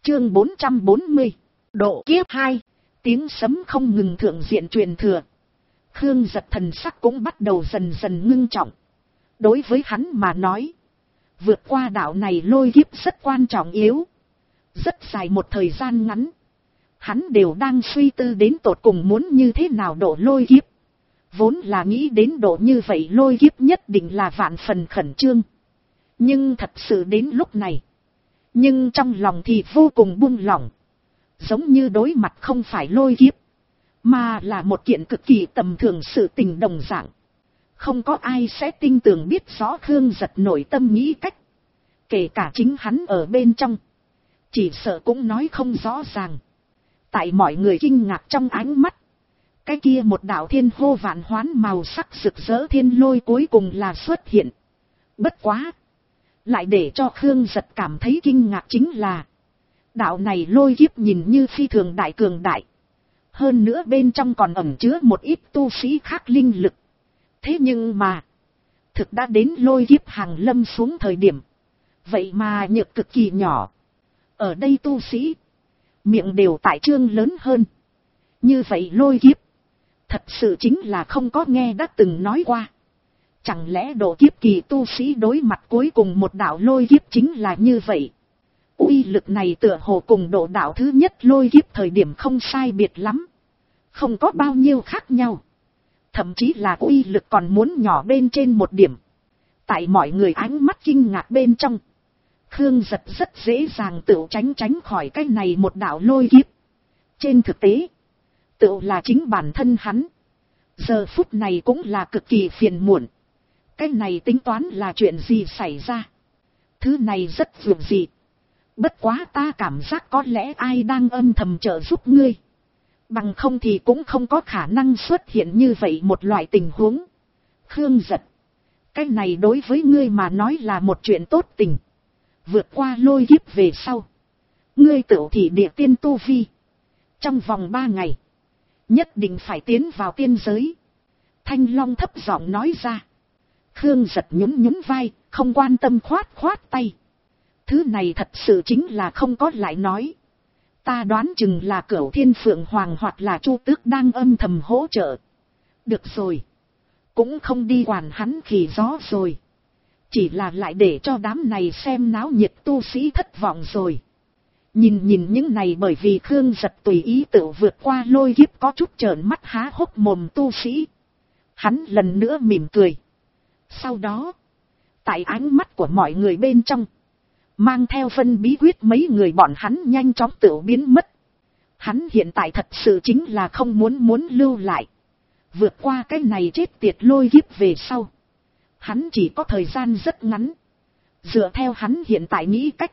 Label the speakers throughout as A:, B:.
A: Chương 440, độ kiếp 2, tiếng sấm không ngừng thượng diện truyền thừa. Khương Giật thần sắc cũng bắt đầu dần dần ngưng trọng. Đối với hắn mà nói, vượt qua đạo này lôi kiếp rất quan trọng yếu. Rất dài một thời gian ngắn, hắn đều đang suy tư đến tột cùng muốn như thế nào độ lôi kiếp. Vốn là nghĩ đến độ như vậy lôi kiếp nhất định là vạn phần khẩn trương. Nhưng thật sự đến lúc này, nhưng trong lòng thì vô cùng buông lỏng. Giống như đối mặt không phải lôi kiếp, mà là một kiện cực kỳ tầm thường sự tình đồng dạng. Không có ai sẽ tin tưởng biết rõ Khương Giật nội tâm nghĩ cách. Kể cả chính hắn ở bên trong, chỉ sợ cũng nói không rõ ràng. Tại mọi người kinh ngạc trong ánh mắt, cái kia một đạo thiên hô vạn hoán màu sắc rực rỡ thiên lôi cuối cùng là xuất hiện. Bất quá, lại để cho Khương Giật cảm thấy kinh ngạc chính là, đạo này lôi kiếp nhìn như phi thường đại cường đại. Hơn nữa bên trong còn ẩn chứa một ít tu sĩ khác linh lực. Thế nhưng mà, thực đã đến lôi kiếp hàng lâm xuống thời điểm, vậy mà nhược cực kỳ nhỏ. Ở đây tu sĩ, miệng đều tại trương lớn hơn. Như vậy lôi kiếp, thật sự chính là không có nghe đã từng nói qua. Chẳng lẽ độ kiếp kỳ tu sĩ đối mặt cuối cùng một đạo lôi kiếp chính là như vậy? Uy lực này tựa hồ cùng độ đạo thứ nhất lôi kiếp thời điểm không sai biệt lắm. Không có bao nhiêu khác nhau. Thậm chí là uy lực còn muốn nhỏ bên trên một điểm. Tại mọi người ánh mắt kinh ngạc bên trong, Khương Giật rất dễ dàng tự tránh khỏi cái này một đạo lôi kiếp. Trên thực tế, tự là chính bản thân hắn. Giờ phút này cũng là cực kỳ phiền muộn. Cái này tính toán là chuyện gì xảy ra? Thứ này rất vượt dị. Bất quá ta cảm giác có lẽ ai đang âm thầm trợ giúp ngươi. Bằng không thì cũng không có khả năng xuất hiện như vậy một loại tình huống. Khương Giật, cái này đối với ngươi mà nói là một chuyện tốt tình. Vượt qua lôi kiếp về sau, ngươi tự thị địa tiên tu vi. Trong vòng 3 ngày, nhất định phải tiến vào tiên giới. Thanh Long thấp giọng nói ra. Khương Giật nhún vai, không quan tâm khoát tay. Thứ này thật sự chính là không có lại nói. Ta đoán chừng là Cửu Thiên Phượng Hoàng hoặc là Chu Tước đang âm thầm hỗ trợ. Được rồi, cũng không đi quản hắn khỉ gió rồi. Chỉ là lại để cho đám này xem náo nhiệt tu sĩ thất vọng rồi. Nhìn những này bởi vì Khương Giật tùy ý tự vượt qua lôi kiếp có chút trợn mắt há hốc mồm tu sĩ. Hắn lần nữa mỉm cười. Sau đó, tại ánh mắt của mọi người bên trong, mang theo phân bí quyết mấy người bọn hắn nhanh chóng tự biến mất. Hắn hiện tại thật sự chính là không muốn lưu lại. Vượt qua cái này chết tiệt lôi kiếp về sau, hắn chỉ có thời gian rất ngắn. Dựa theo hắn hiện tại nghĩ cách,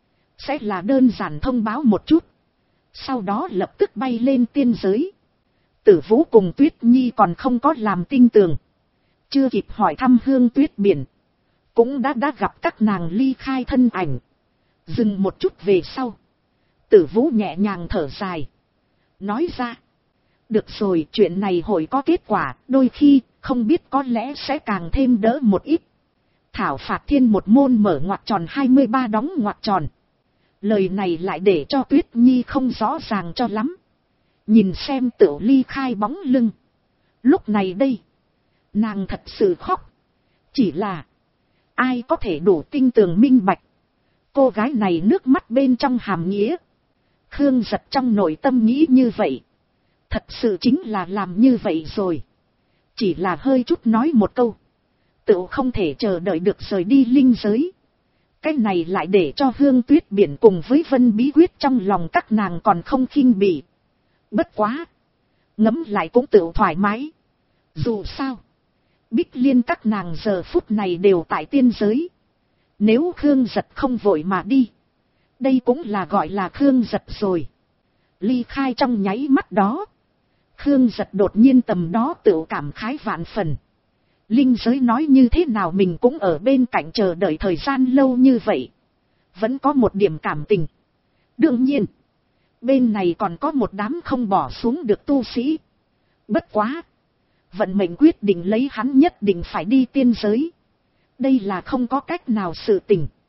A: sẽ là đơn giản thông báo một chút, sau đó lập tức bay lên tiên giới. Tử Vũ cùng Tuyết Nhi còn không có làm tin tưởng, chưa kịp hỏi thăm Hương Tuyết Biển, cũng đã gặp các nàng ly khai thân ảnh. Dừng một chút về sau, Tử Vũ nhẹ nhàng thở dài, nói ra, được rồi, chuyện này hội có kết quả, đôi khi không biết có lẽ sẽ càng thêm đỡ một ít. Thảo phạt thiên một môn mở ngoặc tròn 23 đóng ngoặc tròn. Lời này lại để cho Tuyết Nhi không rõ ràng cho lắm. Nhìn xem Tửu ly khai bóng lưng, lúc này đây, nàng thật sự khóc. Chỉ là, ai có thể đủ tin tưởng minh bạch cô gái này nước mắt bên trong hàm nghĩa. Khương Giật trong nội tâm nghĩ như vậy, thật sự chính là làm như vậy rồi. Chỉ là hơi chút nói một câu, tự không thể chờ đợi được rời đi linh giới. Cái này lại để cho Hương Tuyết Biển cùng với Vân Bí Quyết trong lòng các nàng còn không khinh bỉ. Bất quá, ngẫm lại cũng tự thoải mái. Dù sao, Bích Liên các nàng giờ phút này đều tại tiên giới. Nếu Khương Giật không vội mà đi, đây cũng là gọi là Khương Giật rồi. Ly khai trong nháy mắt đó, Khương Giật đột nhiên tầm đó tự cảm khái vạn phần. Linh giới nói như thế nào mình cũng ở bên cạnh chờ đợi thời gian lâu như vậy, vẫn có một điểm cảm tình. Đương nhiên, bên này còn có một đám không bỏ xuống được tu sĩ. Bất quá, vận mệnh quyết định lấy hắn nhất định phải đi tiên giới. Đây là không có cách nào sự tình.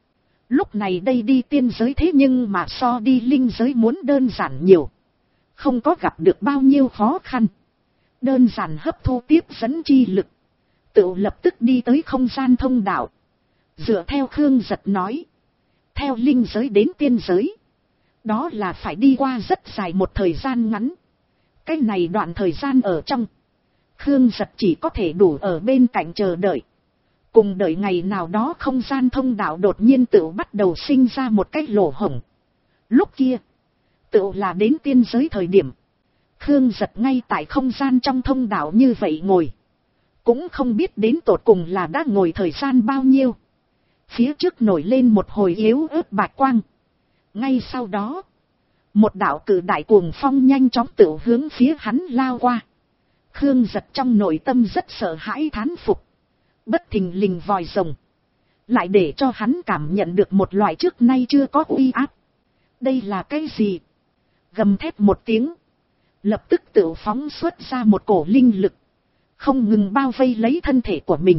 A: Lúc này đây đi tiên giới thế nhưng mà so đi linh giới muốn đơn giản nhiều. Không có gặp được bao nhiêu khó khăn. Đơn giản hấp thu tiếp dẫn chi lực. Tự lập tức đi tới không gian thông đạo. Dựa theo Khương Giật nói. Theo linh giới đến tiên giới. Đó là phải đi qua rất dài một thời gian ngắn. Cái này đoạn thời gian ở trong. Khương Giật chỉ có thể đủ ở bên cạnh chờ đợi. Cùng đợi ngày nào đó không gian thông đạo đột nhiên tự bắt đầu sinh ra một cái lỗ hổng. Lúc kia. Tự là đến tiên giới thời điểm. Khương Giật ngay tại không gian trong thông đạo như vậy ngồi. Cũng không biết đến tột cùng là đã ngồi thời gian bao nhiêu. Phía trước nổi lên một hồi yếu ớt bạch quang. Ngay sau đó. Một đạo cử đại cuồng phong nhanh chóng tự hướng phía hắn lao qua. Khương Giật trong nội tâm rất sợ hãi thán phục. Bất thình lình vòi rồng. Lại để cho hắn cảm nhận được một loại trước nay chưa có uy áp. Đây là cái gì? Gầm thét một tiếng. Lập tức tự phóng xuất ra một cổ linh lực. Không ngừng bao vây lấy thân thể của mình.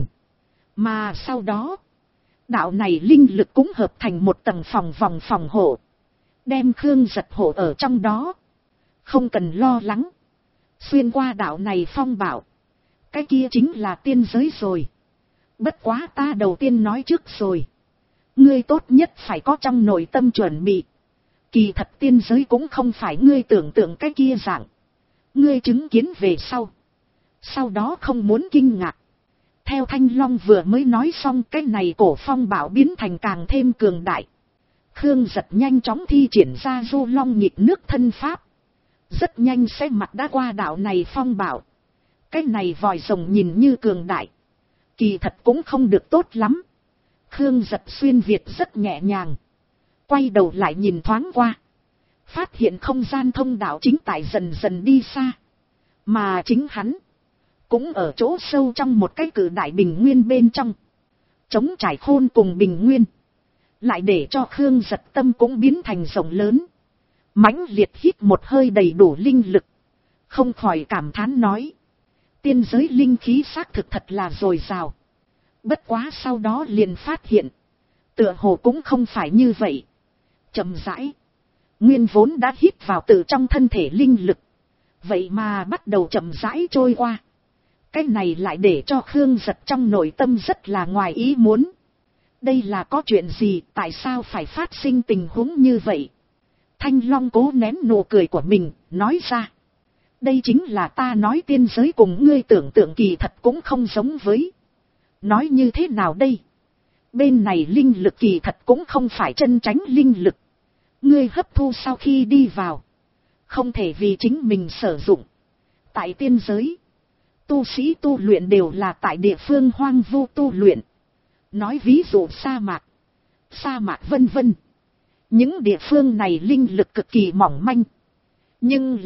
A: Mà sau đó. Đạo này linh lực cũng hợp thành một tầng vòng phòng hộ. Đem Khương Giật hộ ở trong đó. Không cần lo lắng. Xuyên qua đạo này phong bảo. Cái kia chính là tiên giới rồi. Bất quá ta đầu tiên nói trước rồi. Ngươi tốt nhất phải có trong nội tâm chuẩn bị. Kỳ thật tiên giới cũng không phải ngươi tưởng tượng cái kia dạng. Ngươi chứng kiến về sau. Sau đó không muốn kinh ngạc. Theo Thanh Long vừa mới nói xong cái này cổ phong bảo biến thành càng thêm cường đại. Khương Giật nhanh chóng thi triển ra Du Long nhịp nước thân pháp. Rất nhanh sẽ mặt đã qua đạo này phong bảo. Cái này vòi rồng nhìn như cường đại. Kỳ thật cũng không được tốt lắm. Khương Giật xuyên Việt rất nhẹ nhàng. Quay đầu lại nhìn thoáng qua. Phát hiện không gian thông đạo chính tại dần dần đi xa. Mà chính hắn. Cũng ở chỗ sâu trong một cái cử đại bình nguyên bên trong. Chống trải khôn cùng bình nguyên. Lại để cho Khương Giật tâm cũng biến thành rộng lớn. Mãnh liệt hít một hơi đầy đủ linh lực. Không khỏi cảm thán nói. Tiên giới linh khí xác thực thật là dồi dào. Bất quá sau đó liền phát hiện. Tựa hồ cũng không phải như vậy. Chậm rãi. Nguyên vốn đã hít vào từ trong thân thể linh lực. Vậy mà bắt đầu chậm rãi trôi qua. Cái này lại để cho Khương Giật trong nội tâm rất là ngoài ý muốn. Đây là có chuyện gì, tại sao phải phát sinh tình huống như vậy? Thanh Long cố nén nụ cười của mình, nói ra. Đây chính là ta nói tiên giới cùng ngươi tưởng tượng kỳ thật cũng không giống với. Nói như thế nào đây? Bên này linh lực kỳ thật cũng không phải chân tránh linh lực. Ngươi hấp thu sau khi đi vào. Không thể vì chính mình sử dụng. Tại tiên giới. Tu sĩ tu luyện đều là tại địa phương hoang vu tu luyện. Nói ví dụ sa mạc vân vân. Những địa phương này linh lực cực kỳ mỏng manh. Nhưng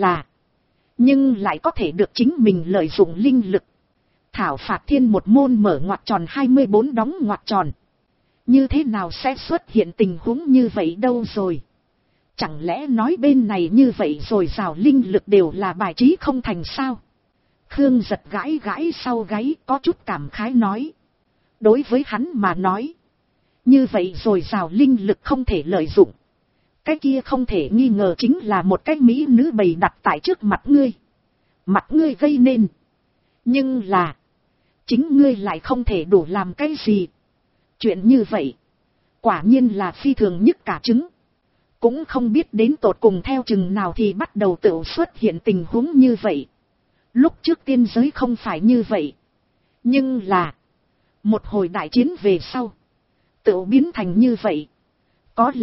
A: lại có thể được chính mình lợi dụng linh lực. Thảo phạt thiên một môn mở ngoặc tròn 24 đóng ngoặc tròn. Như thế nào sẽ xuất hiện tình huống như vậy đâu rồi? Chẳng lẽ nói bên này như vậy rồi rào linh lực đều là bài trí không thành sao? Khương Giật gãi gãi sau gáy có chút cảm khái nói. Đối với hắn mà nói. Như vậy rồi rào linh lực không thể lợi dụng. Cái kia không thể nghi ngờ chính là một cái mỹ nữ bày đặt tại trước mặt ngươi. Mặt ngươi gây nên. Nhưng là. Chính ngươi lại không thể đủ làm cái gì. Chuyện như vậy. Quả nhiên là phi thường nhất cả chứng. Cũng không biết đến tột cùng theo chừng nào thì bắt đầu tự xuất hiện tình huống như vậy. Lúc trước tiên giới không phải như vậy. Nhưng là. Một hồi đại chiến về sau. Tự biến thành như vậy. Có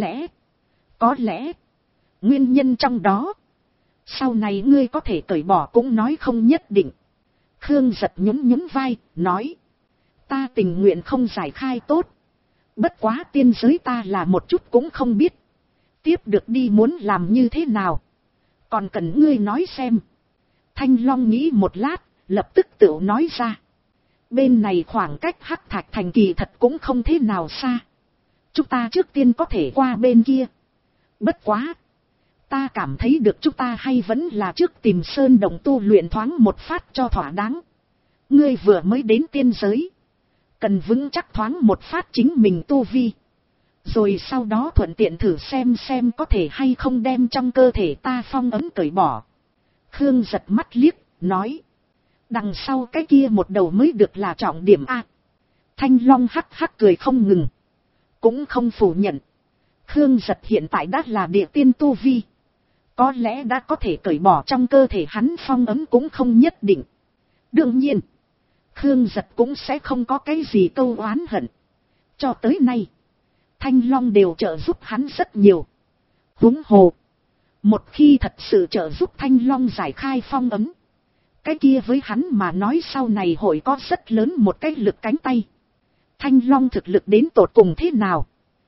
A: lẽ. Nguyên nhân trong đó. Sau này ngươi có thể cởi bỏ cũng nói không nhất định. Khương Giật nhún vai, nói. Ta tình nguyện không giải khai tốt. Bất quá tiên giới ta là một chút cũng không biết. Tiếp được đi muốn làm như thế nào. Còn cần ngươi nói xem. Thanh Long nghĩ một lát, lập tức tự nói ra. Bên này khoảng cách Hắc Thạch Thành kỳ thật cũng không thế nào xa. Chúng ta trước tiên có thể qua bên kia. Bất quá. Ta cảm thấy được chúng ta hay vẫn là trước tìm sơn đồng tu luyện thoáng một phát cho thỏa đáng. Ngươi vừa mới đến tiên giới. Cần vững chắc thoáng một phát chính mình tu vi. Rồi sau đó thuận tiện thử xem có thể hay không đem trong cơ thể ta phong ấn cởi bỏ. Khương giật mắt liếc, nói. Đằng sau cái kia một đầu mới được là trọng điểm A. Thanh Long hắc hắc cười không ngừng. Cũng không phủ nhận. Khương giật hiện tại đã là địa tiên tu vi. Có lẽ đã có thể cởi bỏ trong cơ thể hắn phong ấn cũng không nhất định. Đương nhiên, Khương giật cũng sẽ không có cái gì câu oán hận. Cho tới nay, Thanh Long đều trợ giúp hắn rất nhiều. Huống hồ, một khi thật sự trợ giúp Thanh Long giải khai phong ấn, cái kia với hắn mà nói sau này hội có rất lớn một cái lực cánh tay. Thanh Long thực lực đến tột cùng thế nào,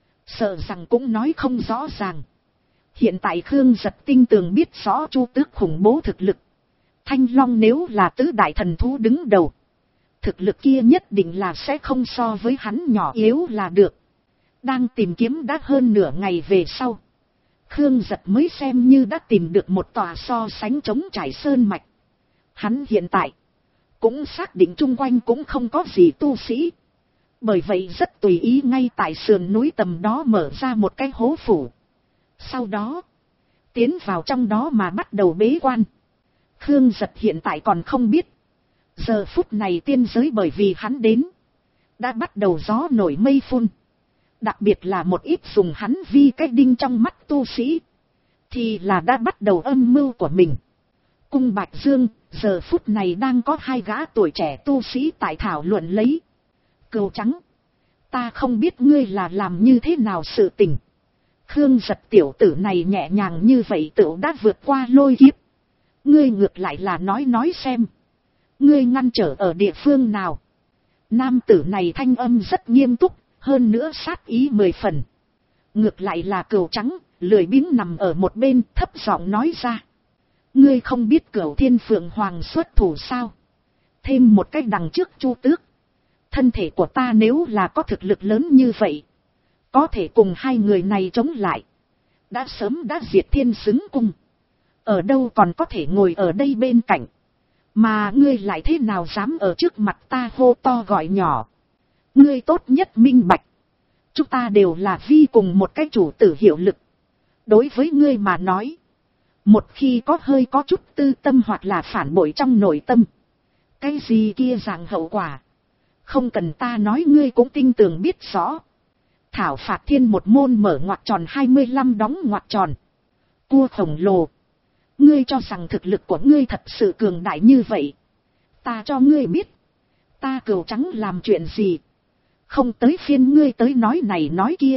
A: sợ rằng cũng nói không rõ ràng. Hiện tại Khương giật tinh tường biết rõ Chu Tước khủng bố thực lực. Thanh Long nếu là tứ đại thần thú đứng đầu, thực lực kia nhất định là sẽ không so với hắn nhỏ yếu là được. Đang tìm kiếm đã hơn nửa ngày về sau, Khương giật mới xem như đã tìm được một tòa so sánh chống trải sơn mạch. Hắn hiện tại cũng xác định chung quanh cũng không có gì tu sĩ. Bởi vậy rất tùy ý ngay tại sườn núi tầm đó mở ra một cái hố phủ. Sau đó, tiến vào trong đó mà bắt đầu bế quan. Khương giật hiện tại còn không biết. Giờ phút này tiên giới bởi vì hắn đến, đã bắt đầu gió nổi mây phun. Đặc biệt là một ít dùng hắn vi cái đinh trong mắt tu sĩ, thì là đã bắt đầu âm mưu của mình. Cung Bạch Dương, giờ phút này đang có hai gã tuổi trẻ tu sĩ tại thảo luận lấy. Cừu trắng, ta không biết ngươi là làm như thế nào sự tình. Khương giật tiểu tử này nhẹ nhàng như vậy tựu đã vượt qua lôi kiếp. Ngươi ngược lại là nói xem. Ngươi ngăn trở ở địa phương nào? Nam tử này thanh âm rất nghiêm túc, hơn nữa sát ý 10 phần. Ngược lại là Cừu trắng, lười biếng nằm ở một bên thấp giọng nói ra. Ngươi không biết Cửu Thiên Phượng Hoàng xuất thủ sao? Thêm một cách đằng trước Chu Tước. Thân thể của ta nếu là có thực lực lớn như vậy, có thể cùng hai người này chống lại, đã sớm đã diệt Thiên Xứng Cung. Ở đâu còn có thể ngồi ở đây bên cạnh. Mà ngươi lại thế nào dám ở trước mặt ta hô to gọi nhỏ. Ngươi tốt nhất minh bạch. Chúng ta đều là vi cùng một cái chủ tử hiệu lực. Đối với ngươi mà nói, một khi có hơi có chút tư tâm hoặc là phản bội trong nội tâm, cái gì kia dạng hậu quả, không cần ta nói ngươi cũng tinh tường biết rõ. Thảo phạt thiên một môn mở ngoặc tròn 25 đóng ngoặc tròn. Cua khổng lồ. Ngươi cho rằng thực lực của ngươi thật sự cường đại như vậy. Ta cho ngươi biết. Ta Cừu trắng làm chuyện gì. Không tới phiên ngươi tới nói này nói kia.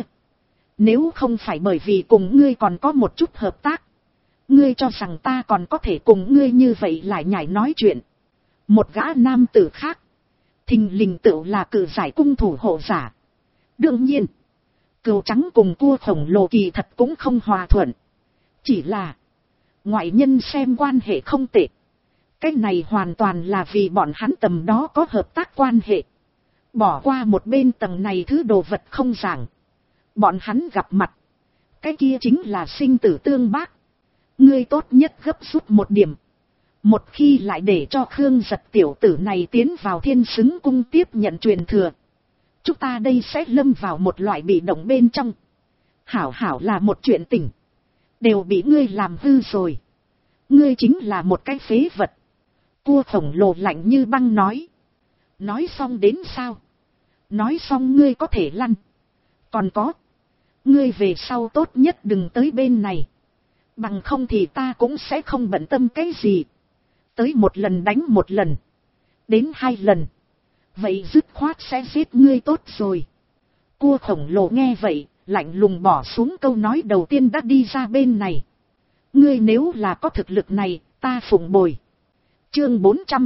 A: Nếu không phải bởi vì cùng ngươi còn có một chút hợp tác, ngươi cho rằng ta còn có thể cùng ngươi như vậy lại nhảy nói chuyện. Một gã nam tử khác, thình lình tựu là Cự Giải cung thủ hộ giả. Đương nhiên, Cừu trắng cùng cua khổng lồ kỳ thật cũng không hòa thuận. Chỉ là ngoại nhân xem quan hệ không tệ. Cái này hoàn toàn là vì bọn hắn tầm đó có hợp tác quan hệ. Bỏ qua một bên tầng này thứ đồ vật không giảng. Bọn hắn gặp mặt, cái kia chính là sinh tử tương bác. Ngươi tốt nhất gấp rút một điểm. Một khi lại để cho Khương giật tiểu tử này tiến vào Thiên Xứng Cung tiếp nhận truyền thừa, chúng ta đây sẽ lâm vào một loại bị động bên trong. Hảo hảo là một chuyện tình, đều bị ngươi làm hư rồi. Ngươi chính là một cái phế vật. Cua khổng lồ lạnh như băng nói. Nói xong đến sao? Nói xong ngươi có thể lăn. Còn có, ngươi về sau tốt nhất đừng tới bên này. Bằng không thì ta cũng sẽ không bận tâm cái gì. Tới một lần đánh một lần, đến 2 lần, vậy dứt khoát sẽ giết ngươi tốt rồi. Cua khổng lồ nghe vậy, lạnh lùng bỏ xuống câu nói đầu tiên đã đi ra bên này. Ngươi nếu là có thực lực này, ta phụng bồi. Chương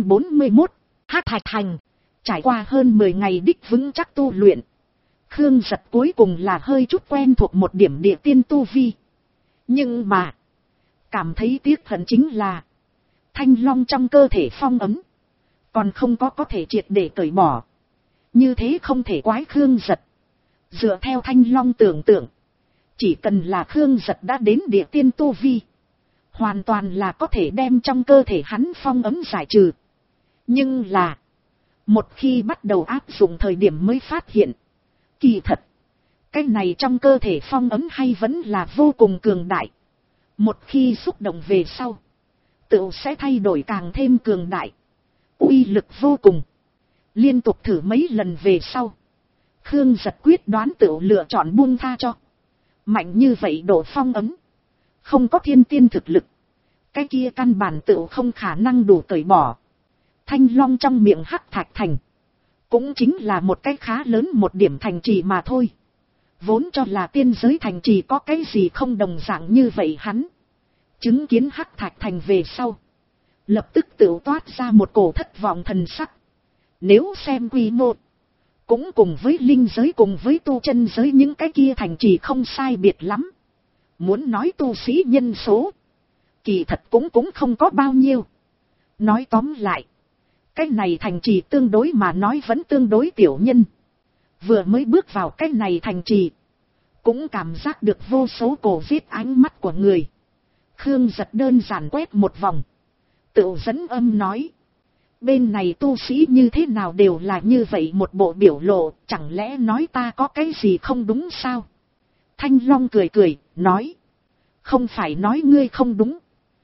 A: 441, Hát Thạch Thành. Trải qua hơn 10 ngày đích vững chắc tu luyện, Khương giật cuối cùng là hơi chút quen thuộc một điểm địa tiên tu vi. Nhưng mà, cảm thấy tiếc hận chính là, Thanh Long trong cơ thể phong ấn còn không có thể triệt để cởi bỏ. Như thế không thể quái Khương giật. Dựa theo Thanh Long tưởng tượng, chỉ cần là Khương giật đã đến địa tiên tu vi, hoàn toàn là có thể đem trong cơ thể hắn phong ấn giải trừ. Nhưng là, một khi bắt đầu áp dụng thời điểm mới phát hiện, kỳ thật, Cái này trong cơ thể phong ấn hay vẫn là vô cùng cường đại. Một khi xúc động về sau, tựu sẽ thay đổi càng thêm cường đại. Uy lực vô cùng. Liên tục thử mấy lần về sau, Khương Giật quyết đoán tựu lựa chọn buông tha cho. Mạnh như vậy độ phong ấn, không có thiên tiên thực lực, cái kia căn bản tựu không khả năng đủ cởi bỏ. Thanh Long trong miệng Hắc Thạch Thành, cũng chính là một cái khá lớn một điểm thành trì mà thôi. Vốn cho là tiên giới thành trì có cái gì không đồng dạng như vậy hắn. Chứng kiến Hắc Thạch Thành về sau, lập tức tự toát ra một cổ thất vọng thần sắc. Nếu xem quy mô, cũng cùng với linh giới cùng với tu chân giới những cái kia thành trì không sai biệt lắm. Muốn nói tu sĩ nhân số, kỳ thật cũng không có bao nhiêu. Nói tóm lại, cái này thành trì tương đối mà nói vẫn tương đối tiểu nhân. Vừa mới bước vào cái này thành trì, cũng cảm giác được vô số cổ giết ánh mắt của người. Khương Giật đơn giản quét một vòng, tự dẫn âm nói. Bên này tu sĩ như thế nào đều là như vậy một bộ biểu lộ, chẳng lẽ nói ta có cái gì không đúng sao? Thanh Long cười cười, nói. Không phải nói ngươi không đúng,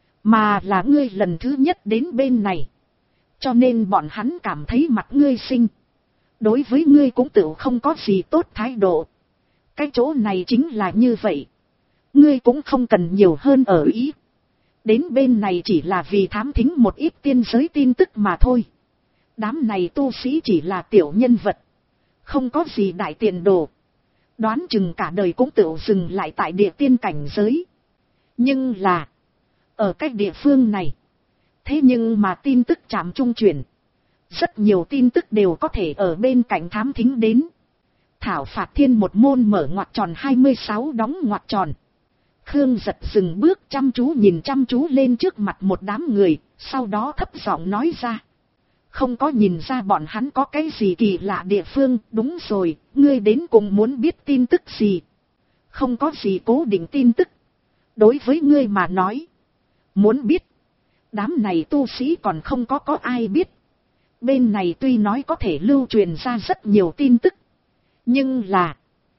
A: mà là ngươi lần thứ nhất đến bên này. Cho nên bọn hắn cảm thấy mặt ngươi xinh. Đối với ngươi cũng tự không có gì tốt thái độ. Cái chỗ này chính là như vậy. Ngươi cũng không cần nhiều hơn ở ý. Đến bên này chỉ là vì thám thính một ít tiên giới tin tức mà thôi. Đám này tu sĩ chỉ là tiểu nhân vật, không có gì đại tiền đồ. Đoán chừng cả đời cũng tự dừng lại tại địa tiên cảnh giới. Nhưng là, ở cái địa phương này, thế nhưng mà tin tức chạm trung chuyển. Rất nhiều tin tức đều có thể ở bên cạnh thám thính đến. Thảo phạt thiên một môn mở ngoặc tròn 26 đóng ngoặc tròn. Khương Giật dừng bước chăm chú lên trước mặt một đám người, sau đó thấp giọng nói ra. Không có nhìn ra bọn hắn có cái gì kỳ lạ địa phương, đúng rồi, ngươi đến cùng muốn biết tin tức gì? Không có gì cố định tin tức. Đối với ngươi mà nói, muốn biết, đám này tu sĩ còn không có ai biết. Bên này tuy nói có thể lưu truyền ra rất nhiều tin tức, nhưng là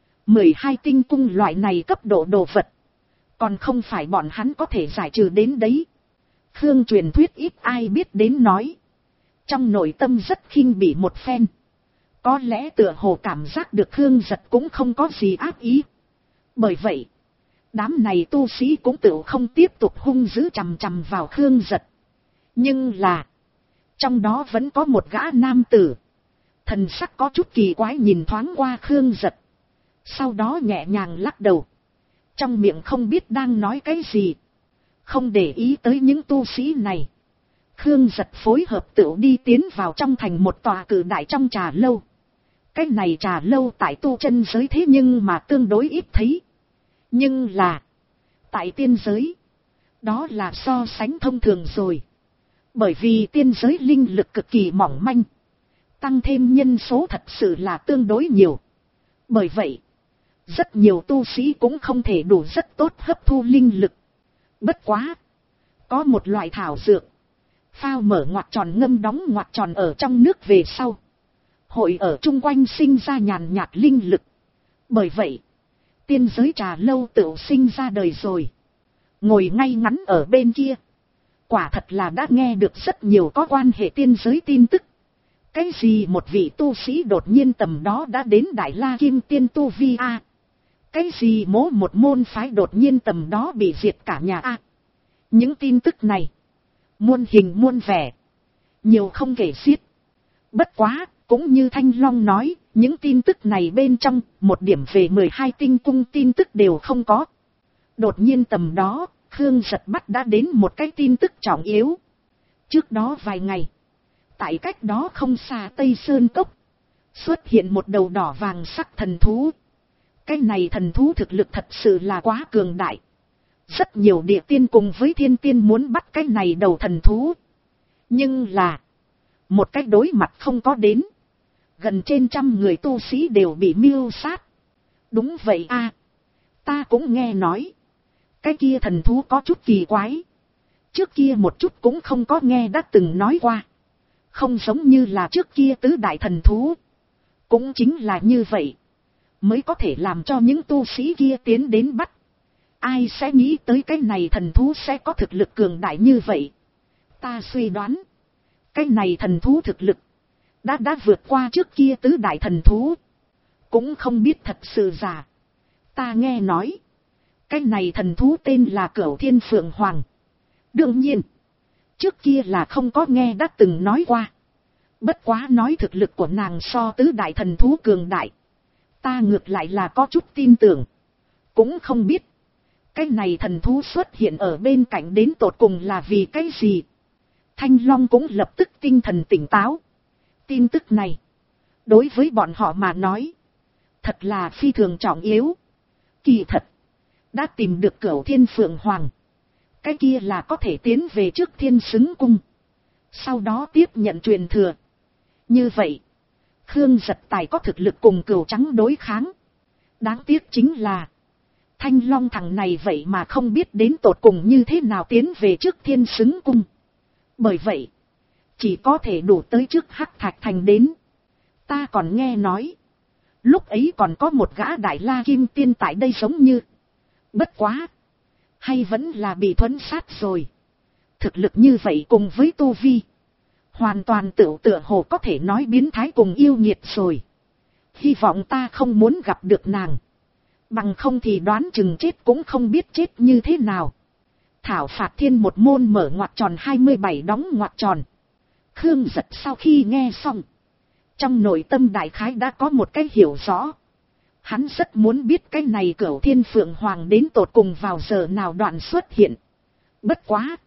A: 12 tinh cung loại này cấp độ đồ vật, còn không phải bọn hắn có thể giải trừ đến đấy. Khương truyền thuyết ít ai biết đến nói. Trong nội tâm rất khinh bỉ một phen. Có lẽ tựa hồ cảm giác được Khương Giật cũng không có gì ác ý. Bởi vậy, đám này tu sĩ cũng tự không tiếp tục hung dữ chằm chằm vào Khương Giật. Nhưng là, trong đó vẫn có một gã nam tử. Thần sắc có chút kỳ quái nhìn thoáng qua Khương Giật. Sau đó nhẹ nhàng lắc đầu. Trong miệng không biết đang nói cái gì. Không để ý tới những tu sĩ này. Khương Giật phối hợp tựu đi tiến vào trong thành một tòa cử đại trong trà lâu. Cái này trà lâu tại tu chân giới thế nhưng mà tương đối ít thấy. Nhưng là, tại tiên giới, đó là so sánh thông thường rồi. Bởi vì tiên giới linh lực cực kỳ mỏng manh. Tăng thêm nhân số thật sự là tương đối nhiều. Bởi vậy, rất nhiều tu sĩ cũng không thể đủ rất tốt hấp thu linh lực. Bất quá, có một loại thảo dược, phao mở ngoặc tròn ngâm đóng ngoặc tròn ở trong nước về sau, hội ở chung quanh sinh ra nhàn nhạt linh lực. Bởi vậy, tiên giới trà lâu tự sinh ra đời rồi. Ngồi ngay ngắn ở bên kia, quả thật là đã nghe được rất nhiều có quan hệ tiên giới tin tức. Cái gì một vị tu sĩ đột nhiên tầm đó đã đến Đại La Kim Tiên tu vi a? Cái gì một môn phái đột nhiên tầm đó bị diệt cả nhà a? Những tin tức này, muôn hình muôn vẻ, nhiều không kể xiết. Bất quá, cũng như Thanh Long nói, những tin tức này bên trong, một điểm về 12 tinh cung tin tức đều không có. Đột nhiên tầm đó, Khương Giật bắt đã đến một cái tin tức trọng yếu. Trước đó vài ngày, tại cách đó không xa Tây Sơn Cốc, xuất hiện một đầu đỏ vàng sắc thần thú. Cái này thần thú thực lực thật sự là quá cường đại. Rất nhiều địa tiên cùng với thiên tiên muốn bắt cái này đầu thần thú. Nhưng là, một cách đối mặt không có đến. Gần trên 100 người tu sĩ đều bị mưu sát. Đúng vậy a, ta cũng nghe nói. Cái kia thần thú có chút kỳ quái. Trước kia một chút cũng không có nghe đã từng nói qua. Không giống như là trước kia tứ đại thần thú. Cũng chính là như vậy. mới có thể làm cho những tu sĩ kia tiến đến bắt. Ai sẽ nghĩ tới cái này thần thú sẽ có thực lực cường đại như vậy. Ta suy đoán, cái này thần thú thực lực đã vượt qua trước kia tứ đại thần thú. Cũng không biết thật sự giả. Ta nghe nói, cái này thần thú tên là Cửu Thiên Phượng Hoàng. Đương nhiên, trước kia là không có nghe đã từng nói qua. Bất quá nói thực lực của nàng so tứ đại thần thú cường đại, ta ngược lại là có chút tin tưởng. Cũng không biết, cái này thần thú xuất hiện ở bên cạnh đến tột cùng là vì cái gì. Thanh Long cũng lập tức tinh thần tỉnh táo. Tin tức này, đối với bọn họ mà nói, thật là phi thường trọng yếu. Kỳ thật, đã tìm được Cửu Thiên Phượng Hoàng, cái kia là có thể tiến về trước Thiên Xứng Cung, sau đó tiếp nhận truyền thừa. Như vậy, Khương Giật Tài có thực lực cùng Cửu Trắng đối kháng. Đáng tiếc chính là, Thanh Long thằng này vậy mà không biết đến tột cùng như thế nào tiến về trước Thiên Xứng Cung. Bởi vậy, chỉ có thể đủ tới trước Hắc Thạch Thành đến. Ta còn nghe nói, lúc ấy còn có một gã Đại La Kim Tiên tại đây giống như. Bất quá, hay vẫn là bị thuẫn sát rồi. Thực lực như vậy cùng với tu vi, hoàn toàn tựa hồ có thể nói biến thái cùng yêu nghiệt rồi. Hy vọng ta không muốn gặp được nàng, bằng không thì đoán chừng chết cũng không biết chết như thế nào. Thảo phạt thiên một môn mở ngoặc tròn 27 đóng ngoặc tròn. Khương Giật sau khi nghe xong, trong nội tâm đại khái đã có một cái hiểu rõ. Hắn rất muốn biết cái này Cửu Thiên Phượng Hoàng đến tột cùng vào giờ nào đoạn xuất hiện. Bất quá,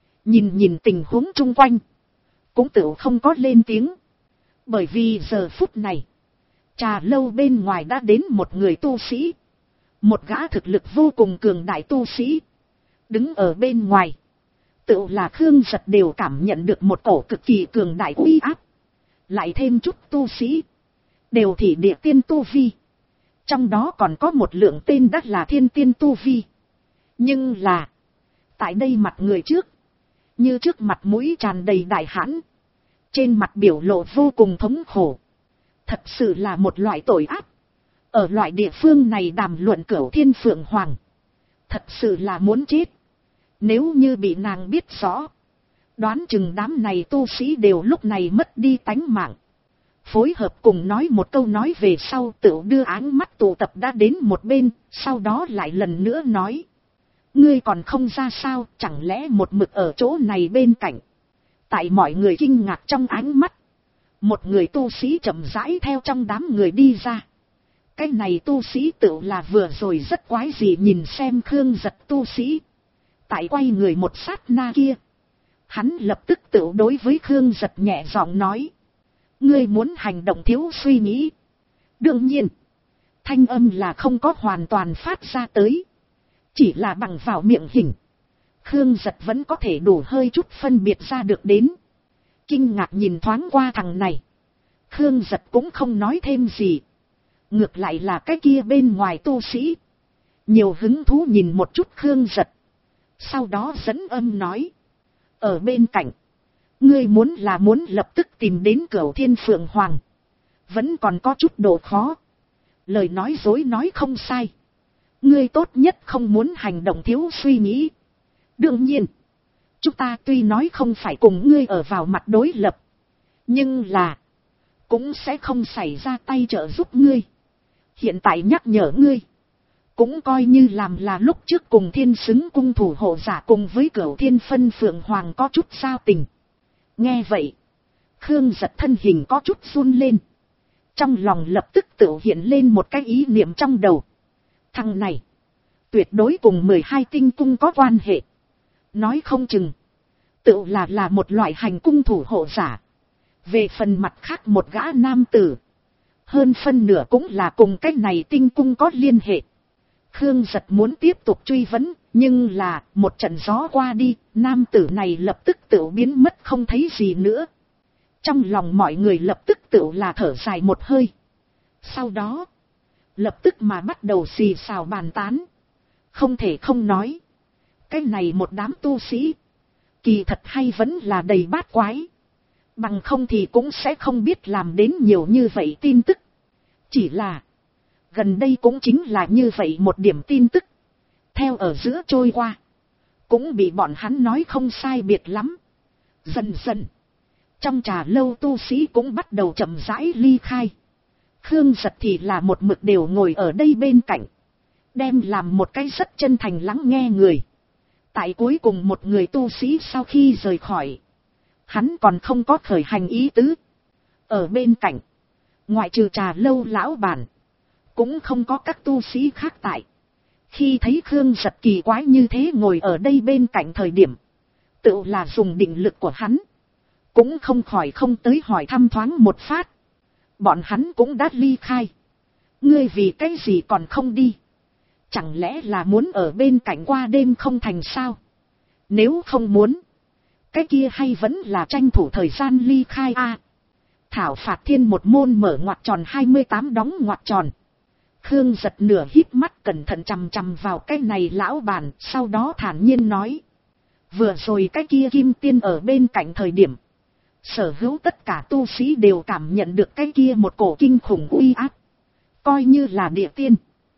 A: nhìn tình huống chung quanh, cũng tự không có lên tiếng. Bởi vì giờ phút này, trà lâu bên ngoài đã đến một người tu sĩ. Một gã thực lực vô cùng cường đại tu sĩ. Đứng ở bên ngoài, tự là Khương Giật đều cảm nhận được một cổ cực kỳ cường đại uy áp. Lại thêm chút tu sĩ, đều thị địa tiên tu vi. Trong đó còn có một lượng tên đắt là thiên tiên tu vi. Nhưng là, tại đây mặt người trước, như trước mặt mũi tràn đầy đại hãn, trên mặt biểu lộ vô cùng thống khổ. Thật sự là một loại tội ác. Ở loại địa phương này đàm luận Cửu Thiên Phượng Hoàng, thật sự là muốn chết. Nếu như bị nàng biết rõ, đoán chừng đám này tu sĩ đều lúc này mất đi tánh mạng. Phối hợp cùng nói một câu nói về sau, tự đưa áng mắt tụ tập đã đến một bên, sau đó lại lần nữa nói. Ngươi còn không ra sao, chẳng lẽ một mực ở chỗ này bên cạnh. Tại mọi người kinh ngạc trong ánh mắt, một người tu sĩ chậm rãi theo trong đám người đi ra. Cái này tu sĩ tự là vừa rồi rất quái gì nhìn xem Khương Giật tu sĩ. Tại quay người một sát na kia, hắn lập tức tự đối với Khương Giật nhẹ giọng nói. Ngươi muốn hành động thiếu suy nghĩ. Đương nhiên, thanh âm là không có hoàn toàn phát ra tới, chỉ là bằng vào miệng hình, Khương Giật vẫn có thể đủ hơi chút phân biệt ra được đến. Kinh ngạc nhìn thoáng qua thằng này, Khương Giật cũng không nói thêm gì. Ngược lại là cái kia bên ngoài tu sĩ, nhiều hứng thú nhìn một chút Khương Giật. Sau đó dẫn âm nói. Ở bên cạnh, ngươi muốn lập tức tìm đến Cửu Thiên Phượng Hoàng, vẫn còn có chút độ khó. Lời nói dối nói không sai. Ngươi tốt nhất không muốn hành động thiếu suy nghĩ. Đương nhiên, chúng ta tuy nói không phải cùng ngươi ở vào mặt đối lập, nhưng là cũng sẽ không xảy ra tay trợ giúp ngươi. Hiện tại nhắc nhở ngươi, cũng coi như làm là lúc trước cùng Thiên Xứng Cung thủ hộ giả cùng với Cửu Thiên Phân Phượng Hoàng có chút giao tình. Nghe vậy, Khương Giật thân hình có chút run lên. Trong lòng lập tức tự hiện lên một cái ý niệm trong đầu. Thằng này, tuyệt đối cùng 12 tinh cung có quan hệ. Nói không chừng, tự là một loại hành cung thủ hộ giả. Về phần mặt khác một gã nam tử, hơn phân nửa cũng là cùng cái này tinh cung có liên hệ. Khương Giật muốn tiếp tục truy vấn, nhưng là một trận gió qua đi, nam tử này lập tức tự biến mất không thấy gì nữa. Trong lòng mọi người lập tức tự là thở dài một hơi. Sau đó, lập tức mà bắt đầu xì xào bàn tán. Không thể không nói, cái này một đám tu sĩ, kỳ thật hay vẫn là đầy bát quái. Bằng không thì cũng sẽ không biết làm đến nhiều như vậy tin tức. Chỉ là, Gần đây cũng chính là như vậy một điểm tin tức. Theo ở giữa trôi qua. Cũng bị bọn hắn nói không sai biệt lắm. Dần dần. Trong trà lâu tu sĩ cũng bắt đầu chậm rãi ly khai. Khương Giật thì là một mực đều ngồi ở đây bên cạnh. Đem làm một cái rất chân thành lắng nghe người. Tại cuối cùng một người tu sĩ sau khi rời khỏi. Hắn còn không có khởi hành ý tứ. Ở bên cạnh. Ngoại trừ trà lâu lão bản. Cũng không có các tu sĩ khác tại. Khi thấy Khương Giật kỳ quái như thế ngồi ở đây bên cạnh thời điểm. Tự là dùng định lực của hắn. Cũng không khỏi không tới hỏi thăm thoáng một phát. Bọn hắn cũng đã ly khai. Ngươi vì cái gì còn không đi? Chẳng lẽ là muốn ở bên cạnh qua đêm không thành sao? Nếu không muốn. Cái kia hay vẫn là tranh thủ thời gian ly khai a. Thảo phạt thiên một môn mở ngoặc tròn 28 đóng ngoặc tròn. Khương Giật nửa híp mắt cẩn thận chằm chằm vào cái này lão bản. Sau đó thản nhiên nói. Vừa rồi cái kia kim tiên ở bên cạnh thời điểm. Sở hữu tất cả tu sĩ đều cảm nhận được cái kia một cổ kinh khủng uy áp. Coi như là địa tiên.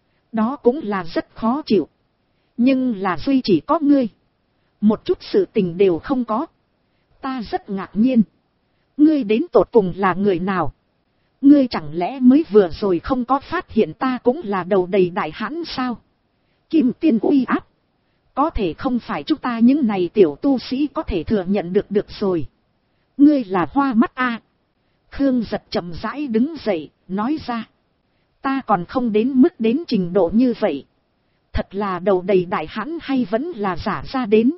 A: Đó cũng là rất khó chịu. Nhưng là duy chỉ có ngươi. Một chút sự tình đều không có. Ta rất ngạc nhiên. Ngươi đến tột cùng là người nào? Ngươi chẳng lẽ mới vừa rồi không có phát hiện ta cũng là đầu đầy đại hãn sao? Kim tiên uy áp. Có thể không phải chúng ta những này tiểu tu sĩ có thể thừa nhận được rồi. Ngươi là hoa mắt a. Khương Giật chậm rãi đứng dậy, nói ra. Ta còn không đến mức đến trình độ như vậy. Thật là đầu đầy đại hãn hay vẫn là giả ra đến.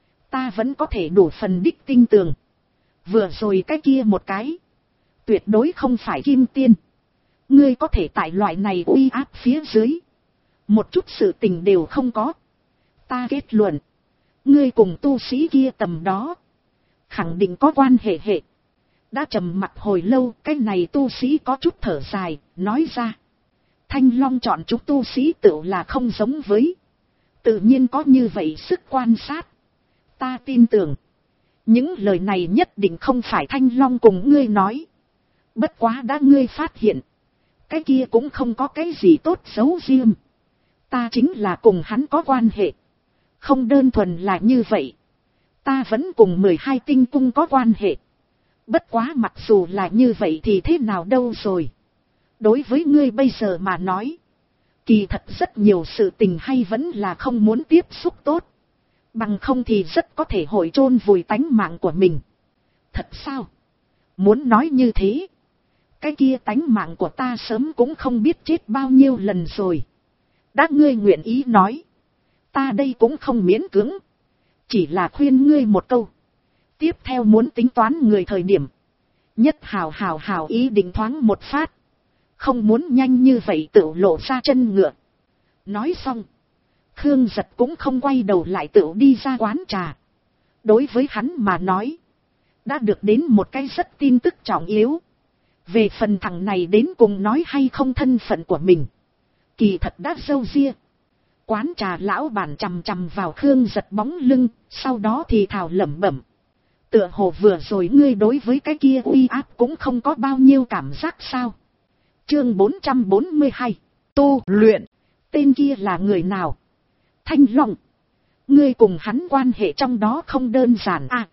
A: Ta vẫn có thể đủ phần đích tinh tường. Vừa rồi cái kia một cái. Tuyệt đối không phải kim tiên. Ngươi có thể tại loại này uy áp phía dưới. Một chút sự tình đều không có. Ta kết luận. Ngươi cùng tu sĩ kia tầm đó. Khẳng định có quan hệ hệ. Đã trầm mặt hồi lâu, cái này tu sĩ có chút thở dài, nói ra. Thanh Long chọn chúng tu sĩ tự là không giống với. Tự nhiên có như vậy sức quan sát. Ta tin tưởng. Những lời này nhất định không phải Thanh Long cùng ngươi nói. Bất quá đã ngươi phát hiện. Cái kia cũng không có cái gì tốt xấu riêng. Ta chính là cùng hắn có quan hệ. Không đơn thuần là như vậy. Ta vẫn cùng 12 tinh cung có quan hệ. Bất quá mặc dù là như vậy thì thế nào đâu rồi. Đối với ngươi bây giờ mà nói. Kỳ thật rất nhiều sự tình hay vẫn là không muốn tiếp xúc tốt. Bằng không thì rất có thể hội chôn vùi tánh mạng của mình. Thật sao? Muốn nói như thế. Cái kia tánh mạng của ta sớm cũng không biết chết bao nhiêu lần rồi. Đã ngươi nguyện ý nói. Ta đây cũng không miễn cưỡng. Chỉ là khuyên ngươi một câu. Tiếp theo muốn tính toán người thời điểm. Nhất hào ý định thoáng một phát. Không muốn nhanh như vậy tự lộ ra chân ngựa. Nói xong. Khương Giật cũng không quay đầu lại tự đi ra quán trà. Đối với hắn mà nói. Đã được đến một cái rất tin tức trọng yếu. Về phần thằng này đến cùng nói hay không thân phận của mình. Kỳ thật đã râu ria. Quán trà lão bản chằm chằm vào Khương Giật bóng lưng. Sau đó thì thào lẩm bẩm. Tựa hồ vừa rồi ngươi đối với cái kia uy áp cũng không có bao nhiêu cảm giác sao. Chương 442. Tu luyện. Tên kia là người nào? Thanh Long. Ngươi cùng hắn quan hệ trong đó không đơn giản à.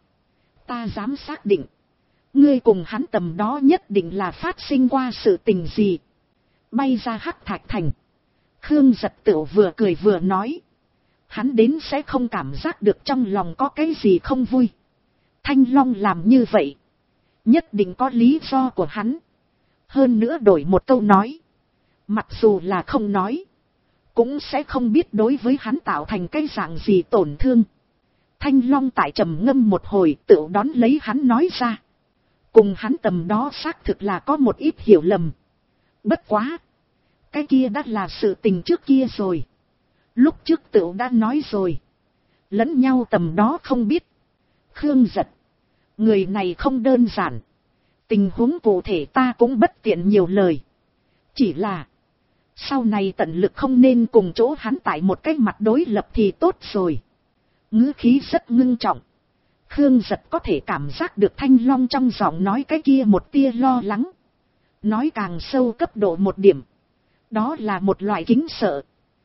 A: Ta dám xác định. Ngươi cùng hắn tầm đó nhất định là phát sinh qua sự tình gì. Bay ra Hắc Thạch Thành. Khương Giật Tửu vừa cười vừa nói. Hắn đến sẽ không cảm giác được trong lòng có cái gì không vui. Thanh Long làm như vậy. Nhất định có lý do của hắn. Hơn nữa đổi một câu nói. Mặc dù là không nói. Cũng sẽ không biết đối với hắn tạo thành cái dạng gì tổn thương. Thanh Long tại trầm ngâm một hồi tự đón lấy hắn nói ra. Cùng hắn tầm đó xác thực là có một ít hiểu lầm. Bất quá. Cái kia đã là sự tình trước kia rồi. Lúc trước tự đã nói rồi. Lẫn nhau tầm đó không biết. Khương Giật. Người này không đơn giản. Tình huống cụ thể ta cũng bất tiện nhiều lời. Chỉ là. Sau này tận lực không nên cùng chỗ hắn tại một cái mặt đối lập thì tốt rồi. Ngữ khí rất ngưng trọng. Khương Giật có thể cảm giác được Thanh Long trong giọng nói cái kia một tia lo lắng. Nói càng sâu cấp độ một điểm. Đó là một loại kính sợ.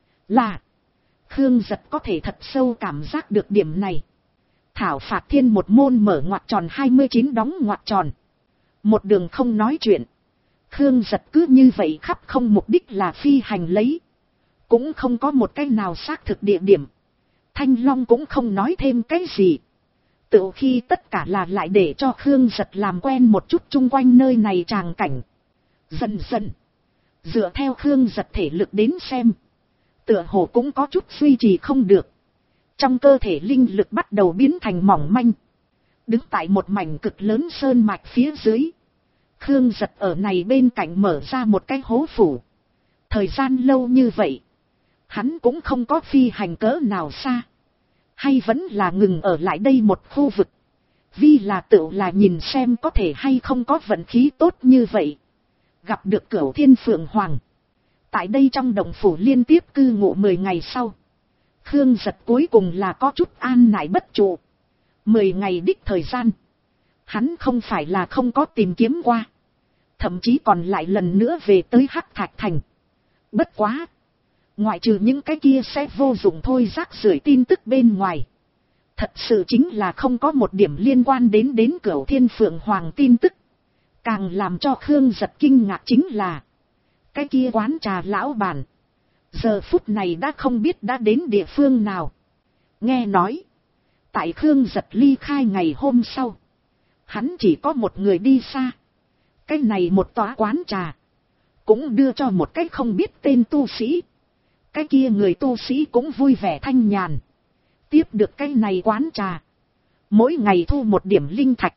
A: Là Khương Giật có thể thật sâu cảm giác được điểm này. Thảo phạt thiên một môn mở ngoặc tròn 29 đóng ngoặc tròn. Một đường không nói chuyện. Khương Giật cứ như vậy khắp không mục đích là phi hành lấy. Cũng không có một cái nào xác thực địa điểm. Thanh Long cũng không nói thêm cái gì. Tự khi tất cả là lại để cho Khương Giật làm quen một chút chung quanh nơi này tràng cảnh. Dần dần. Dựa theo Khương Giật thể lực đến xem. Tựa hồ cũng có chút duy trì không được. Trong cơ thể linh lực bắt đầu biến thành mỏng manh. Đứng tại một mảnh cực lớn sơn mạch phía dưới. Khương Giật ở này bên cạnh mở ra một cái hố phủ. Thời gian lâu như vậy. Hắn cũng không có phi hành cỡ nào xa. Hay vẫn là ngừng ở lại đây một khu vực. Vì là tự là nhìn xem có thể hay không có vận khí tốt như vậy. Gặp được Cửu Thiên Phượng Hoàng. Tại đây trong động phủ liên tiếp cư ngụ 10 ngày sau. Khương Giật cuối cùng là có chút an nại bất trụ. 10 ngày đích thời gian. Hắn không phải là không có tìm kiếm qua. Thậm chí còn lại lần nữa về tới Hắc Thạch Thành. Bất quá. Ngoại trừ những cái kia sẽ vô dụng thôi rác rưởi tin tức bên ngoài. Thật sự chính là không có một điểm liên quan đến Cửu Thiên Phượng Hoàng tin tức. Càng làm cho Khương Giật kinh ngạc chính là. Cái kia quán trà lão bản. Giờ phút này đã không biết đã đến địa phương nào. Nghe nói. Tại Khương Giật ly khai ngày hôm sau. Hắn chỉ có một người đi xa. Cái này một tòa quán trà. Cũng đưa cho một cái không biết tên tu sĩ. Cái kia người tu sĩ cũng vui vẻ thanh nhàn. Tiếp được cái này quán trà. Mỗi ngày thu một điểm linh thạch.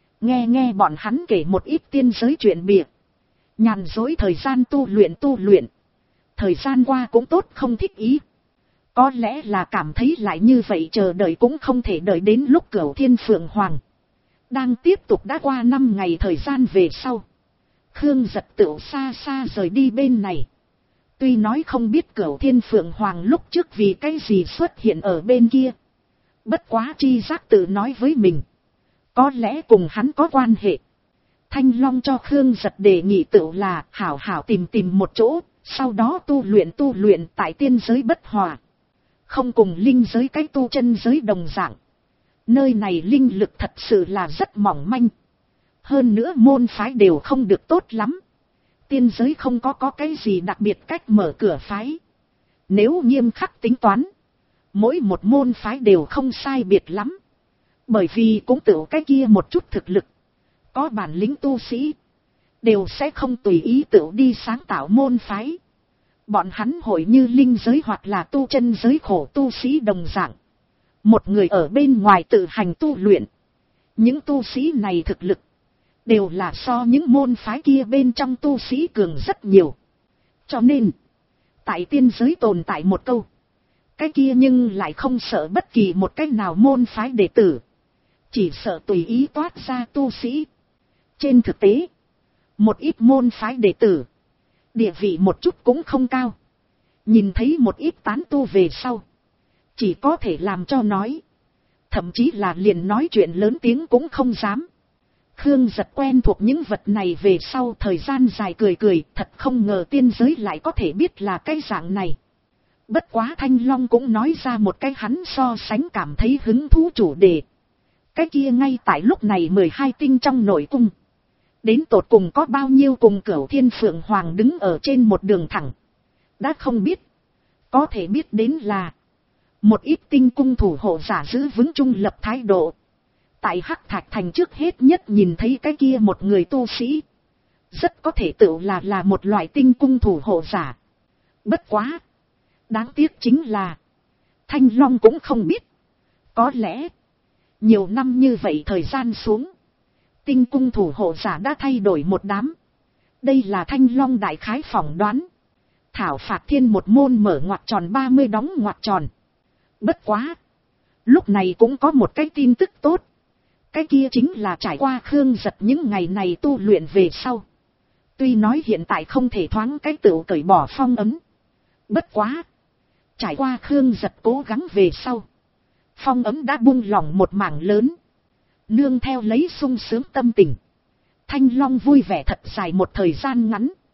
A: Nghe bọn hắn kể một ít tiên giới chuyện bịa. Nhàn dối thời gian tu luyện. Thời gian qua cũng tốt không thích ý. Có lẽ là cảm thấy lại như vậy chờ đợi cũng không thể đợi đến lúc Cửu Thiên Phượng Hoàng. Đang tiếp tục đã qua 5 ngày thời gian về sau. Khương Giật tựu xa xa rời đi bên này. Tuy nói không biết Cửu Thiên Phượng Hoàng lúc trước vì cái gì xuất hiện ở bên kia. Bất quá chi giác tự nói với mình. Có lẽ cùng hắn có quan hệ. Thanh Long cho Khương Giật đề nghị tựu là hảo tìm một chỗ. Sau đó tu luyện tại tiên giới bất hòa. Không cùng linh giới cái tu chân giới đồng dạng. Nơi này linh lực thật sự là rất mỏng manh. Hơn nữa môn phái đều không được tốt lắm. Tiên giới không có cái gì đặc biệt cách mở cửa phái. Nếu nghiêm khắc tính toán. Mỗi một môn phái đều không sai biệt lắm. Bởi vì cũng tự cái kia một chút thực lực. Có bản lĩnh tu sĩ. Đều sẽ không tùy ý tự đi sáng tạo môn phái. Bọn hắn hội như linh giới hoặc là tu chân giới khổ tu sĩ đồng dạng. Một người ở bên ngoài tự hành tu luyện. Những tu sĩ này thực lực. Đều là so những môn phái kia bên trong tu sĩ cường rất nhiều. Cho nên. Tại tiên giới tồn tại một câu. Cái kia nhưng lại không sợ bất kỳ một cách nào môn phái đệ tử. Chỉ sợ tùy ý toát ra tu sĩ. Trên thực tế. Một ít môn phái đệ tử. Địa vị một chút cũng không cao. Nhìn thấy một ít tán tu về sau. Chỉ có thể làm cho nói. Thậm chí là liền nói chuyện lớn tiếng cũng không dám. Khương Giật quen thuộc những vật này về sau thời gian dài cười. Thật không ngờ tiên giới lại có thể biết là cái dạng này. Bất quá Thanh Long cũng nói ra một cái hắn so sánh cảm thấy hứng thú chủ đề. Cái kia ngay tại lúc này 12 tinh trong nội cung. Đến tột cùng có bao nhiêu cùng Cửu Thiên Phượng Hoàng đứng ở trên một đường thẳng. Đã không biết. Có thể biết đến là. Một ít tinh cung thủ hộ giả giữ vững trung lập thái độ. Tại Hắc Thạch Thành trước hết nhất nhìn thấy cái kia một người tu sĩ. Rất có thể tự là một loại tinh cung thủ hộ giả. Bất quá. Đáng tiếc chính là. Thanh Long cũng không biết. Có lẽ. Nhiều năm như vậy thời gian xuống. Tinh cung thủ hộ giả đã thay đổi một đám. Đây là Thanh Long đại khái phỏng đoán. Thảo phạt thiên một môn mở ngoặc tròn 30 đóng ngoặc tròn. Bất quá. Lúc này cũng có một cái tin tức tốt. Cái kia chính là trải qua Khương Giật những ngày này tu luyện về sau. Tuy nói hiện tại không thể thoáng cái tựu cởi bỏ phong ấn. Bất quá. Trải qua Khương Giật cố gắng về sau. Phong ấn đã buông lỏng một mảng lớn. Nương theo lấy sung sướng tâm tình. Thanh Long vui vẻ thật dài một thời gian ngắn.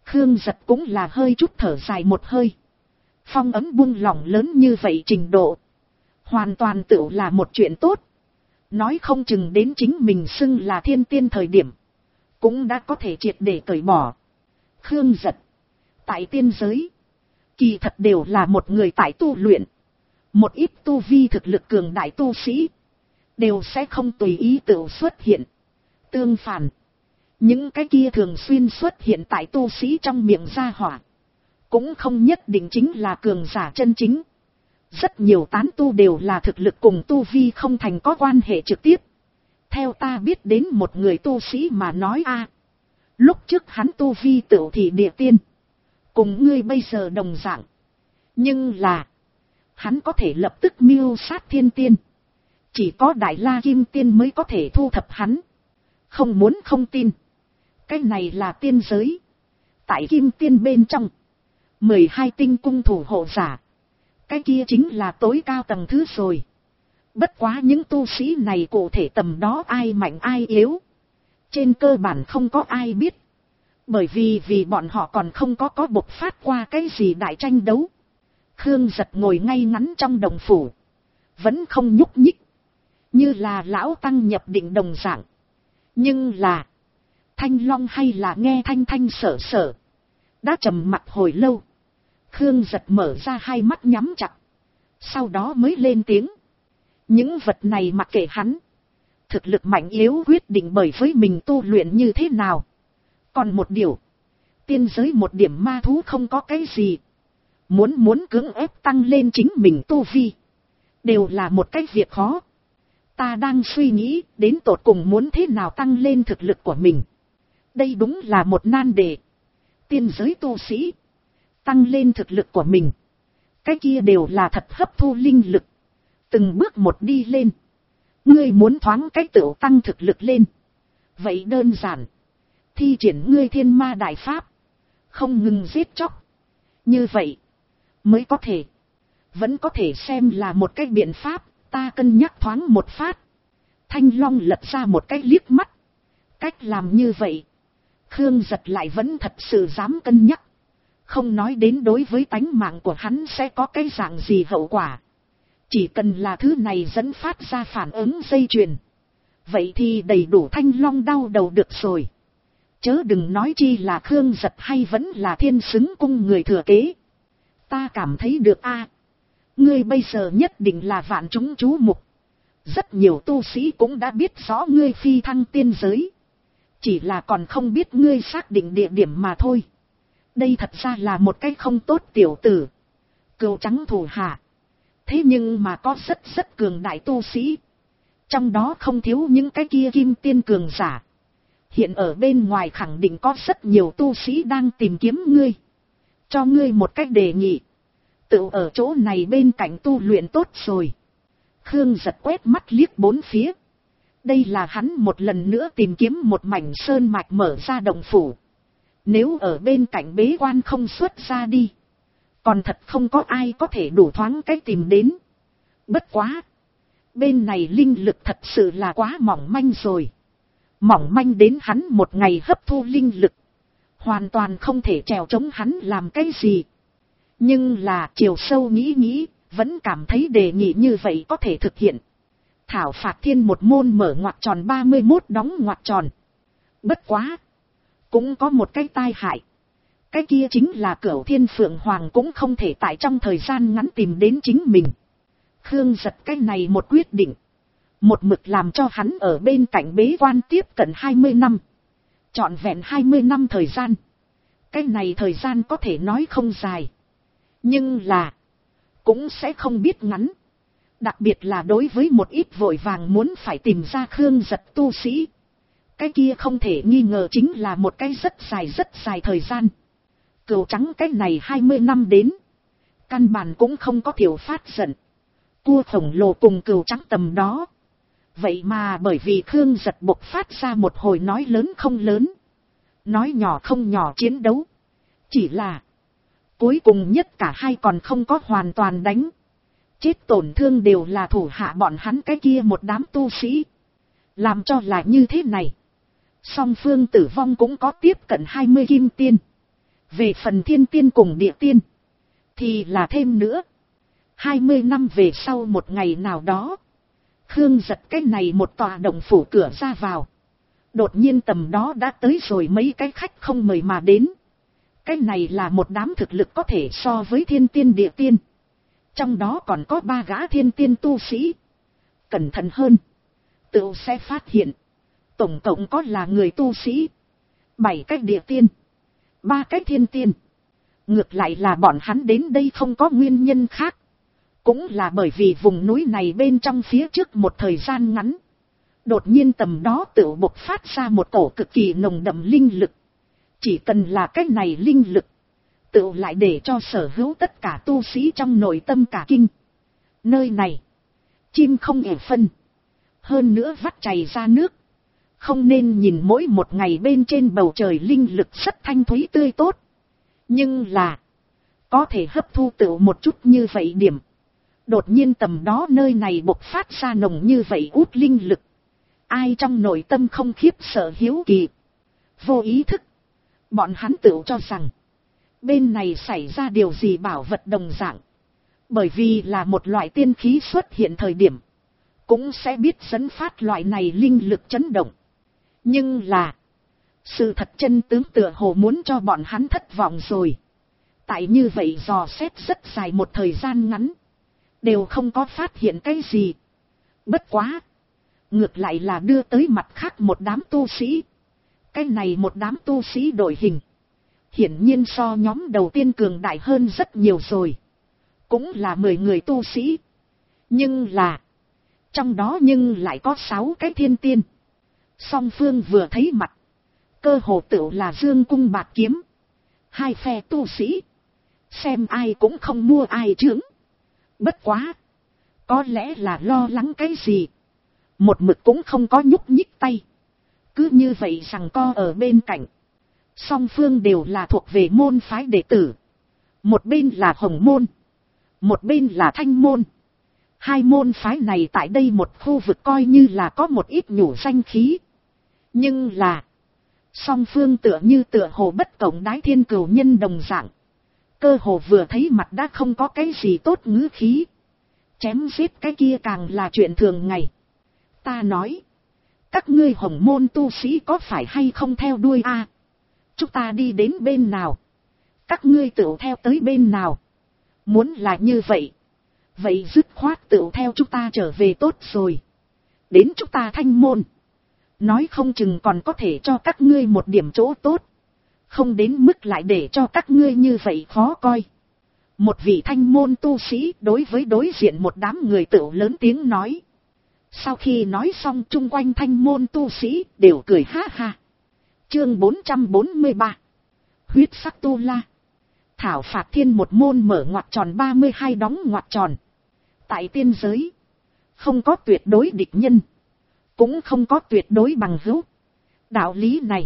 A: Khương Giật cũng là hơi chút thở dài một hơi. Phong ấm buông lỏng lớn như vậy trình độ, hoàn toàn tự là một chuyện tốt. Nói không chừng đến chính mình xưng là thiên tiên thời điểm, cũng đã có thể triệt để cởi bỏ. Khương Giật, tại tiên giới, kỳ thật đều là một người tại tu luyện. Một ít tu vi thực lực cường đại tu sĩ, đều sẽ không tùy ý tự xuất hiện. Tương phản, những cái kia thường xuyên xuất hiện tại tu sĩ trong miệng gia hỏa, cũng không nhất định chính là cường giả chân chính. Rất nhiều tán tu đều là thực lực cùng tu vi không thành có quan hệ trực tiếp. Theo ta biết đến một người tu sĩ mà nói lúc trước hắn tu vi tựu thị địa tiên, cùng ngươi bây giờ đồng dạng. Nhưng là, hắn có thể lập tức mưu sát thiên tiên. Chỉ có Đại La Kim Tiên mới có thể thu thập hắn. Không muốn không tin. Cái này là tiên giới. Tại Kim Tiên bên trong, 12 tinh cung thủ hộ giả, cái kia chính là tối cao tầng thứ rồi. Bất quá những tu sĩ này cụ thể tầm đó ai mạnh ai yếu, trên cơ bản không có ai biết. Bởi vì bọn họ còn không có bộc phát qua cái gì đại tranh đấu. Khương Giật ngồi ngay ngắn trong đồng phủ, vẫn không nhúc nhích, như là lão tăng nhập định đồng dạng. Nhưng là, Thanh Long hay là nghe thanh thanh sở sở, đã trầm mặt hồi lâu. Khương Giật mở ra hai mắt nhắm chặt, sau đó mới lên tiếng. Những vật này mặc kệ hắn, thực lực mạnh yếu quyết định bởi với mình tu luyện như thế nào. Còn một điều, tiên giới một điểm ma thú không có cái gì. Muốn cưỡng ép tăng lên chính mình tu vi, đều là một cái việc khó. Ta đang suy nghĩ đến tột cùng muốn thế nào tăng lên thực lực của mình. Đây đúng là một nan đề. Tiên giới tu sĩ, tăng lên thực lực của mình, cái kia đều là thật hấp thu linh lực. Từng bước một đi lên. Ngươi muốn thoáng cái tựu tăng thực lực lên, vậy đơn giản, thi triển ngươi thiên ma đại pháp, không ngừng giết chóc. Như vậy mới có thể, vẫn có thể xem là một cái biện pháp. Ta cân nhắc thoáng một phát. Thanh Long lật ra một cái liếc mắt. Cách làm như vậy, Khương Giật lại vẫn thật sự dám cân nhắc. Không nói đến đối với tánh mạng của hắn sẽ có cái dạng gì hậu quả. Chỉ cần là thứ này dẫn phát ra phản ứng dây chuyền, vậy thì đầy đủ Thanh Long đau đầu được rồi. Chớ đừng nói chi là Khương Giật hay vẫn là Thiên Xứng Cung người thừa kế. Ta cảm thấy được ngươi bây giờ nhất định là vạn chúng chú mục. Rất nhiều tu sĩ cũng đã biết rõ ngươi phi thăng tiên giới, chỉ là còn không biết ngươi xác định địa điểm mà thôi. Đây thật ra là một cái không tốt tiểu tử, cừu trắng thủ hạ. Thế nhưng mà có rất cường đại tu sĩ, trong đó không thiếu những cái kia kim tiên cường giả. Hiện ở bên ngoài khẳng định có rất nhiều tu sĩ đang tìm kiếm ngươi. Cho ngươi một cách đề nghị, tự ở chỗ này bên cạnh tu luyện tốt rồi. Khương Giật quét mắt liếc bốn phía. Đây là hắn một lần nữa tìm kiếm một mảnh sơn mạch mở ra động phủ. Nếu ở bên cạnh bế quan không xuất ra đi, còn thật không có ai có thể đủ thoáng cái tìm đến. Bất quá, bên này linh lực thật sự là quá mỏng manh rồi. Mỏng manh đến hắn một ngày hấp thu linh lực, hoàn toàn không thể trèo chống hắn làm cái gì. Nhưng là chiều sâu nghĩ, vẫn cảm thấy đề nghị như vậy có thể thực hiện. Thảo phạt thiên một môn mở ngoặc tròn 31 đóng ngoặc tròn. Bất quá, cũng có một cái tai hại. Cái kia chính là Cửu Thiên Phượng Hoàng cũng không thể tại trong thời gian ngắn tìm đến chính mình. Khương Giật cái này một quyết định, một mực làm cho hắn ở bên cạnh bế quan tiếp cận 20 năm. Trọn vẹn 20 năm thời gian. Cái này thời gian có thể nói không dài, nhưng là cũng sẽ không biết ngắn. Đặc biệt là đối với một ít vội vàng muốn phải tìm ra Khương Giật tu sĩ, cái kia không thể nghi ngờ chính là một cái rất dài thời gian. Cừu trắng cái này 20 năm đến, căn bản cũng không có thiểu phát giận. Cua khổng lồ cùng cừu trắng tầm đó. Vậy mà bởi vì Khương Giật bộc phát ra một hồi nói lớn không lớn, nói nhỏ không nhỏ chiến đấu. Chỉ là cuối cùng nhất cả hai còn không có hoàn toàn đánh. Chết tổn thương đều là thủ hạ bọn hắn cái kia một đám tu sĩ. Làm cho là như thế này, song phương tử vong cũng có tiếp cận 20 kim tiên. Về phần thiên tiên cùng địa tiên, thì là thêm nữa. 20 năm về sau một ngày nào đó, Khương Giật cái này một tòa động phủ cửa ra vào. Đột nhiên tầm đó đã tới rồi mấy cái khách không mời mà đến. Cái này là một đám thực lực có thể so với thiên tiên địa tiên. Trong đó còn có 3 gã thiên tiên tu sĩ. Cẩn thận hơn, tựu sẽ phát hiện, tổng cộng có là người tu sĩ 7 cái địa tiên, 3 cái thiên tiên. Ngược lại là bọn hắn đến đây không có nguyên nhân khác. Cũng là bởi vì vùng núi này bên trong phía trước một thời gian ngắn, đột nhiên tầm đó tựu bộc phát ra một tổ cực kỳ nồng đậm linh lực. Chỉ cần là cái này linh lực, tựu lại để cho sở hữu tất cả tu sĩ trong nội tâm cả kinh. Nơi này, chim không ẻ phân, hơn nữa vắt chảy ra nước. Không nên nhìn mỗi một ngày bên trên bầu trời linh lực rất thanh thúy tươi tốt. Nhưng là, có thể hấp thu tựu một chút như vậy điểm. Đột nhiên tầm đó nơi này bộc phát ra nồng như vậy út linh lực. Ai trong nội tâm không khiếp sợ hiếu kỳ. Vô ý thức, bọn hắn tựu cho rằng, bên này xảy ra điều gì bảo vật đồng dạng. Bởi vì là một loại tiên khí xuất hiện thời điểm, cũng sẽ biết dẫn phát loại này linh lực chấn động. Nhưng là, sự thật chân tướng tựa hồ muốn cho bọn hắn thất vọng rồi. Tại như vậy dò xét rất dài một thời gian ngắn, đều không có phát hiện cái gì. Bất quá, ngược lại là đưa tới mặt khác một đám tu sĩ. Cái này một đám tu sĩ đổi hình, hiển nhiên so nhóm đầu tiên cường đại hơn rất nhiều rồi. Cũng là 10 người tu sĩ. Nhưng là, trong đó nhưng lại có 6 cái thiên tiên. Song phương vừa thấy mặt, cơ hồ tựu là dương cung bạc kiếm. Hai phe tu sĩ, xem ai cũng không mua ai chướng. Bất quá, có lẽ là lo lắng cái gì, một mực cũng không có nhúc nhích tay. Cứ như vậy rằng co ở bên cạnh. Song phương đều là thuộc về môn phái đệ tử. Một bên là Hồng môn, một bên là Thanh môn. Hai môn phái này tại đây một khu vực coi như là có một ít nhủ danh khí. Nhưng là, song phương tựa như tựa hồ bất cộng đái thiên cửu nhân đồng dạng. Cơ hồ vừa thấy mặt đã không có cái gì tốt ngữ khí. Chém giết cái kia càng là chuyện thường ngày. Ta nói, các ngươi Hồng môn tu sĩ có phải hay không theo đuôi a? Chúng ta đi đến bên nào, các ngươi tự theo tới bên nào. Muốn là như vậy, vậy dứt khoát tự theo chúng ta trở về tốt rồi. Đến chúng ta Thanh môn, nói không chừng còn có thể cho các ngươi một điểm chỗ tốt. Không đến mức lại để cho các ngươi như vậy khó coi. Một vị Thanh môn tu sĩ đối với đối diện một đám người tựu lớn tiếng nói. Sau khi nói xong, chung quanh Thanh môn tu sĩ đều cười ha ha. Chương 443, huyết sắc tu la. Thảo phạt thiên một môn mở ngoặc tròn 32 đóng ngoặc tròn. Tại tiên giới, không có tuyệt đối địch nhân, cũng không có tuyệt đối bằng hữu. Đạo lý này,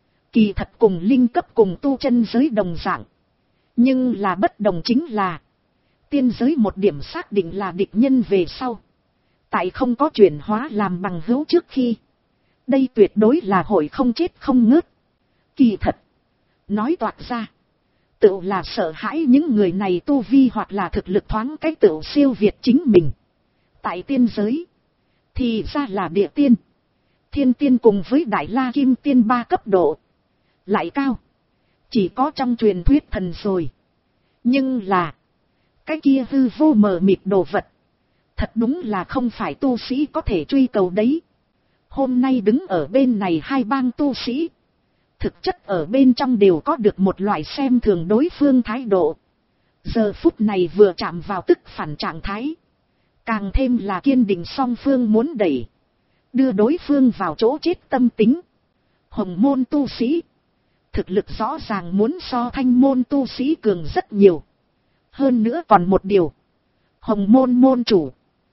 A: kỳ thật cùng linh cấp cùng tu chân giới đồng dạng. Nhưng là bất đồng chính là, tiên giới một điểm xác định là địch nhân về sau. Tại không có chuyển hóa làm bằng hữu trước khi, đây tuyệt đối là hội không chết không ngớt. Kỳ thật, nói toạc ra, tựu là sợ hãi những người này tu vi hoặc là thực lực thoáng cái tựu siêu việt chính mình. Tại tiên giới, thì ra là địa tiên, thiên tiên cùng với đại la kim tiên 3 cấp độ. Lại cao, chỉ có trong truyền thuyết thần rồi. Nhưng là, cái kia hư vô mờ mịt đồ vật, thật đúng là không phải tu sĩ có thể truy cầu đấy. Hôm nay đứng ở bên này hai bang tu sĩ, thực chất ở bên trong đều có được một loại xem thường đối phương thái độ. Giờ phút này vừa chạm vào tức phản trạng thái, càng thêm là kiên định song phương muốn đẩy, đưa đối phương vào chỗ chết tâm tính. Hồng môn tu sĩ, thực lực rõ ràng muốn so Thanh môn tu sĩ cường rất nhiều. Hơn nữa còn một điều, Hồng môn môn chủ,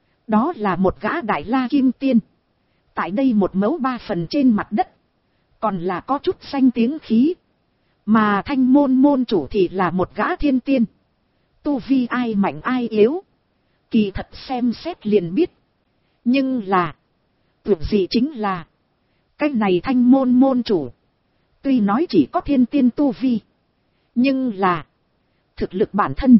A: đó là một gã đại la kim tiên. Tại đây một mẫu 3 phần trên mặt đất, còn là có chút danh tiếng khí. Mà Thanh môn môn chủ thì là một gã thiên tiên. Tu vi ai mạnh ai yếu, kỳ thật xem xét liền biết. Nhưng là, tuyệt gì chính là, cái này Thanh môn môn chủ, tuy nói chỉ có thiên tiên tu vi, Nhưng là, thực lực bản thân,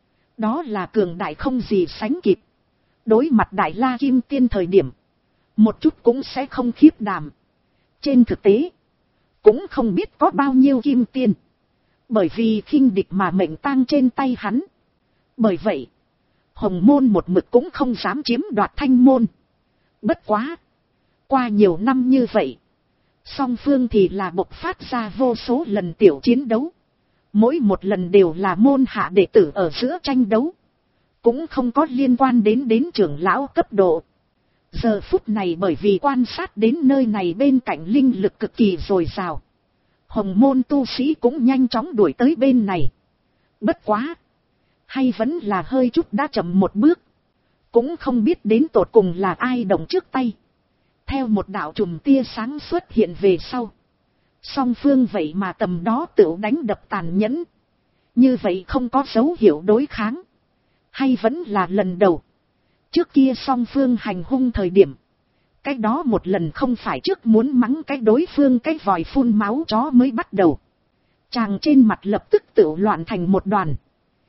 A: đó là cường đại không gì sánh kịp. Đối mặt Đại La Kim Tiên thời điểm, một chút cũng sẽ không khiếp đảm. Trên thực tế, cũng không biết có bao nhiêu Kim Tiên, bởi vì khinh địch mà mệnh tang trên tay hắn. Bởi vậy, Hồng Môn một mực cũng không dám chiếm đoạt Thanh Môn. Bất quá, qua nhiều năm như vậy, song phương thì là bộc phát ra vô số lần tiểu chiến đấu. Mỗi một lần đều là môn hạ đệ tử ở giữa tranh đấu, cũng không có liên quan đến trưởng lão cấp độ. Giờ phút này bởi vì quan sát đến nơi này bên cạnh linh lực cực kỳ dồi dào, Hồng Môn tu sĩ cũng nhanh chóng đuổi tới bên này. Bất quá, hay vẫn là hơi chút đã chậm một bước, cũng không biết đến tột cùng là ai động trước tay. Theo một đạo chùm tia sáng xuất hiện về sau, song phương vậy mà tầm đó tự đánh đập tàn nhẫn, như vậy không có dấu hiệu đối kháng, hay vẫn là lần đầu. Trước kia song phương hành hung thời điểm, cái đó một lần không phải trước muốn mắng cái đối phương cái vòi phun máu chó mới bắt đầu, chàng trên mặt lập tức tự loạn thành một đoàn.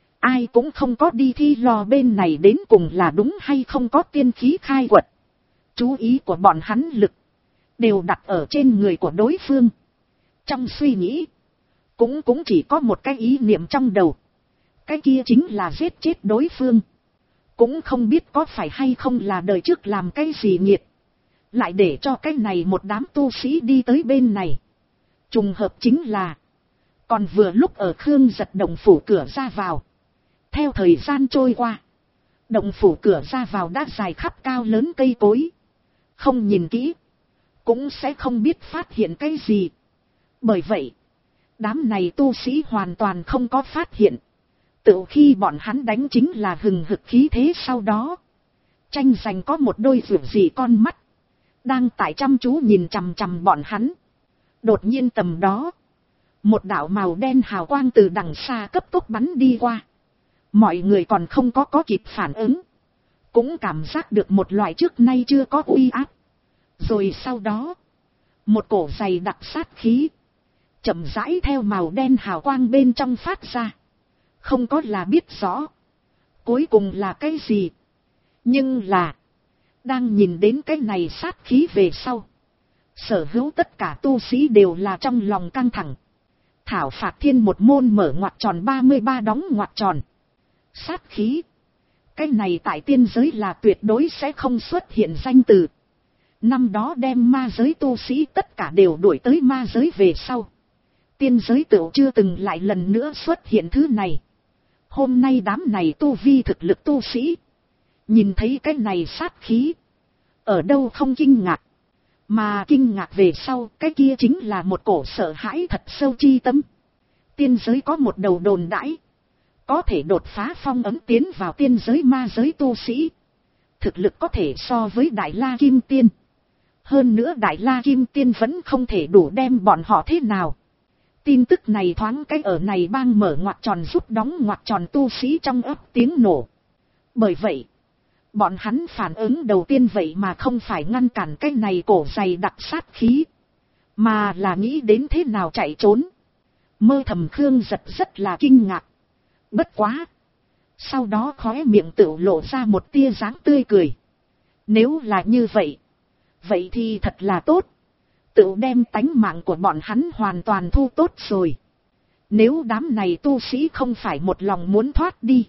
A: Ai cũng không có đi thi lo bên này đến cùng là đúng hay không có tiên khí khai quật. Chú ý của bọn hắn lực đều đặt ở trên người của đối phương. Trong suy nghĩ, cũng chỉ có một cái ý niệm trong đầu. Cái kia chính là giết chết đối phương. Cũng không biết có phải hay không là đời trước làm cái gì nghiệt, lại để cho cái này một đám tu sĩ đi tới bên này. Trùng hợp chính là, còn vừa lúc ở Khương Giật động phủ cửa ra vào. Theo thời gian trôi qua, động phủ cửa ra vào đã dài khắp cao lớn cây cối. Không nhìn kỹ, cũng sẽ không biết phát hiện cái gì. Bởi vậy, đám này tu sĩ hoàn toàn không có phát hiện. Tự khi bọn hắn đánh chính là hừng hực khí thế, sau đó tranh giành có một đôi rượu gì con mắt đang tại chăm chú nhìn chằm chằm bọn hắn. Đột nhiên tầm đó, một đạo màu đen hào quang từ đằng xa cấp tốc bắn đi qua. Mọi người còn không có kịp phản ứng, cũng cảm giác được một loại trước nay chưa có uy áp. Rồi sau đó, một cổ dày đặc sát khí chậm rãi theo màu đen hào quang bên trong phát ra. Không có là biết rõ cuối cùng là cái gì, nhưng là đang nhìn đến cái này sát khí về sau, sở hữu tất cả tu sĩ đều là trong lòng căng thẳng. Thảo Phạt Thiên một môn mở ngoặc tròn 33 đóng ngoặc tròn. Sát khí, cái này tại tiên giới là tuyệt đối sẽ không xuất hiện danh từ. Năm đó đem ma giới tu sĩ tất cả đều đuổi tới ma giới về sau, tiên giới tựu chưa từng lại lần nữa xuất hiện thứ này. Hôm nay đám này tu vi thực lực tu sĩ, nhìn thấy cái này sát khí, ở đâu không kinh ngạc, mà kinh ngạc về sau cái kia chính là một cổ sợ hãi thật sâu chi tâm. Tiên giới có một đầu đồn đãi, có thể đột phá phong ấn tiến vào tiên giới ma giới tu sĩ, thực lực có thể so với Đại La Kim Tiên. Hơn nữa Đại La Kim Tiên vẫn không thể đủ đem bọn họ thế nào. Tin tức này thoáng cái ở này bang mở ngoặc tròn giúp đóng ngoặc tròn tu sĩ trong ấp tiếng nổ. Bởi vậy, bọn hắn phản ứng đầu tiên vậy mà không phải ngăn cản cái này cổ dày đặc sát khí, mà là nghĩ đến thế nào chạy trốn. Mơ thầm Khương Giật rất là kinh ngạc. Bất quá, sau đó khóe miệng tự lộ ra một tia dáng tươi cười. Nếu là như vậy, vậy thì thật là tốt. Tự đem tánh mạng của bọn hắn hoàn toàn thu tốt rồi. Nếu đám này tu sĩ không phải một lòng muốn thoát đi,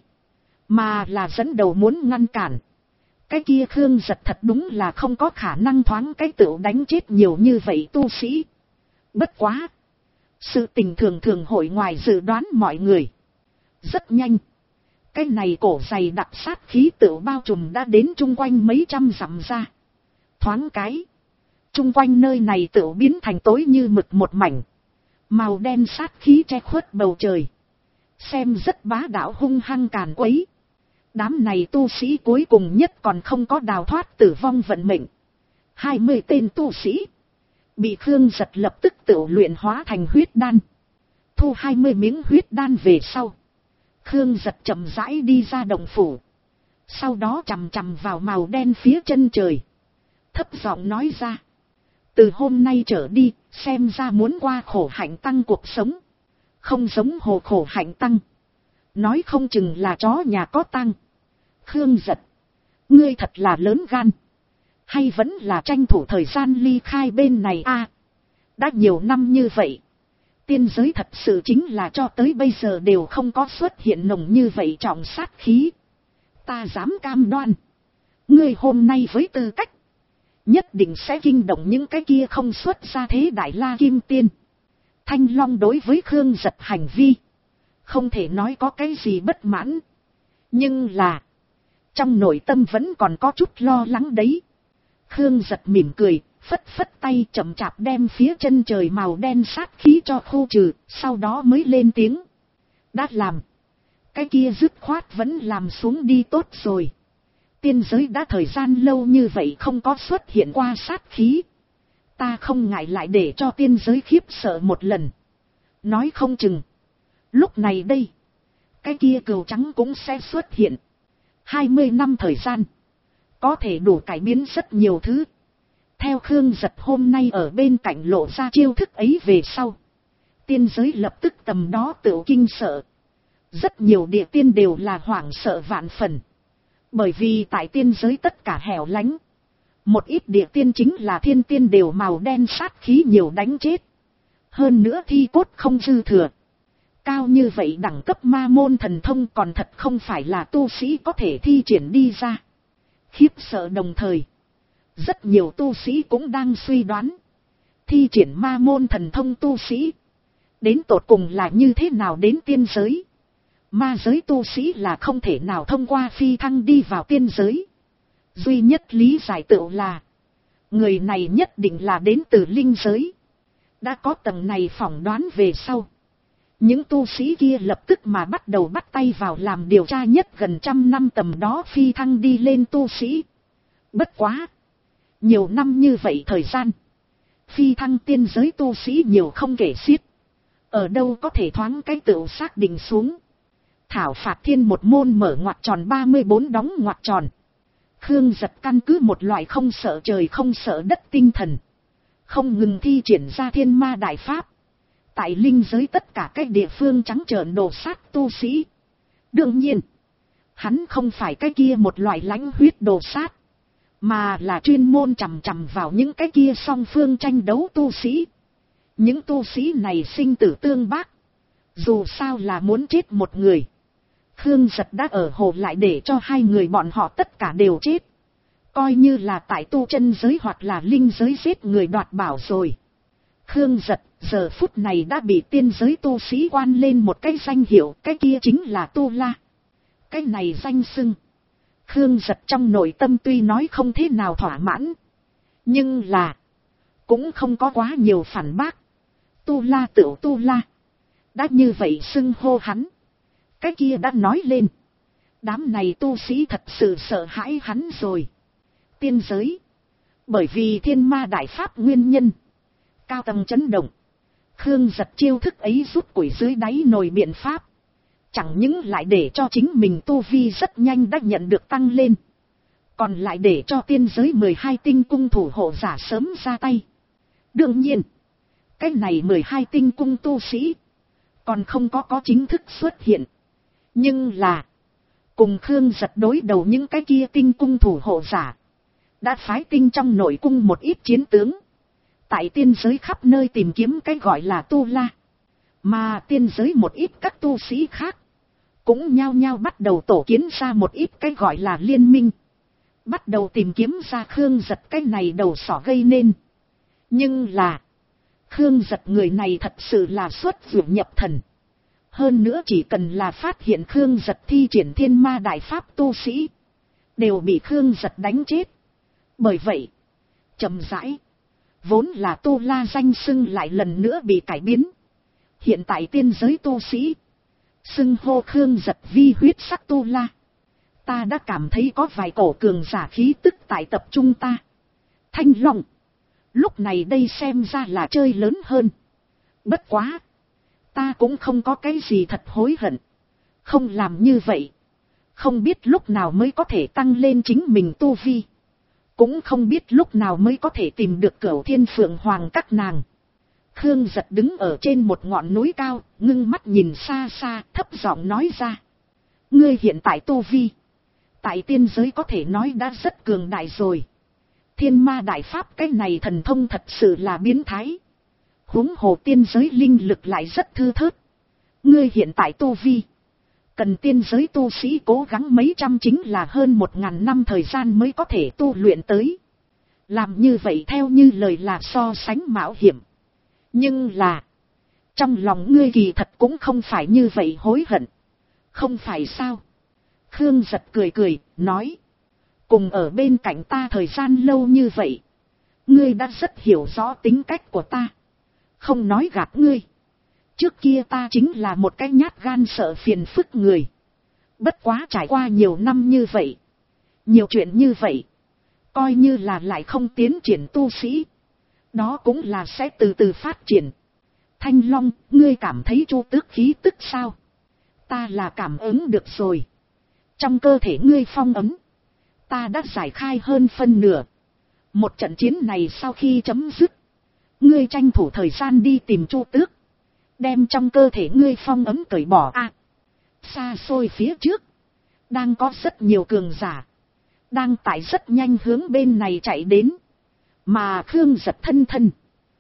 A: mà là dẫn đầu muốn ngăn cản, cái kia Khương Giật thật đúng là không có khả năng thoáng cái tự đánh chết nhiều như vậy tu sĩ. Bất quá, sự tình thường thường hội ngoài dự đoán mọi người. Rất nhanh, cái này cổ dày đặc sát khí tự bao trùm đã đến chung quanh mấy trăm dặm ra. Thoáng cái, chung quanh nơi này tự biến thành tối như mực một mảnh, màu đen sát khí che khuất bầu trời, xem rất bá đạo hung hăng càn quấy. Đám này tu sĩ cuối cùng nhất còn không có đào thoát tử vong vận mệnh. 20 tên tu sĩ bị Khương Giật lập tức tự luyện hóa thành huyết đan. Thu 20 miếng huyết đan về sau, Khương Giật chậm rãi đi ra động phủ, sau đó chằm chằm vào màu đen phía chân trời, thấp giọng nói ra: từ hôm nay trở đi, xem ra muốn qua khổ hạnh tăng cuộc sống, Không giống Hồ Khổ Hạnh tăng. Nói không chừng là chó nhà có tăng. Khương Giật. Ngươi thật là lớn gan. Hay vẫn là tranh thủ thời gian ly khai bên này a? Đã nhiều năm như vậy. Tiên giới thật sự chính là cho tới bây giờ đều không có xuất hiện nồng như vậy trọng sát khí. Ta dám cam đoan. Ngươi hôm nay với tư cách. Nhất định sẽ kinh động những cái kia không xuất ra thế đại la kim tiên. Thanh Long đối với Khương Giật hành vi. Không thể nói có cái gì bất mãn. Nhưng là. Trong nội tâm vẫn còn có chút lo lắng đấy. Khương Giật mỉm cười. Phất phất tay chậm chạp đem phía chân trời màu đen sát khí cho khu trừ. Sau đó mới lên tiếng. Đã làm. Cái kia dứt khoát vẫn làm xuống đi tốt rồi. Tiên giới đã thời gian lâu như vậy không có xuất hiện qua sát khí. Ta không ngại lại để cho tiên giới khiếp sợ một lần. Nói không chừng. Lúc này đây. Cái kia cừu trắng cũng sẽ xuất hiện. 20 năm thời gian. Có thể đủ cải biến rất nhiều thứ. Theo Khương Giật hôm nay ở bên cạnh lộ ra chiêu thức ấy về sau. Tiên giới lập tức tầm đó tự kinh sợ. Rất nhiều địa tiên đều là hoảng sợ vạn phần. Bởi vì tại tiên giới tất cả hẻo lánh. Một ít địa tiên chính là thiên tiên đều màu đen sát khí nhiều đánh chết. Hơn nữa thi cốt không dư thừa. Cao như vậy đẳng cấp ma môn thần thông còn thật không phải là tu sĩ có thể thi triển đi ra. Khiếp sợ đồng thời. Rất nhiều tu sĩ cũng đang suy đoán. Thi triển ma môn thần thông tu sĩ. Đến tột cùng là như thế nào đến tiên giới. Ma giới tu sĩ là không thể nào thông qua phi thăng đi vào tiên giới. Duy nhất lý giải tựu là. Người này nhất định là đến từ linh giới. Đã có tầng này phỏng đoán về sau. Những tu sĩ kia lập tức mà bắt đầu bắt tay vào làm điều tra nhất gần 100 năm tầm đó phi thăng đi lên tu sĩ. Bất quá. Nhiều năm như vậy thời gian. Phi thăng tiên giới tu sĩ nhiều không kể xiết. Ở đâu có thể thoáng cái tựu xác định xuống. Thảo phạt thiên một môn mở ngoặc tròn 34 đóng ngoặc tròn. Khương Giật căn cứ một loại không sợ trời không sợ đất tinh thần. Không ngừng thi triển ra thiên ma đại pháp. Tại linh giới tất cả các địa phương trắng trợn đổ sát tu sĩ. Đương nhiên. Hắn không phải cái kia một loại lãnh huyết đổ sát. Mà là chuyên môn chằm chằm vào những cái kia song phương tranh đấu tu sĩ. Những tu sĩ này sinh tử tương bác. Dù sao là muốn chết một người. Khương Giật đã ở hồ lại để cho hai người bọn họ tất cả đều chết. Coi như là tại tu chân giới hoặc là linh giới giết người đoạt bảo rồi. Khương Giật giờ phút này đã bị tiên giới tu sĩ quan lên một cái danh hiệu. Cái kia chính là Tu La. Cái này danh xưng. Khương Giật trong nội tâm tuy nói không thế nào thỏa mãn. Nhưng là. Cũng không có quá nhiều phản bác. Tu La tựu Tu La. Đã như vậy xưng hô hắn. Cái kia đã nói lên. Đám này tu sĩ thật sự sợ hãi hắn rồi. Tiên giới. Bởi vì thiên ma đại pháp nguyên nhân. Cao tầng chấn động. Khương Giật chiêu thức ấy rút củi dưới đáy nồi biện pháp. Chẳng những lại để cho chính mình tu vi rất nhanh đã nhận được tăng lên. Còn lại để cho tiên giới 12 tinh cung thủ hộ giả sớm ra tay. Đương nhiên. Cái này 12 tinh cung tu sĩ. Còn không có chính thức xuất hiện. Nhưng là. Cùng Khương Giật đối đầu những cái kia tinh cung thủ hộ giả. Đã phái tinh trong nội cung một ít chiến tướng. Tại tiên giới khắp nơi tìm kiếm cái gọi là Tu La. Mà tiên giới một ít các tu sĩ khác. Cũng nhao nhao bắt đầu tổ kiến ra một ít cái gọi là liên minh. Bắt đầu tìm kiếm ra Khương Giật cái này đầu sỏ gây nên. Nhưng là. Khương Giật người này thật sự là xuất vượt nhập thần. Hơn nữa chỉ cần là phát hiện Khương Giật thi triển thiên ma đại pháp tu sĩ. Đều bị Khương Giật đánh chết. Bởi vậy. Chậm rãi. Vốn là Tu La danh xưng lại lần nữa bị cải biến. Hiện tại tiên giới tu sĩ. Xưng hô Khương Giật vi huyết sắc Tu La. Ta đã cảm thấy có vài cổ cường giả khí tức tại tập trung ta. Thanh Long. Lúc này đây xem ra là chơi lớn hơn. Bất quá. Ta cũng không có cái gì thật hối hận. Không làm như vậy. Không biết lúc nào mới có thể tăng lên chính mình tu vi. Cũng không biết lúc nào mới có thể tìm được Cửu Thiên Phượng Hoàng các nàng. Khương Giật đứng ở trên một ngọn núi cao, ngưng mắt nhìn xa xa, thấp giọng nói ra. Ngươi hiện tại tu vi, tại tiên giới có thể nói đã rất cường đại rồi. Thiên ma đại pháp cái này thần thông thật sự là biến thái. Huống hồ tiên giới linh lực lại rất thưa thớt. Ngươi hiện tại tu vi, cần tiên giới tu sĩ cố gắng mấy trăm chính là hơn 1000 năm thời gian mới có thể tu luyện tới. Làm như vậy theo như lời là so sánh mạo hiểm. Nhưng là, trong lòng ngươi kỳ thật cũng không phải như vậy hối hận. Không phải sao? Khương Giật cười cười, nói. Cùng ở bên cạnh ta thời gian lâu như vậy, ngươi đã rất hiểu rõ tính cách của ta. Không nói gạt ngươi. Trước kia ta chính là một cái nhát gan sợ phiền phức người. Bất quá trải qua nhiều năm như vậy, nhiều chuyện như vậy, coi như là lại không tiến triển tu sĩ, đó cũng là sẽ từ từ phát triển. Thanh Long, ngươi cảm thấy Chu Tước khí tức sao? Ta là cảm ứng được rồi. Trong cơ thể ngươi phong ấm, ta đã giải khai hơn phân nửa. Một trận chiến này sau khi chấm dứt, ngươi tranh thủ thời gian đi tìm Chu Tước, đem trong cơ thể ngươi phong ấm cởi bỏ a. Xa xôi phía trước, đang có rất nhiều cường giả, đang tại rất nhanh hướng bên này chạy đến. Mà Khương Giật thân thân,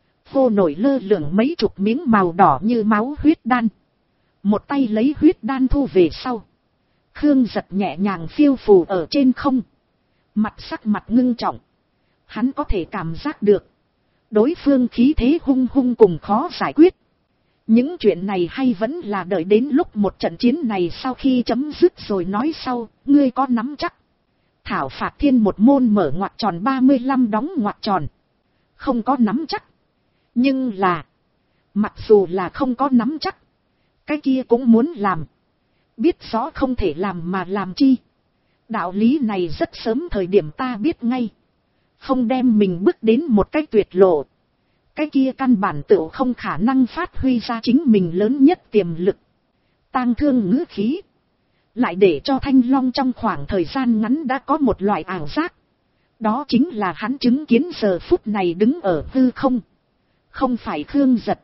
A: vô nổi lơ lửng mấy chục miếng màu đỏ như máu huyết đan. Một tay lấy huyết đan thu về sau, Khương Giật nhẹ nhàng phiêu phù ở trên không. Mặt sắc mặt ngưng trọng, hắn có thể cảm giác được đối phương khí thế hung hung cùng khó giải quyết. Những chuyện này hay vẫn là đợi đến lúc một trận chiến này sau khi chấm dứt rồi nói sau. Ngươi có nắm chắc? Thảo phạt thiên một môn mở ngoặc tròn 35 đóng ngoặc tròn. Không có nắm chắc. Nhưng là, mặc dù là không có nắm chắc, cái kia cũng muốn làm. Biết rõ không thể làm mà làm chi. Đạo lý này rất sớm thời điểm ta biết ngay. Không đem mình bước đến một cái tuyệt lộ, cái kia căn bản tựu không khả năng phát huy ra chính mình lớn nhất tiềm lực. Tang Thương ngữ khí, lại để cho Thanh Long trong khoảng thời gian ngắn đã có một loại ảo giác. Đó chính là hắn chứng kiến giờ phút này đứng ở hư không. Không phải Khương Giật,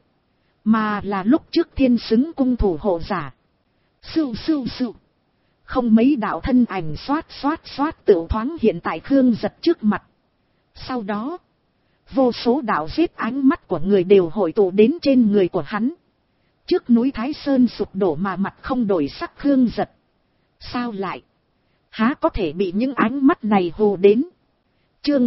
A: mà là lúc trước Thiên Xứng cung thủ hộ giả. Sưu sưu sưu. Không mấy đạo thân ảnh xoát xoát xoát tựu thoáng hiện tại Khương Giật trước mặt. Sau đó, vô số đạo giết ánh mắt của người đều hội tụ đến trên người của hắn. Trước núi Thái Sơn sụp đổ mà mặt không đổi sắc Khương Giật, sao lại há có thể bị những ánh mắt này hù đến. Chương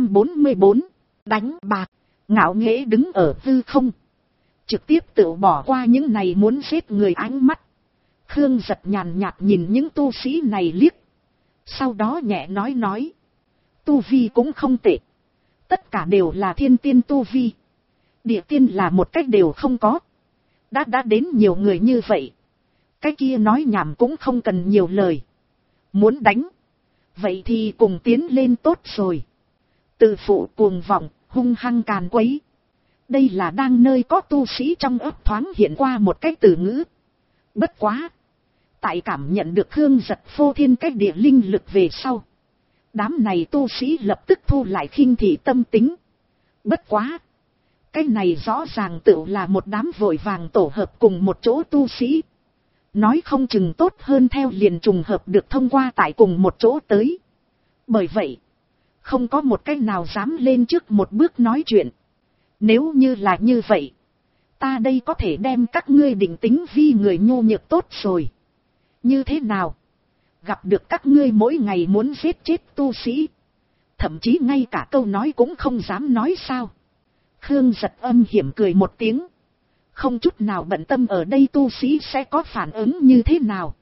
A: 444, đánh bạc. Ngạo nghễ đứng ở hư không, trực tiếp tự bỏ qua những này muốn giết người ánh mắt. Khương Giật nhàn nhạt nhìn những tu sĩ này liếc, sau đó nhẹ nói. Tu vi cũng không tệ, tất cả đều là thiên tiên tu vi. Địa tiên là một cách đều không có. Đã đến nhiều người như vậy, cái kia nói nhảm cũng không cần nhiều lời. Muốn đánh, vậy thì cùng tiến lên tốt rồi. Tự phụ cuồng vọng, hung hăng càn quấy. Đây là đang nơi có tu sĩ trong ấp thoáng hiện qua một cái từ ngữ. Bất quá, tại cảm nhận được Khương Giật phô thiên cách địa linh lực về sau, đám này tu sĩ lập tức thu lại khinh thị tâm tính. Bất quá, cái này rõ ràng tự là một đám vội vàng tổ hợp cùng một chỗ tu sĩ. Nói không chừng tốt hơn theo liền trùng hợp được thông qua tại cùng một chỗ tới. Bởi vậy, không có một cái nào dám lên trước một bước nói chuyện. Nếu như là như vậy, ta đây có thể đem các ngươi định tính vi người nhu nhược tốt rồi. Như thế nào? Gặp được các ngươi mỗi ngày muốn giết chết tu sĩ, thậm chí ngay cả câu nói cũng không dám nói sao? Khương Giật âm hiểm cười một tiếng, không chút nào bận tâm ở đây tu sĩ sẽ có phản ứng như thế nào,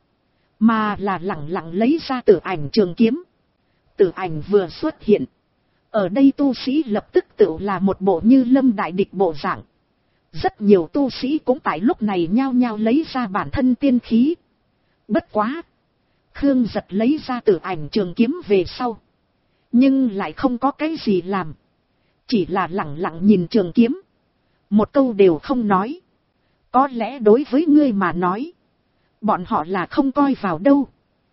A: mà là lẳng lặng lấy ra Tử Ảnh trường kiếm. Tử Ảnh vừa xuất hiện, ở đây tu sĩ lập tức tự là một bộ như lâm đại địch bộ dạng. Rất nhiều tu sĩ cũng tại lúc này nhao nhao lấy ra bản thân tiên khí. Bất quá, Khương Giật lấy ra Tử Ảnh trường kiếm về sau, nhưng lại không có cái gì làm, chỉ là lẳng lặng nhìn trường kiếm, một câu đều không nói. Có lẽ đối với ngươi mà nói, bọn họ là không coi vào đâu.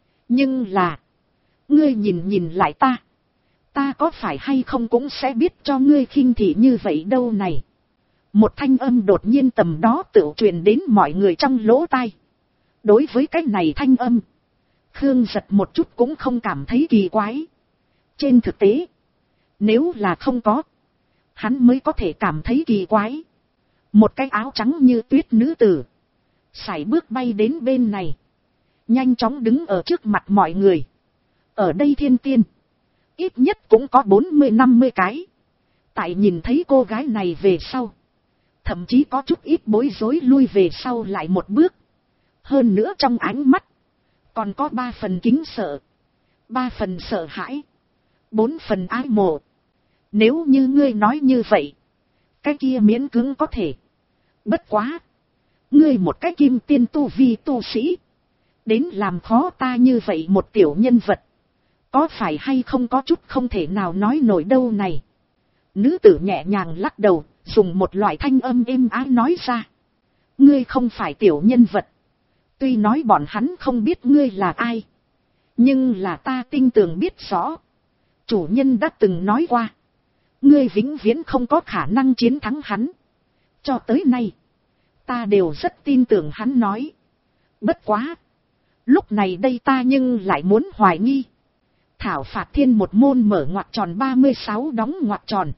A: Nhưng là, ngươi nhìn lại ta có phải hay không cũng sẽ biết cho ngươi khinh thị như vậy đâu này. Một thanh âm đột nhiên tầm đó tự truyền đến mọi người trong lỗ tai. Đối với cái này thanh âm, Khương Giật một chút cũng không cảm thấy kỳ quái. Trên thực tế, nếu là không có, hắn mới có thể cảm thấy kỳ quái. Một cái áo trắng như tuyết nữ tử, sải bước bay đến bên này, nhanh chóng đứng ở trước mặt mọi người. Ở đây thiên tiên, ít nhất cũng có 40-50 cái. Tại nhìn thấy cô gái này về sau, thậm chí có chút ít bối rối lui về sau lại một bước. Hơn nữa trong ánh mắt, còn có 3 phần kính sợ, 3 phần sợ hãi, 4 phần ái mộ. Nếu như ngươi nói như vậy, cái kia miễn cưỡng có thể. Bất quá, ngươi một cái kim tiên tu vi tu sĩ, đến làm khó ta như vậy một tiểu nhân vật, có phải hay không có chút không thể nào nói nổi đâu này. Nữ tử nhẹ nhàng lắc đầu, dùng một loại thanh âm êm ái nói ra. Ngươi không phải tiểu nhân vật. Tuy nói bọn hắn không biết ngươi là ai, nhưng là ta tin tưởng biết rõ. Chủ nhân đã từng nói qua, ngươi vĩnh viễn không có khả năng chiến thắng hắn. Cho tới nay, ta đều rất tin tưởng hắn nói. Bất quá, lúc này đây ta nhưng lại muốn hoài nghi. Thảo phạt thiên một môn mở ngoặc tròn 36 đóng ngoặc tròn.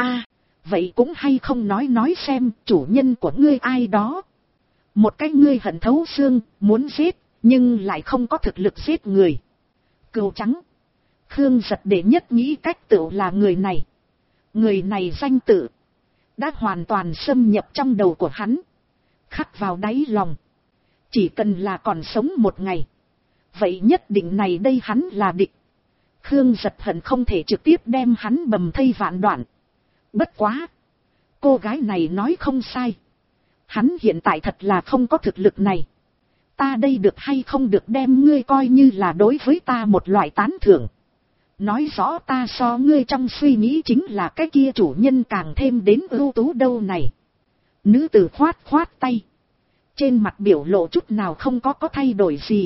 A: Vậy cũng hay không nói xem chủ nhân của ngươi ai đó. Một cái ngươi hận thấu xương, muốn giết, nhưng lại không có thực lực giết người. Cừu trắng. Khương Giật đệ nhất nghĩ cách tựu là người này. Người này danh tự đã hoàn toàn xâm nhập trong đầu của hắn, khắc vào đáy lòng. Chỉ cần là còn sống một ngày, vậy nhất định này đây hắn là địch. Khương Giật hận không thể trực tiếp đem hắn bầm thây vạn đoạn. Bất quá, cô gái này nói không sai. Hắn hiện tại thật là không có thực lực này. Ta đây được hay không được đem ngươi coi như là đối với ta một loại tán thưởng. Nói rõ ta so ngươi trong suy nghĩ chính là cái kia chủ nhân càng thêm đến ưu tú đâu này. Nữ tử khoát tay. Trên mặt biểu lộ chút nào không có thay đổi gì.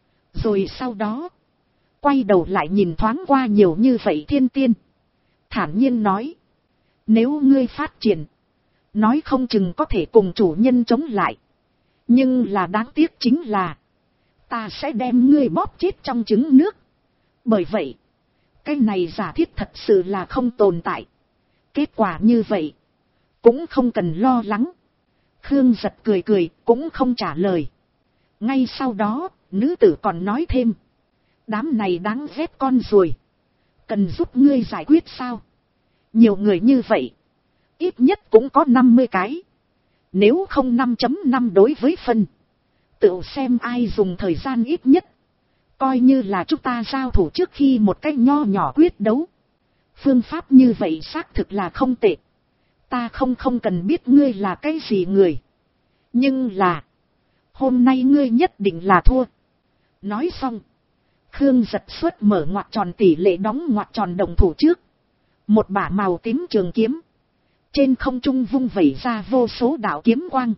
A: Rồi sau đó, quay đầu lại nhìn thoáng qua nhiều như vậy thiên tiên. Thản nhiên nói. Nếu ngươi phát triển, nói không chừng có thể cùng chủ nhân chống lại. Nhưng là đáng tiếc chính là, ta sẽ đem ngươi bóp chết trong trứng nước. Bởi vậy, cái này giả thiết thật sự là không tồn tại. Kết quả như vậy, cũng không cần lo lắng. Khương Giật cười cũng không trả lời. Ngay sau đó, nữ tử còn nói thêm. Đám này đáng ghét con ruồi, cần giúp ngươi giải quyết sao? Nhiều người như vậy, ít nhất cũng có 50 cái. Nếu không 5.5 đối với phân, tự xem ai dùng thời gian ít nhất. Coi như là chúng ta giao thủ trước khi một cái nho nhỏ quyết đấu. Phương pháp như vậy xác thực là không tệ. Ta không cần biết ngươi là cái gì người. Nhưng là, hôm nay ngươi nhất định là thua. Nói xong, Khương Giật xuất mở ngoặc tròn tỷ lệ đóng ngoặc tròn đồng thủ trước. Một bả màu tím trường kiếm, trên không trung vung vẩy ra vô số đạo kiếm quang.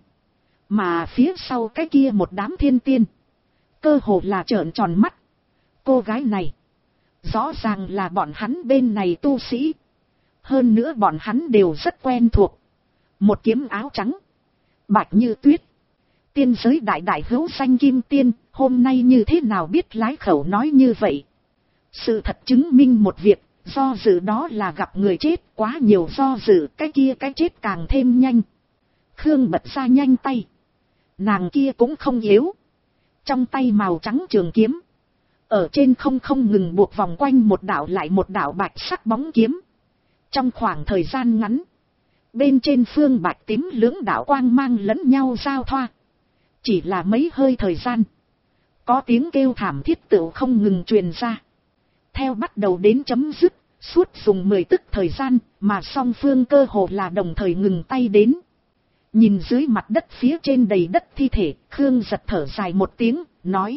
A: Mà phía sau cái kia một đám thiên tiên, cơ hồ là trợn tròn mắt. Cô gái này, rõ ràng là bọn hắn bên này tu sĩ. Hơn nữa bọn hắn đều rất quen thuộc. Một kiếm áo trắng, bạch như tuyết. Tiên giới đại hữu danh kim tiên, hôm nay như thế nào biết lái khẩu nói như vậy. Sự thật chứng minh một việc, do dự đó là gặp người chết, quá nhiều do dự, cái kia cái chết càng thêm nhanh. Khương bật ra nhanh tay. Nàng kia cũng không yếu. Trong tay màu trắng trường kiếm, ở trên không ngừng buộc vòng quanh một đạo lại một đạo bạch sắc bóng kiếm. Trong khoảng thời gian ngắn, bên trên phương bạch tím lưỡng đạo quang mang lẫn nhau giao thoa. Chỉ là mấy hơi thời gian, có tiếng kêu thảm thiết tựu không ngừng truyền ra. Theo bắt đầu đến chấm dứt, suốt dùng 10 tức thời gian, mà song phương cơ hồ là đồng thời ngừng tay đến. Nhìn dưới mặt đất phía trên đầy đất thi thể, Khương Giật thở dài một tiếng, nói.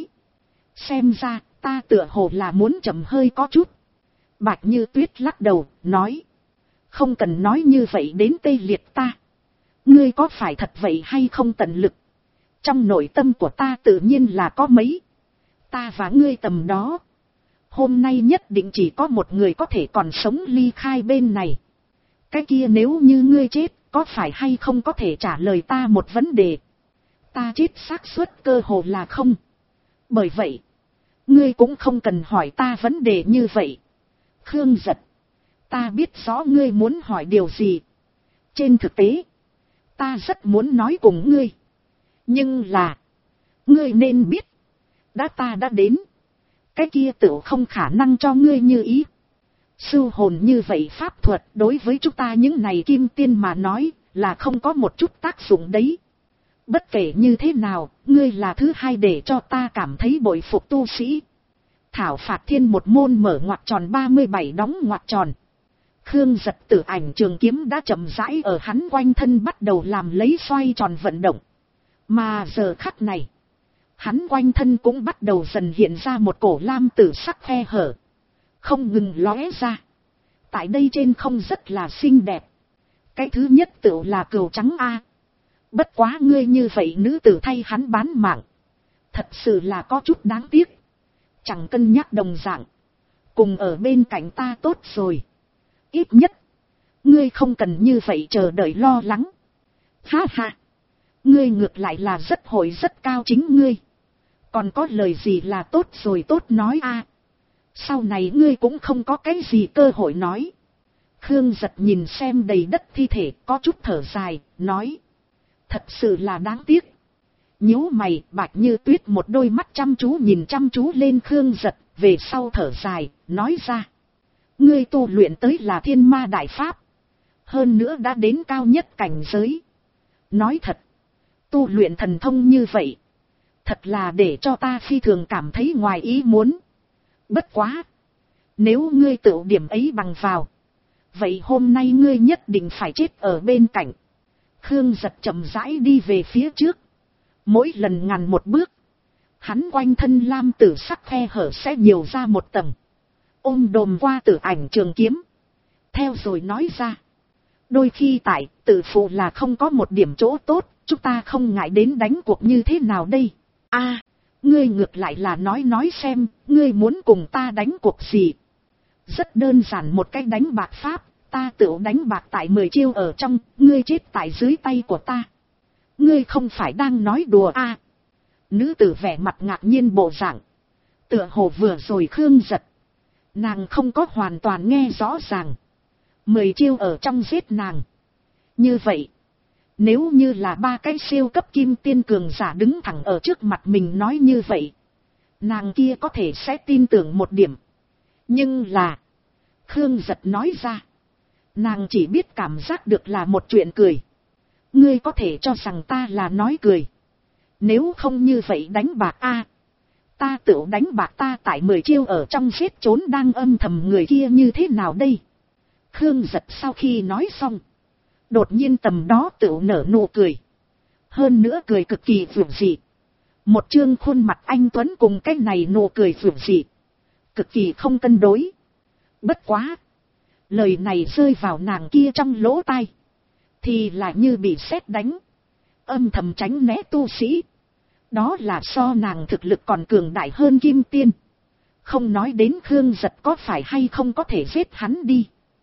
A: Xem ra, ta tựa hồ là muốn chậm hơi có chút. Bạch Như Tuyết lắc đầu, nói. Không cần nói như vậy đến tê liệt ta. Ngươi có phải thật vậy hay không tận lực? Trong nội tâm của ta tự nhiên là có mấy. Ta và ngươi tầm đó. Hôm nay nhất định chỉ có một người có thể còn sống ly khai bên này. Cái kia nếu như ngươi chết, có phải hay không có thể trả lời ta một vấn đề? Ta chết xác suất cơ hồ là không. Bởi vậy, ngươi cũng không cần hỏi ta vấn đề như vậy. Khương Giật, ta biết rõ ngươi muốn hỏi điều gì. Trên thực tế, ta rất muốn nói cùng ngươi. Nhưng là, ngươi nên biết, ta đã đến. Cái kia tựu không khả năng cho ngươi như ý. Sưu hồn như vậy pháp thuật đối với chúng ta những này kim tiên mà nói là không có một chút tác dụng đấy. Bất kể như thế nào, ngươi là thứ hai để cho ta cảm thấy bội phục tu sĩ. Thảo phạt thiên một môn mở ngoặc tròn 37 đóng ngoặc tròn. Khương Giật Tử Ảnh trường kiếm đã chậm rãi ở hắn quanh thân bắt đầu làm lấy xoay tròn vận động. Mà giờ khắc này, hắn quanh thân cũng bắt đầu dần hiện ra một cổ lam tử sắc khe hở. Không ngừng lóe ra. Tại đây trên không rất là xinh đẹp. Cái thứ nhất tựu là cừu trắng A. Bất quá ngươi như vậy nữ tử thay hắn bán mạng. Thật sự là có chút đáng tiếc. Chẳng cân nhắc đồng dạng. Cùng ở bên cạnh ta tốt rồi. Ít nhất, ngươi không cần như vậy chờ đợi lo lắng. Ha ha. Ngươi ngược lại là rất hội rất cao chính ngươi. Còn có lời gì là tốt rồi tốt nói a. Sau này ngươi cũng không có cái gì cơ hội nói. Khương Giật nhìn xem đầy đất thi thể có chút thở dài, nói. Thật sự là đáng tiếc. Nhíu mày, Bạch Như Tuyết một đôi mắt chăm chú nhìn chăm chú lên Khương Giật, về sau thở dài, nói ra. Ngươi tu luyện tới là thiên ma đại pháp. Hơn nữa đã đến cao nhất cảnh giới. Nói thật, tu luyện thần thông như vậy. Thật là để cho ta phi thường cảm thấy ngoài ý muốn. Bất quá. Nếu ngươi tự điểm ấy bằng vào. Vậy hôm nay ngươi nhất định phải chết ở bên cạnh. Khương Giật chậm rãi đi về phía trước. Mỗi lần ngàn một bước. Hắn quanh thân lam tử sắc khe hở sẽ nhiều ra một tầng. Ôm đồm qua Tử Ảnh trường kiếm. Theo rồi nói ra. Đôi khi tại tử phụ là không có một điểm chỗ tốt. Chúng ta không ngại đến đánh cuộc như thế nào đây. A, ngươi ngược lại là nói xem. Ngươi muốn cùng ta đánh cuộc gì. Rất đơn giản một cách đánh bạc pháp. Ta tự đánh bạc tại 10 chiêu ở trong. Ngươi chết tại dưới tay của ta. Ngươi không phải đang nói đùa a. Nữ tử vẻ mặt ngạc nhiên bộ dạng. Tựa hồ vừa rồi Khương Giật. Nàng không có hoàn toàn nghe rõ ràng. 10 chiêu ở trong giết nàng. Như vậy. Nếu như là 3 cái siêu cấp kim tiên cường giả đứng thẳng ở trước mặt mình nói như vậy. Nàng kia có thể sẽ tin tưởng một điểm. Nhưng là. Khương Giật nói ra. Nàng chỉ biết cảm giác được là một chuyện cười. Ngươi có thể cho rằng ta là nói cười. Nếu không như vậy đánh bạc a. Ta tự đánh bạc ta tại 10 chiêu ở trong giết trốn đang âm thầm người kia như thế nào đây. Khương Giật sau khi nói xong. Đột nhiên tầm đó tự nở nụ cười. Hơn nữa cười cực kỳ vượt dị. Một trương khuôn mặt anh Tuấn cùng cái này nụ cười vượt dị. Cực kỳ không cân đối. Bất quá. Lời này rơi vào nàng kia trong lỗ tai. Thì lại như bị sét đánh. Âm thầm tránh né tu sĩ. Đó là so nàng thực lực còn cường đại hơn kim tiên. Không nói đến Khương Giật có phải hay không có thể giết hắn đi.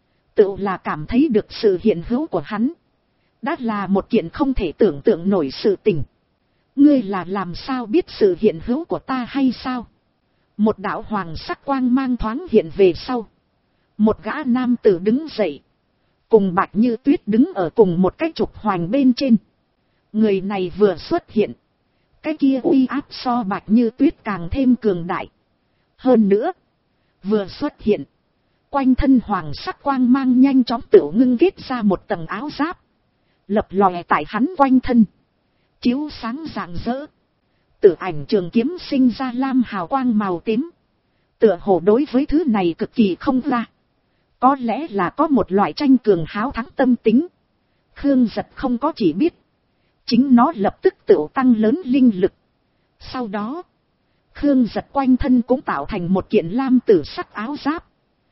A: Tự là cảm thấy được sự hiện hữu của hắn. Đã là một kiện không thể tưởng tượng nổi sự tình. Ngươi là làm sao biết sự hiện hữu của ta hay sao? Một đạo hoàng sắc quang mang thoáng hiện về sau. Một gã nam tử đứng dậy. Cùng Bạch Như Tuyết đứng ở cùng một cái trục hoành bên trên. Người này vừa xuất hiện. Cái kia uy áp so Bạch Như Tuyết càng thêm cường đại. Hơn nữa. Vừa xuất hiện. Quanh thân hoàng sắc quang mang nhanh chóng tự ngưng kết ra một tầng áo giáp. Lập lòe tại hắn quanh thân. Chiếu sáng rạng rỡ. Tử Ảnh trường kiếm sinh ra lam hào quang màu tím. Tựa hồ đối với thứ này cực kỳ không ra. Có lẽ là có một loại tranh cường háo thắng tâm tính. Khương Giật không có chỉ biết. Chính nó lập tức tự tăng lớn linh lực. Sau đó. Khương Giật quanh thân cũng tạo thành một kiện lam tử sắc áo giáp.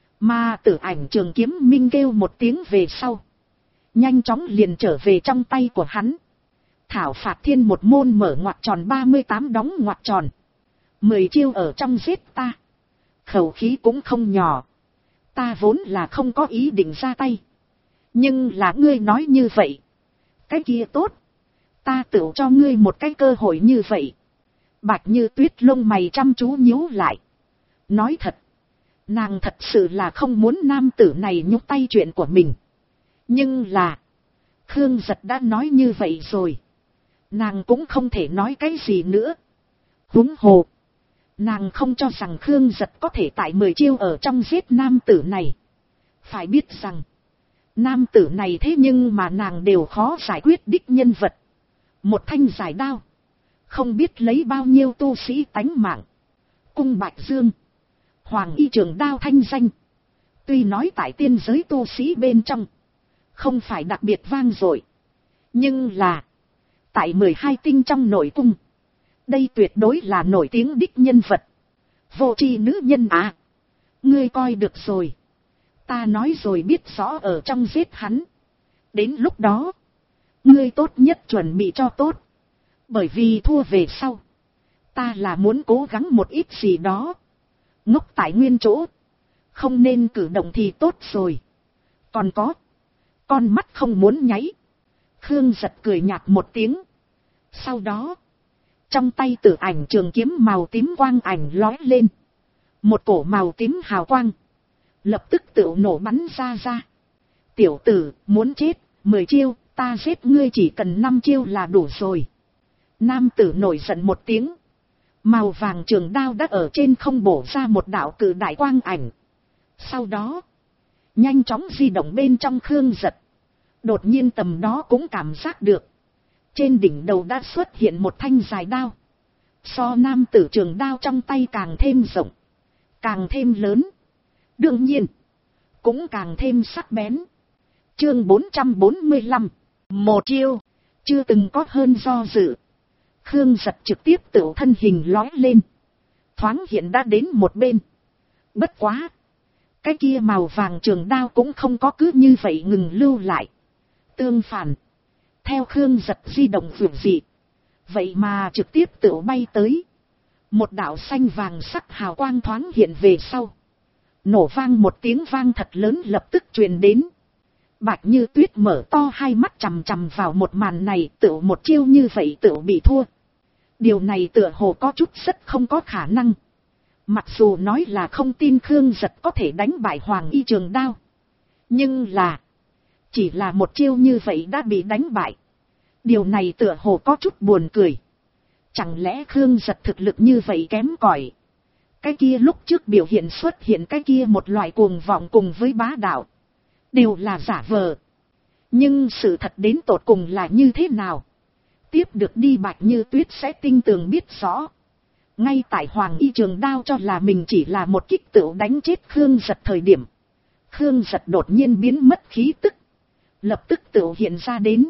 A: Mà Tử Ảnh trường kiếm minh kêu một tiếng về sau. Nhanh chóng liền trở về trong tay của hắn. Thảo phạt thiên một môn mở ngoặc tròn 38 đóng ngoặc tròn. 10 chiêu ở trong giết ta. Khẩu khí cũng không nhỏ. Ta vốn là không có ý định ra tay. Nhưng là ngươi nói như vậy. Cái kia tốt. Ta tự cho ngươi một cái cơ hội như vậy. Bạch Như Tuyết lông mày chăm chú nhíu lại. Nói thật. Nàng thật sự là không muốn nam tử này nhúc tay chuyện của mình. Nhưng là. Khương Giật đã nói như vậy rồi. Nàng cũng không thể nói cái gì nữa. Huống hồ. Nàng không cho rằng Khương Giật có thể tại 10 chiêu ở trong giết nam tử này. Phải biết rằng. Nam tử này thế nhưng mà nàng đều khó giải quyết đích nhân vật. Một thanh giải đao. Không biết lấy bao nhiêu tu sĩ tánh mạng. Cung Bạch Dương. Hoàng y trường đao thanh danh. Tuy nói tại tiên giới tu sĩ bên trong. Không phải đặc biệt vang dội. Nhưng là. Tại 12 tinh trong nội cung. Đây tuyệt đối là nổi tiếng đích nhân vật. Vô tri nữ nhân à. Ngươi coi được rồi. Ta nói rồi biết rõ ở trong giết hắn. Đến lúc đó. Ngươi tốt nhất chuẩn bị cho tốt. Bởi vì thua về sau. Ta là muốn cố gắng một ít gì đó. Ngốc tại nguyên chỗ. Không nên cử động thì tốt rồi. Còn có. Con mắt không muốn nháy. Khương Giật cười nhạt một tiếng. Sau đó. Trong tay tử ảnh trường kiếm màu tím quang ảnh lói lên. Một cổ màu tím hào quang. Lập tức tự nổ bắn ra. Tiểu tử, muốn chết, 10 chiêu, ta giết ngươi chỉ cần 5 chiêu là đủ rồi. Nam tử nổi giận một tiếng. Màu vàng trường đao đã ở trên không bổ ra một đạo cự đại quang ảnh. Sau đó, nhanh chóng di động bên trong Khương Giật. Đột nhiên tầm đó cũng cảm giác được. Trên đỉnh đầu đã xuất hiện một thanh dài đao. So nam tử trường đao trong tay càng thêm rộng. Càng thêm lớn. Đương nhiên. Cũng càng thêm sắc bén. Chương 445. Một chiêu. Chưa từng có hơn do dự. Khương Giật trực tiếp tự thân hình lói lên. Thoáng hiện đã đến một bên. Bất quá. Cái kia màu vàng trường đao cũng không có cứ như vậy ngừng lưu lại. Tương phản. Theo Khương Giật di động vượt dị. Vậy mà trực tiếp tự bay tới. Một đạo xanh vàng sắc hào quang thoáng hiện về sau. Nổ vang một tiếng vang thật lớn lập tức truyền đến. Bạch Như Tuyết mở to hai mắt chằm chằm vào một màn này, tự một chiêu như vậy tự bị thua. Điều này tựa hồ có chút rất không có khả năng. Mặc dù nói là không tin Khương Giật có thể đánh bại Hoàng y trường đao. Nhưng là. Chỉ là một chiêu như vậy đã bị đánh bại. Điều này tựa hồ có chút buồn cười. Chẳng lẽ Khương Giật thực lực như vậy kém cỏi? Cái kia lúc trước biểu hiện xuất hiện cái kia một loại cuồng vọng cùng với bá đạo. Đều là giả vờ. Nhưng sự thật đến tột cùng là như thế nào? Tiếp được đi Bạch Như Tuyết sẽ tinh tường biết rõ. Ngay tại Hoàng y trường đao cho là mình chỉ là một kích tựu đánh chết Khương Giật thời điểm. Khương Giật đột nhiên biến mất khí tức. Lập tức tựu hiện ra đến.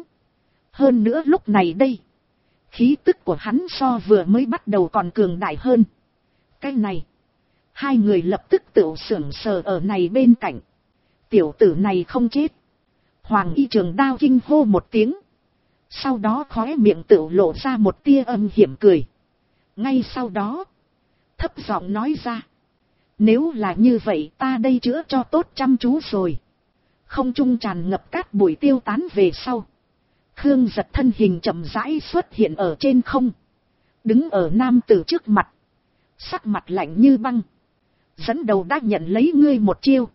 A: Hơn nữa lúc này đây. Khí tức của hắn so vừa mới bắt đầu còn cường đại hơn. Cái này. Hai người lập tức tựu sững sờ ở này bên cạnh. Tiểu tử này không chết. Hoàng y trường đao kinh hô một tiếng. Sau đó khóe miệng tựu lộ ra một tia âm hiểm cười. Ngay sau đó. Thấp giọng nói ra. Nếu là như vậy ta đây chữa cho tốt chăm chú rồi. Không trung tràn ngập cát bụi tiêu tán về sau. Khương Giật thân hình chậm rãi xuất hiện ở trên không. Đứng ở nam tử trước mặt. Sắc mặt lạnh như băng. Dẫn đầu đã nhận lấy ngươi một chiêu.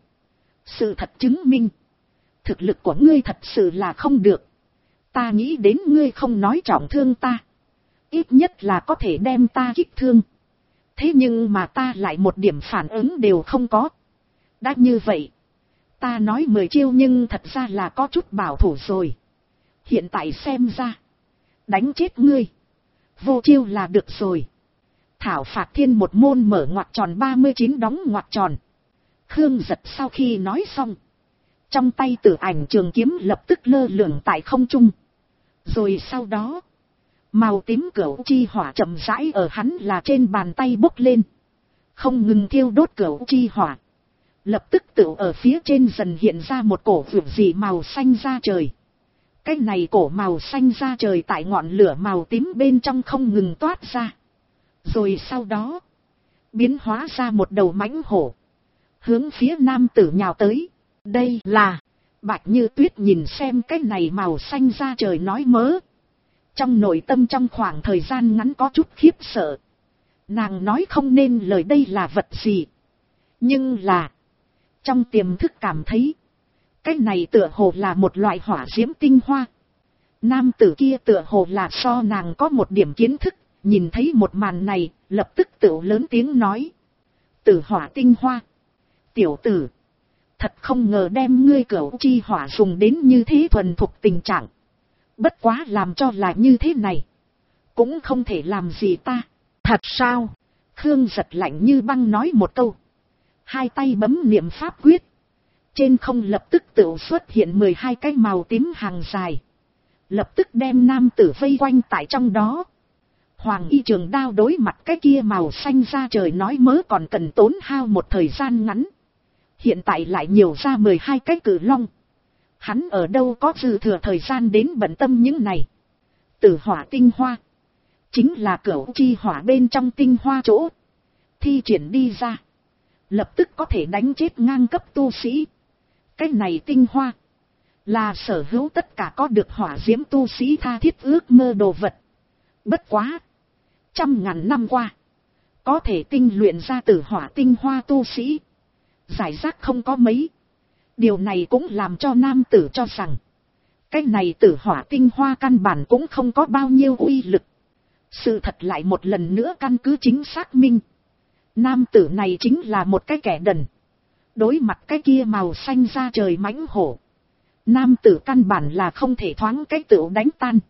A: Sự thật chứng minh. Thực lực của ngươi thật sự là không được. Ta nghĩ đến ngươi không nói trọng thương ta. Ít nhất là có thể đem ta kích thương. Thế nhưng mà ta lại một điểm phản ứng đều không có. Đã như vậy. Ta nói 10 chiêu nhưng thật ra là có chút bảo thủ rồi. Hiện tại xem ra. Đánh chết ngươi. Vô chiêu là được rồi. Thảo phạt thiên một môn mở ngoặc tròn 39 đóng ngoặc tròn. Khương Giật sau khi nói xong. Trong tay tử ảnh trường kiếm lập tức lơ lửng tại không trung. Rồi sau đó. Màu tím cửu chi hỏa chậm rãi ở hắn là trên bàn tay bốc lên. Không ngừng thiêu đốt cửu chi hỏa. Lập tức tự ở phía trên dần hiện ra một cổ vượt dị màu xanh ra trời. Cái này cổ màu xanh ra trời tại ngọn lửa màu tím bên trong không ngừng toát ra. Rồi sau đó. Biến hóa ra một đầu mãnh hổ. Hướng phía nam tử nhào tới. Đây là. Bạch Như Tuyết nhìn xem cái này màu xanh da trời nói mớ. Trong nội tâm trong khoảng thời gian ngắn có chút khiếp sợ. Nàng nói không nên lời đây là vật gì. Nhưng là, trong tiềm thức cảm thấy, cái này tựa hồ là một loại hỏa diễm tinh hoa. Nam tử kia tựa hồ là so nàng có một điểm kiến thức, nhìn thấy một màn này, lập tức tự lớn tiếng nói. Tử hỏa tinh hoa. Tiểu tử, thật không ngờ đem ngươi cửu chi hỏa dùng đến như thế thuần thục tình trạng. Bất quá làm cho là như thế này, cũng không thể làm gì ta. Thật sao? Khương Giật lạnh như băng nói một câu. Hai tay bấm niệm pháp quyết. Trên không lập tức tự xuất hiện 12 cái màu tím hàng dài. Lập tức đem nam tử vây quanh tại trong đó. Hoàng y trường đao đối mặt cái kia màu xanh da trời nói mớ còn cần tốn hao một thời gian ngắn. Hiện tại lại nhiều ra 12 cái cử long. Hắn ở đâu có dư thừa thời gian đến bận tâm những này. Tử hỏa tinh hoa. Chính là cửu chi hỏa bên trong tinh hoa chỗ. Thi triển đi ra. Lập tức có thể đánh chết ngang cấp tu sĩ. Cái này tinh hoa. Là sở hữu tất cả có được hỏa diễm tu sĩ tha thiết ước mơ đồ vật. Bất quá. Trăm ngàn năm qua. Có thể tinh luyện ra tử hỏa tinh hoa tu sĩ. Giải rác không có mấy. Điều này cũng làm cho nam tử cho rằng. Cái này tử hỏa tinh hoa căn bản cũng không có bao nhiêu uy lực. Sự thật lại một lần nữa căn cứ chính xác minh. Nam tử này chính là một cái kẻ đần. Đối mặt cái kia màu xanh da trời mãnh hổ. Nam tử căn bản là không thể thoáng cái tựu đánh tan.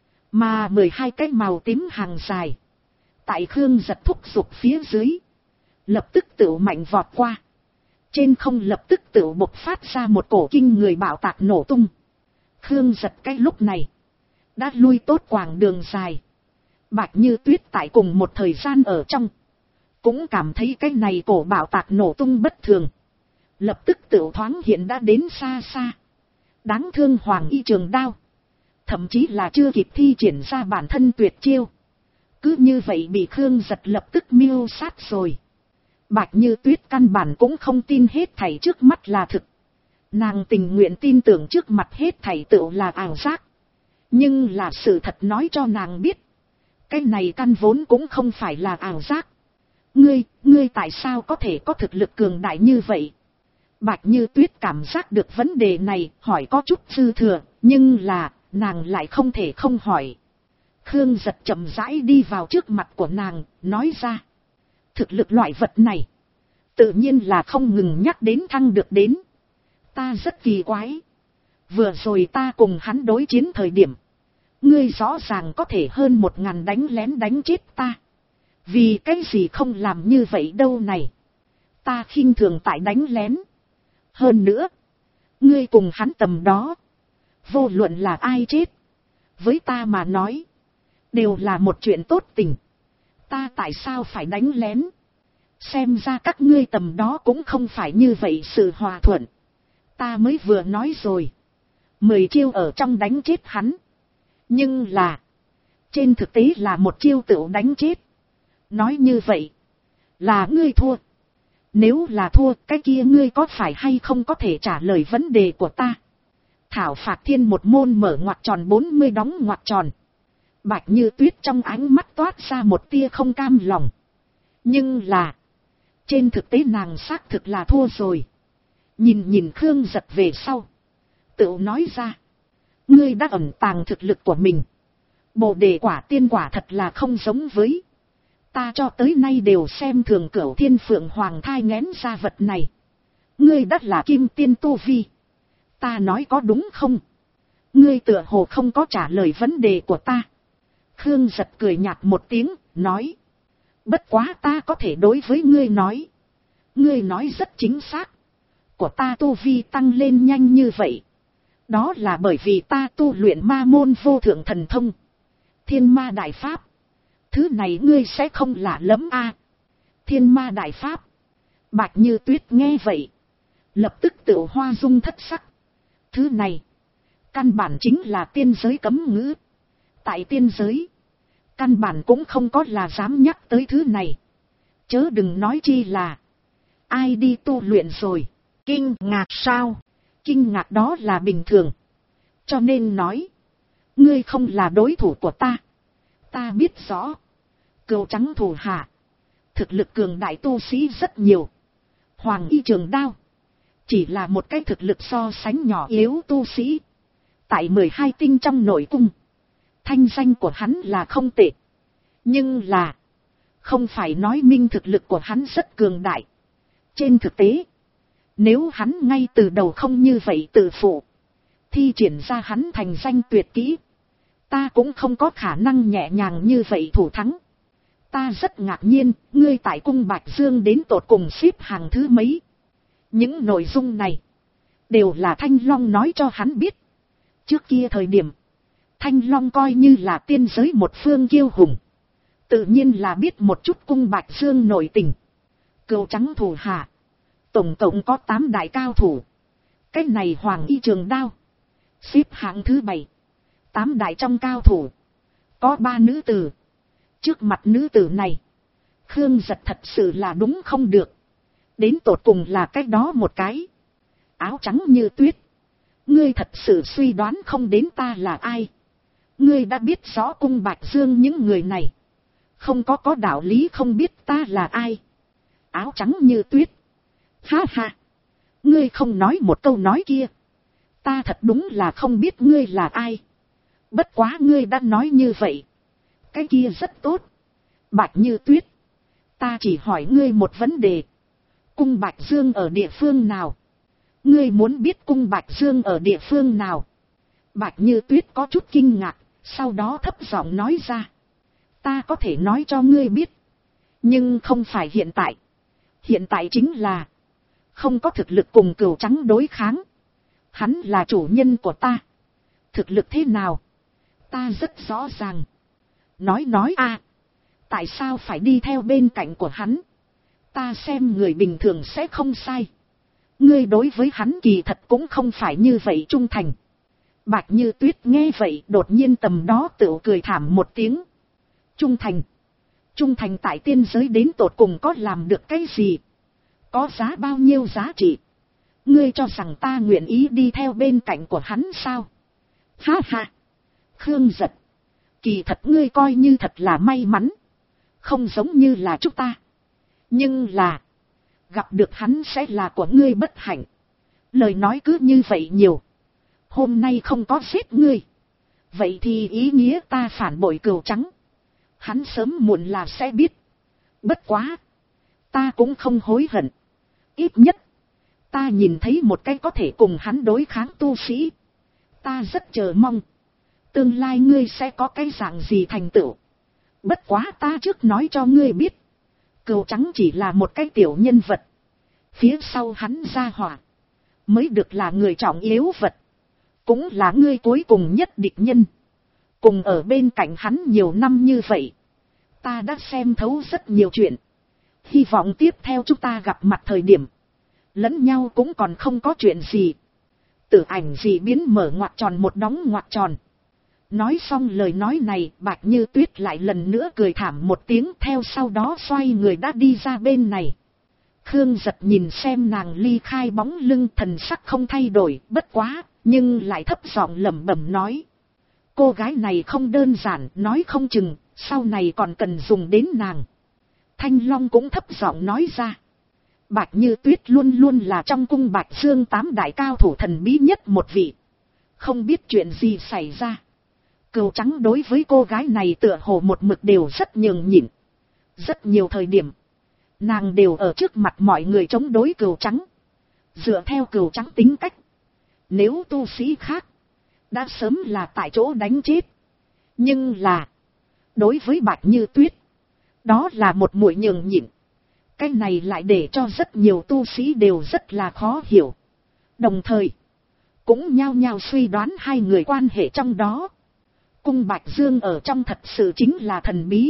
A: Mà 12 cái màu tím hàng dài. Tại Khương Giật thúc giục phía dưới. Lập tức tựu mạnh vọt qua. Trên không lập tức tựu bộc phát ra một cổ kinh người bạo tạc nổ tung. Khương Giật cái lúc này. Đã lui tốt quãng đường dài. Bạch Như Tuyết tại cùng một thời gian ở trong. Cũng cảm thấy cái này cổ bạo tạc nổ tung bất thường. Lập tức tựu thoáng hiện đã đến xa xa. Đáng thương Hoàng y trường đao. Thậm chí là chưa kịp thi triển ra bản thân tuyệt chiêu. Cứ như vậy bị Khương Giật lập tức miêu sát rồi. Bạch Như Tuyết căn bản cũng không tin hết thảy trước mắt là thực. Nàng tình nguyện tin tưởng trước mặt hết thảy tựu là ảo giác. Nhưng là sự thật nói cho nàng biết. Cái này căn vốn cũng không phải là ảo giác. Ngươi tại sao có thể có thực lực cường đại như vậy? Bạch Như Tuyết cảm giác được vấn đề này, hỏi có chút dư thừa, nhưng là, nàng lại không thể không hỏi. Khương Giật chậm rãi đi vào trước mặt của nàng, nói ra. Thực lực loại vật này, tự nhiên là không ngừng nhắc đến thăng được đến. Ta rất kỳ quái. Vừa rồi ta cùng hắn đối chiến thời điểm. Ngươi rõ ràng có thể hơn 1000 đánh lén đánh chết ta. Vì cái gì không làm như vậy đâu này. Ta khinh thường tại đánh lén. Hơn nữa. Ngươi cùng hắn tầm đó. Vô luận là ai chết. Với ta mà nói. Đều là một chuyện tốt tình. Ta tại sao phải đánh lén. Xem ra các ngươi tầm đó cũng không phải như vậy sự hòa thuận. Ta mới vừa nói rồi. 10 chiêu ở trong đánh chết hắn. Nhưng là. Trên thực tế là một chiêu tựu đánh chết. Nói như vậy. Là ngươi thua. Nếu là thua cái kia ngươi có phải hay không có thể trả lời vấn đề của ta. Thảo phạt thiên một môn mở ngoặc tròn 40 đóng ngoặc tròn. Bạch Như Tuyết trong ánh mắt toát ra một tia không cam lòng. Nhưng là. Trên thực tế nàng xác thực là thua rồi. Nhìn Khương Giật về sau. Tự nói ra. Ngươi đã ẩn tàng thực lực của mình. Bồ đề quả tiên quả thật là không giống với. Ta cho tới nay đều xem thường Cửu Thiên Phượng Hoàng thai nghén ra vật này. Ngươi đã là kim tiên tu vi. Ta nói có đúng không? Ngươi tựa hồ không có trả lời vấn đề của ta. Khương Giật cười nhạt một tiếng, nói. Bất quá ta có thể đối với ngươi nói. Ngươi nói rất chính xác. Của ta tu vi tăng lên nhanh như vậy. Đó là bởi vì ta tu luyện ma môn vô thượng thần thông. Thiên ma đại pháp. Thứ này ngươi sẽ không lạ lẫm a. Thiên ma đại pháp. Bạch Như Tuyết nghe vậy. Lập tức tự hoa dung thất sắc. Thứ này. Căn bản chính là tiên giới cấm ngữ. Tại tiên giới. Căn bản cũng không có là dám nhắc tới thứ này. Chớ đừng nói chi là. Ai đi tu luyện rồi. Kinh ngạc sao. kinh ngạc đó là bình thường. Cho nên nói, ngươi không là đối thủ của ta. Ta biết rõ, Cừu Trắng thủ hạ, thực lực cường đại tu sĩ rất nhiều. Hoàng Y Trường Đao, chỉ là một cái thực lực so sánh nhỏ yếu tu sĩ. Tại 12 tinh trong nội cung, thanh danh của hắn là không tệ. Nhưng là, không phải nói minh thực lực của hắn rất cường đại. Trên thực tế, nếu hắn ngay từ đầu không như vậy tự phụ, thi triển ra hắn thành danh tuyệt kỹ, ta cũng không có khả năng nhẹ nhàng như vậy thủ thắng. Ta rất ngạc nhiên, ngươi tại cung Bạch Dương đến tột cùng xếp hàng thứ mấy. Những nội dung này, đều là Thanh Long nói cho hắn biết. Trước kia thời điểm, Thanh Long coi như là tiên giới một phương kiêu hùng. Tự nhiên là biết một chút cung Bạch Dương nội tình. Cừu Trắng thủ hạ, tổng cộng có 8 đại cao thủ. Cái này Hoàng Y Trường Đao, xếp hạng thứ 7. 8 đại trong cao thủ, có 3 nữ tử. Trước mặt nữ tử này, Khương Giật thật sự là đúng không được. Đến tột cùng là cái đó một cái. Áo trắng như tuyết. Ngươi thật sự suy đoán không đến ta là ai. Ngươi đã biết rõ cung Bạch Dương những người này, không có đạo lý không biết ta là ai. Áo trắng như tuyết. Ha ha. Ngươi không nói một câu nói kia, ta thật đúng là không biết ngươi là ai. Bất quá ngươi đã nói như vậy, cái kia rất tốt. Bạch Như Tuyết, ta chỉ hỏi ngươi một vấn đề. Cung Bạch Dương ở địa phương nào? Ngươi muốn biết cung Bạch Dương ở địa phương nào? Bạch Như Tuyết có chút kinh ngạc, sau đó thấp giọng nói ra. Ta có thể nói cho ngươi biết, nhưng không phải hiện tại. Hiện tại chính là không có thực lực cùng Cừu Trắng đối kháng. Hắn là chủ nhân của ta. Thực lực thế nào, ta rất rõ ràng. Nói a, tại sao phải đi theo bên cạnh của hắn? Ta xem người bình thường sẽ không sai. Ngươi đối với hắn kỳ thật cũng không phải như vậy trung thành. Bạch Như Tuyết nghe vậy đột nhiên tầm đó tự cười thảm một tiếng. Trung thành? Trung thành tại tiên giới đến tột cùng có làm được cái gì? Có giá bao nhiêu giá trị? Ngươi cho rằng ta nguyện ý đi theo bên cạnh của hắn sao? Ha ha! Khương Giật, kỳ thật ngươi coi như thật là may mắn. Không giống như là chúng ta. Nhưng là, gặp được hắn sẽ là của ngươi bất hạnh. Lời nói cứ như vậy nhiều. Hôm nay không có giết ngươi, vậy thì ý nghĩa ta phản bội Cừu Trắng. Hắn sớm muộn là sẽ biết. Bất quá, ta cũng không hối hận. Ít nhất, ta nhìn thấy một cái có thể cùng hắn đối kháng tu sĩ. Ta rất chờ mong, tương lai ngươi sẽ có cái dạng gì thành tựu. Bất quá ta trước nói cho ngươi biết, Cừu Trắng chỉ là một cái tiểu nhân vật. Phía sau hắn ra hỏa, mới được là người trọng yếu vật. Cũng là ngươi cuối cùng nhất địch nhân. Cùng ở bên cạnh hắn nhiều năm như vậy, ta đã xem thấu rất nhiều chuyện. Hy vọng tiếp theo chúng ta gặp mặt thời điểm, lẫn nhau cũng còn không có chuyện gì. Tử Ảnh dị biến mở ngoặc tròn một đóng ngoặc tròn. Nói xong lời nói này, Bạch Như Tuyết lại lần nữa cười thảm một tiếng, theo sau đó xoay người đã đi ra bên này. Khương Giật nhìn xem nàng ly khai bóng lưng, thần sắc không thay đổi, bất quá, nhưng lại thấp giọng lẩm bẩm nói. Cô gái này không đơn giản, nói không chừng, sau này còn cần dùng đến nàng. Thanh Long cũng thấp giọng nói ra. Bạch Như Tuyết luôn luôn là trong cung Bạch Dương 8 đại cao thủ thần bí nhất một vị. Không biết chuyện gì xảy ra, Cừu Trắng đối với cô gái này tựa hồ một mực đều rất nhường nhịn. Rất nhiều thời điểm, nàng đều ở trước mặt mọi người chống đối Cừu Trắng. Dựa theo Cừu Trắng tính cách, nếu tu sĩ khác, đã sớm là tại chỗ đánh chết. Nhưng là, đối với Bạch Như Tuyết, đó là một muội nhường nhịn. Cái này lại để cho rất nhiều tu sĩ đều rất là khó hiểu. Đồng thời, cũng nhao nhao suy đoán hai người quan hệ trong đó. Cung Bạch Dương ở trong thật sự chính là thần bí.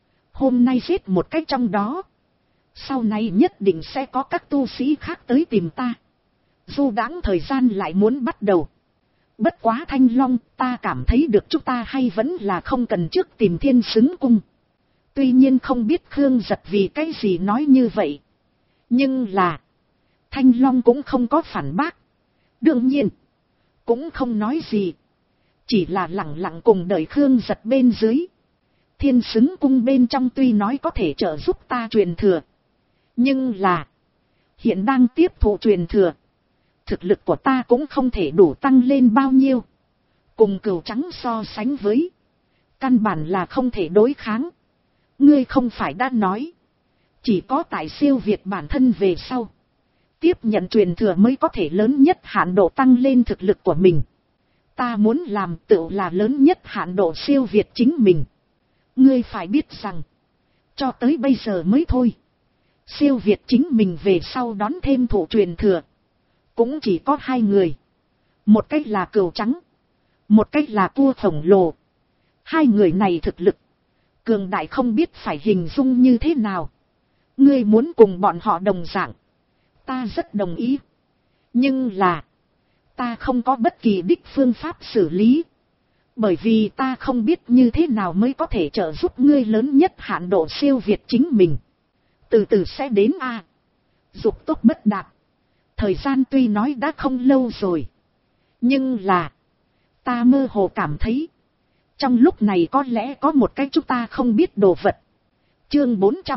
A: Hôm nay giết một cách trong đó, sau này nhất định sẽ có các tu sĩ khác tới tìm ta. Du đãng thời gian lại muốn bắt đầu. Bất quá Thanh Long, ta cảm thấy được chúng ta hay vẫn là không cần trước tìm thiên xứng cung. Tuy nhiên không biết Khương Giật vì cái gì nói như vậy. Nhưng là, Thanh Long cũng không có phản bác. Đương nhiên, cũng không nói gì. Chỉ là lẳng lặng cùng đợi Khương Giật bên dưới. Thiên xứng cung bên trong tuy nói có thể trợ giúp ta truyền thừa. Nhưng là, hiện đang tiếp thụ truyền thừa. Thực lực của ta cũng không thể đủ tăng lên bao nhiêu. Cùng cừu trắng so sánh với, căn bản là không thể đối kháng. Ngươi không phải đã nói, chỉ có tại siêu việt bản thân về sau, tiếp nhận truyền thừa mới có thể lớn nhất hạn độ tăng lên thực lực của mình. Ta muốn làm tựu là lớn nhất hạn độ siêu việt chính mình. Ngươi phải biết rằng, cho tới bây giờ mới thôi, siêu việt chính mình về sau đón thêm thụ truyền thừa, cũng chỉ có hai người. Một cách là cừu trắng, một cách là cua khổng lồ. Hai người này thực lực cường đại không biết phải hình dung như thế nào. Ngươi muốn cùng bọn họ đồng dạng, ta rất đồng ý. Nhưng là, ta không có bất kỳ đích phương pháp xử lý. Bởi vì ta không biết như thế nào mới có thể trợ giúp ngươi lớn nhất hạn độ siêu việt chính mình. Từ từ sẽ đến a. Dục tốc bất đạt. Thời gian tuy nói đã không lâu rồi, nhưng là, ta mơ hồ cảm thấy, trong lúc này có lẽ có một cái chúng ta không biết đồ vật. Chương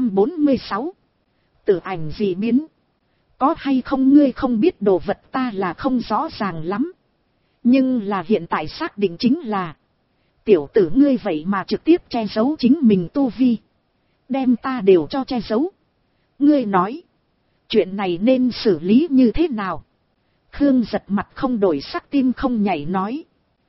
A: 446. Tử ảnh dị biến. Có hay không ngươi không biết đồ vật ta là không rõ ràng lắm. Nhưng là hiện tại xác định chính là, tiểu tử ngươi vậy mà trực tiếp che giấu chính mình tu vi. Đem ta đều cho che giấu. Ngươi nói, chuyện này nên xử lý như thế nào? Khương Giật mặt không đổi sắc tim không nhảy nói.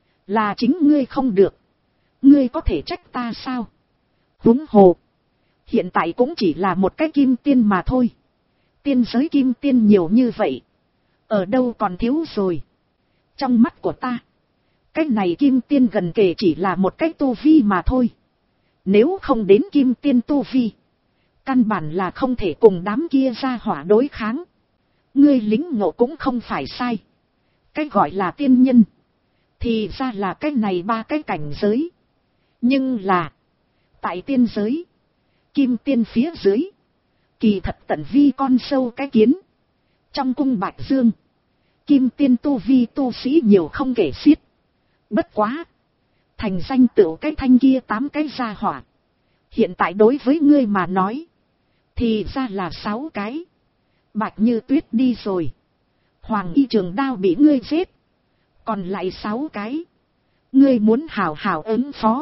A: Là chính ngươi không được. Ngươi có thể trách ta sao? Huống hồ, hiện tại cũng chỉ là một cái kim tiên mà thôi. Tiên giới kim tiên nhiều như vậy, ở đâu còn thiếu rồi. Trong mắt của ta, cái này kim tiên gần kề chỉ là một cái tu vi mà thôi. Nếu không đến kim tiên tu vi, căn bản là không thể cùng đám kia ra hỏa đối kháng. Ngươi lính ngộ cũng không phải sai. Cái gọi là tiên nhân, thì ra là cái này ba cái cảnh giới. Nhưng là, tại tiên giới, kim tiên phía dưới, kỳ thật tận vi con sâu cái kiến. Trong cung Bạch Dương, kim tiên tu vi tu sĩ nhiều không kể xiết. Bất quá, thành danh tựu cái thanh kia 8 cái gia hỏa. Hiện tại đối với ngươi mà nói, thì ra là 6 cái. Bạch Như Tuyết đi rồi, Hoàng Y Trường Đao bị ngươi giết, còn lại 6 cái, ngươi muốn hào hào ứng phó.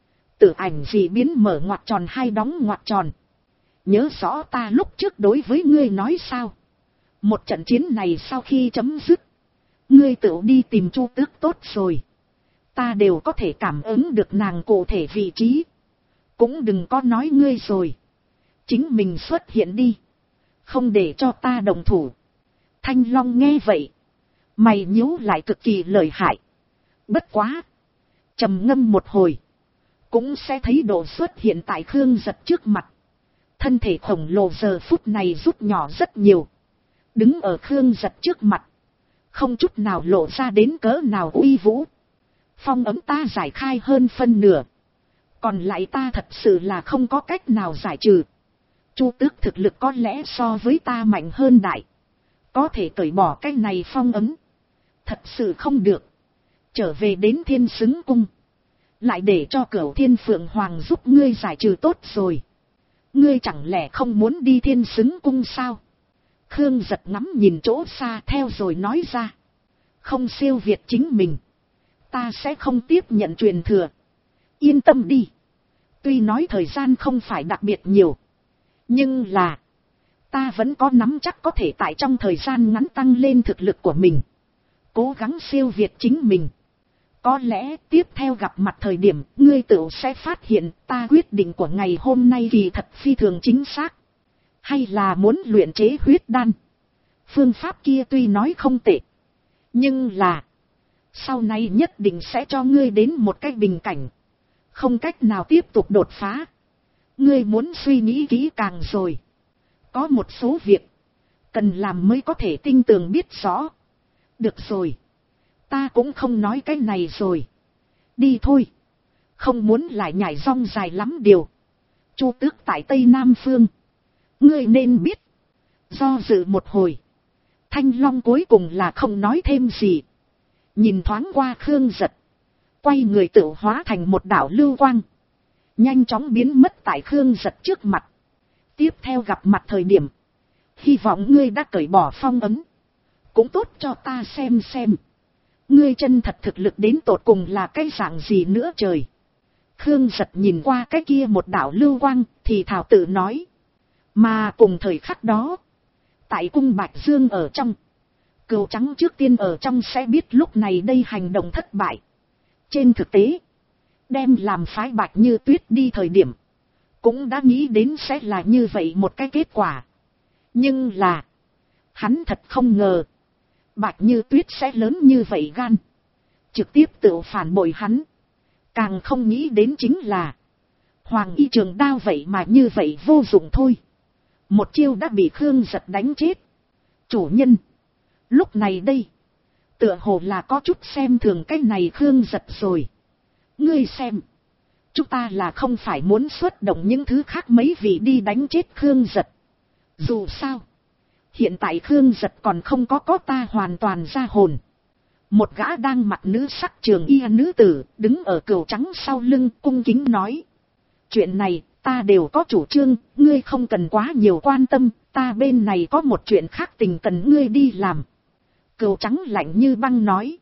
A: Tử ảnh dị biến mở ngoặc tròn hai đóng ngoặc tròn. Nhớ rõ ta lúc trước đối với ngươi nói sao? Một trận chiến này sau khi chấm dứt, ngươi tự đi tìm Chu Tước tốt rồi. Ta đều có thể cảm ứng được nàng cụ thể vị trí. Cũng đừng có nói ngươi rồi. Chính mình xuất hiện đi. Không để cho ta đồng thủ. Thanh Long nghe vậy, mày nhíu lại cực kỳ lợi hại. Bất quá, trầm ngâm một hồi, cũng sẽ thấy độ xuất hiện tại Khương Giật trước mặt. Thân thể khổng lồ giờ phút này rút nhỏ rất nhiều. Đứng ở Khương Giật trước mặt, không chút nào lộ ra đến cỡ nào uy vũ. Phong ấm ta giải khai hơn phân nửa, còn lại ta thật sự là không có cách nào giải trừ. Chu Tước thực lực có lẽ so với ta mạnh hơn đại, có thể cởi bỏ cái này phong ấm. Thật sự không được, trở về đến Thiên Xứng Cung, lại để cho Cửu Thiên Phượng Hoàng giúp ngươi giải trừ tốt rồi. Ngươi chẳng lẽ không muốn đi Thiên Xứng Cung sao? Khương Giật ngắm nhìn chỗ xa theo rồi nói ra. Không siêu việt chính mình, ta sẽ không tiếp nhận truyền thừa. Yên tâm đi. Tuy nói thời gian không phải đặc biệt nhiều, nhưng là, ta vẫn có nắm chắc có thể tại trong thời gian ngắn tăng lên thực lực của mình. Cố gắng siêu việt chính mình. Có lẽ tiếp theo gặp mặt thời điểm, ngươi tự sẽ phát hiện ta quyết định của ngày hôm nay kỳ thật phi thường chính xác. Hay là muốn luyện chế huyết đan. Phương pháp kia tuy nói không tệ, nhưng là, sau này nhất định sẽ cho ngươi đến một cái bình cảnh, không cách nào tiếp tục đột phá. Ngươi muốn suy nghĩ kỹ càng rồi. Có một số việc, cần làm mới có thể tinh tường biết rõ. Được rồi. Ta cũng không nói cái này rồi. Đi thôi. Không muốn lại nhảy rong dài lắm điều. Chu Tước tại Tây Nam Phương, ngươi nên biết. Do dự một hồi, Thanh Long cuối cùng là không nói thêm gì. Nhìn thoáng qua Khương Giật. Quay người tự hóa thành một đạo lưu quang. Nhanh chóng biến mất tại Khương Giật trước mặt. Tiếp theo gặp mặt thời điểm. Hy vọng ngươi đã cởi bỏ phong ấn. Cũng tốt cho ta xem. Ngươi chân thật thực lực đến tột cùng là cái dạng gì nữa trời. Khương Giật nhìn qua cái kia một đạo lưu quang thì thảo tự nói. Mà cùng thời khắc đó. Tại cung Bạch Dương ở trong. Cừu trắng trước tiên ở trong sẽ biết lúc này đây hành động thất bại. Trên thực tế. Đem làm phái Bạch Như Tuyết đi thời điểm. Cũng đã nghĩ đến sẽ là như vậy một cái kết quả. Nhưng là. Hắn thật không ngờ. Bạch Như Tuyết sẽ lớn như vậy gan. Trực tiếp tự phản bội hắn. Càng không nghĩ đến chính là. Hoàng Y Trường Đao vậy mà như vậy vô dụng thôi. Một chiêu đã bị Khương Giật đánh chết. Chủ nhân. Lúc này đây. Tựa hồ là có chút xem thường cái này Khương Giật rồi. Ngươi xem. Chúng ta là không phải muốn xuất động những thứ khác mấy vị đi đánh chết Khương Giật. Dù sao. Hiện tại Khương Giật còn không có ta hoàn toàn ra hồn. Một gã đang mặc nữ sắc trường y nữ tử đứng ở cừu trắng sau lưng cung kính nói. Chuyện này ta đều có chủ trương, ngươi không cần quá nhiều quan tâm, ta bên này có một chuyện khác tình cần ngươi đi làm. Cừu trắng lạnh như băng nói.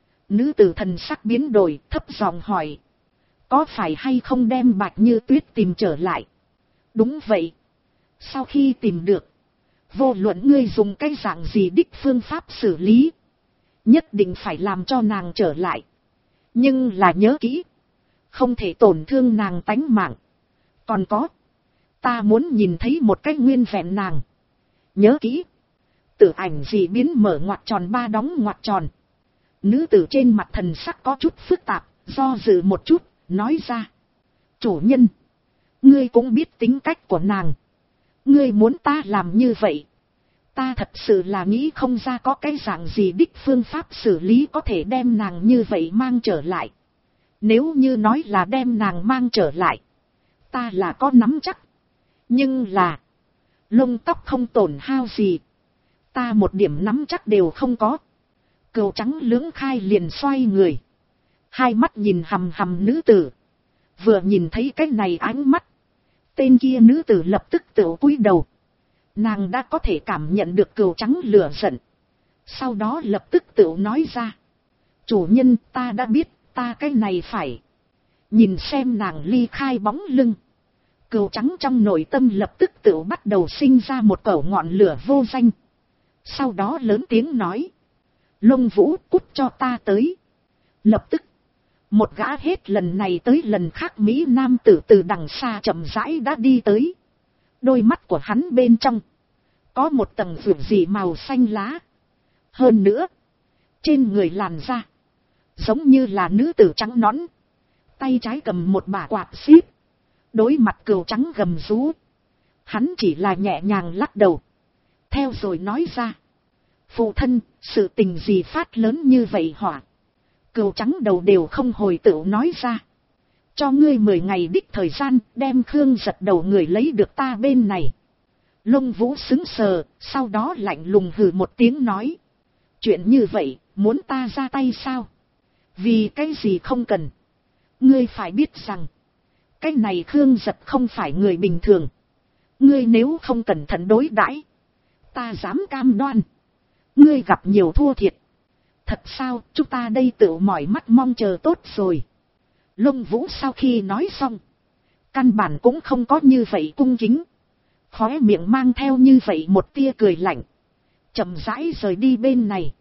A: Nữ tử thần sắc biến đổi, thấp giọng hỏi. Có phải hay không đem Bạch Như Tuyết tìm trở lại? Đúng vậy. Sau khi tìm được, vô luận ngươi dùng cái dạng gì đích phương pháp xử lý, nhất định phải làm cho nàng trở lại. Nhưng là nhớ kỹ, không thể tổn thương nàng tánh mạng. Còn có, ta muốn nhìn thấy một cái nguyên vẹn nàng. Nhớ kỹ, tử ảnh gì biến mở ngoặc tròn ba đóng ngoặc tròn. Nữ tử trên mặt thần sắc có chút phức tạp, do dự một chút, nói ra. Chủ nhân, ngươi cũng biết tính cách của nàng. Ngươi muốn ta làm như vậy. Ta thật sự là nghĩ không ra có cái dạng gì đích phương pháp xử lý có thể đem nàng như vậy mang trở lại. Nếu như nói là đem nàng mang trở lại, ta là có nắm chắc. Nhưng là, lông tóc không tổn hao gì. Ta một điểm nắm chắc đều không có. Cừu trắng lưỡng khai liền xoay người. Hai mắt nhìn hằm hằm nữ tử. Vừa nhìn thấy cái này ánh mắt. Tên kia nữ tử lập tức tự cúi đầu. Nàng đã có thể cảm nhận được cừu trắng lửa giận. Sau đó lập tức tự nói ra. Chủ nhân, ta đã biết, ta cái này phải. Nhìn xem nàng ly khai bóng lưng. Cừu trắng trong nội tâm lập tức tự bắt đầu sinh ra một cẩu ngọn lửa vô danh. Sau đó lớn tiếng nói. Lông Vũ, cút cho ta tới. Lập tức. Một gã hết lần này tới lần khác Mỹ nam tử từ đằng xa chậm rãi đã đi tới. Đôi mắt của hắn bên trong. Có một tầng vượt dị màu xanh lá. Hơn nữa. Trên người làn da. Giống như là nữ tử trắng nõn. Tay trái cầm một bả quạt xíp. Đối mặt cừu trắng gầm rú. Hắn chỉ là nhẹ nhàng lắc đầu. Theo rồi nói ra. Phụ thân, sự tình gì phát lớn như vậy hỏa. Cừu trắng đầu đều không hồi tựu nói ra. Cho ngươi 10 ngày đích thời gian đem Khương Giật đầu người lấy được ta bên này. Lông Vũ sững sờ, sau đó lạnh lùng hừ một tiếng nói. Chuyện như vậy, muốn ta ra tay sao? Vì cái gì không cần. Ngươi phải biết rằng, cái này Khương Giật không phải người bình thường. Ngươi nếu không cẩn thận đối đãi, ta dám cam đoan. Ngươi gặp nhiều thua thiệt. Thật sao, chúng ta đây tự mỏi mắt mong chờ tốt rồi. Lông Vũ sau khi nói xong, căn bản cũng không có như vậy cung kính. Khóe miệng mang theo như vậy một tia cười lạnh. Chậm rãi rời đi bên này.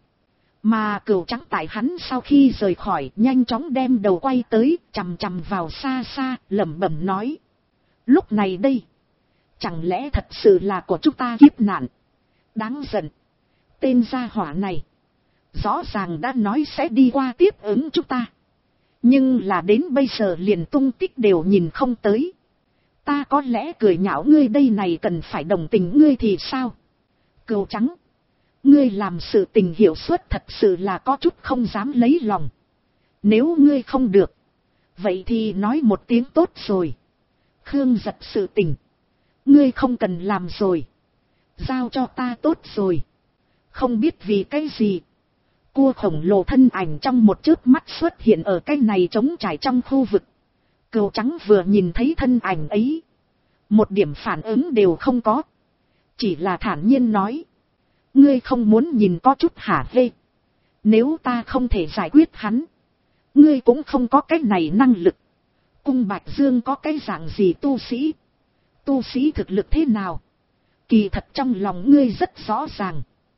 A: Mà cừu trắng tại hắn sau khi rời khỏi nhanh chóng đem đầu quay tới, chằm chằm vào xa xa, lẩm bẩm nói. Lúc này đây, chẳng lẽ thật sự là của chúng ta kiếp nạn. Đáng giận. Tên gia hỏa này, rõ ràng đã nói sẽ đi qua tiếp ứng chúng ta. Nhưng là đến bây giờ liền tung tích đều nhìn không tới. Ta có lẽ cười nhạo ngươi đây này cần phải đồng tình ngươi thì sao? Cừu trắng, ngươi làm sự tình hiệu suất thật sự là có chút không dám lấy lòng. Nếu ngươi không được, vậy thì nói một tiếng tốt rồi. Khương Giật sự tình, ngươi không cần làm rồi. Giao cho ta tốt rồi. Không biết vì cái gì, cua khổng lồ thân ảnh trong một chớp mắt xuất hiện ở cái này trống trải trong khu vực. Cừu trắng vừa nhìn thấy thân ảnh ấy, một điểm phản ứng đều không có, chỉ là thản nhiên nói, ngươi không muốn nhìn có chút hả hê, nếu ta không thể giải quyết hắn, ngươi cũng không có cái này năng lực. Cung Bạch Dương có cái dạng gì tu sĩ, tu sĩ thực lực thế nào, kỳ thật trong lòng ngươi rất rõ ràng.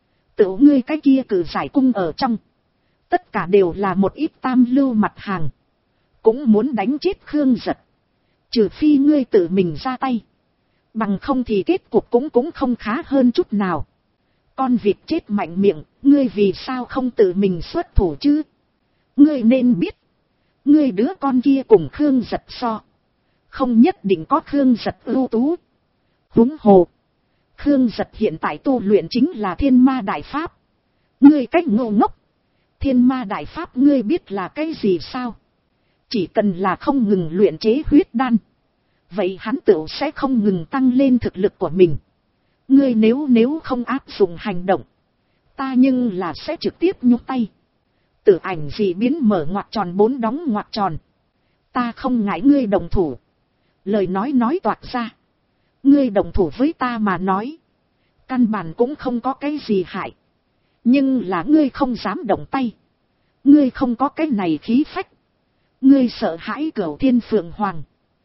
A: Tự ngươi cái kia cử giải cung ở trong, tất cả đều là một ít tam lưu mặt hàng, cũng muốn đánh chết Khương Giật, trừ phi ngươi tự mình ra tay, bằng không thì kết cục cũng không khá hơn chút nào. Con vịt chết mạnh miệng, ngươi vì sao không tự mình xuất thủ chứ? Ngươi nên biết, ngươi đứa con kia cùng Khương Giật so, không nhất định có Khương Giật ưu tú. Huống hồ, Khương Giật hiện tại tu luyện chính là Thiên Ma Đại Pháp. Ngươi cách ngô ngốc, Thiên Ma Đại Pháp ngươi biết là cái gì sao? Chỉ cần là không ngừng luyện chế huyết đan, vậy hắn tự sẽ không ngừng tăng lên thực lực của mình. Ngươi nếu không áp dụng hành động, ta nhưng là sẽ trực tiếp nhúc tay. Tử ảnh dị biến mở ngoặc tròn 4 đóng ngoặc tròn. Ta không ngại ngươi đồng thủ. Lời nói toạc ra. Ngươi đồng thủ với ta mà nói, căn bản cũng không có cái gì hại. Nhưng là ngươi không dám động tay. Ngươi không có cái này khí phách. Ngươi sợ hãi Cửu Thiên Phượng Hoàng.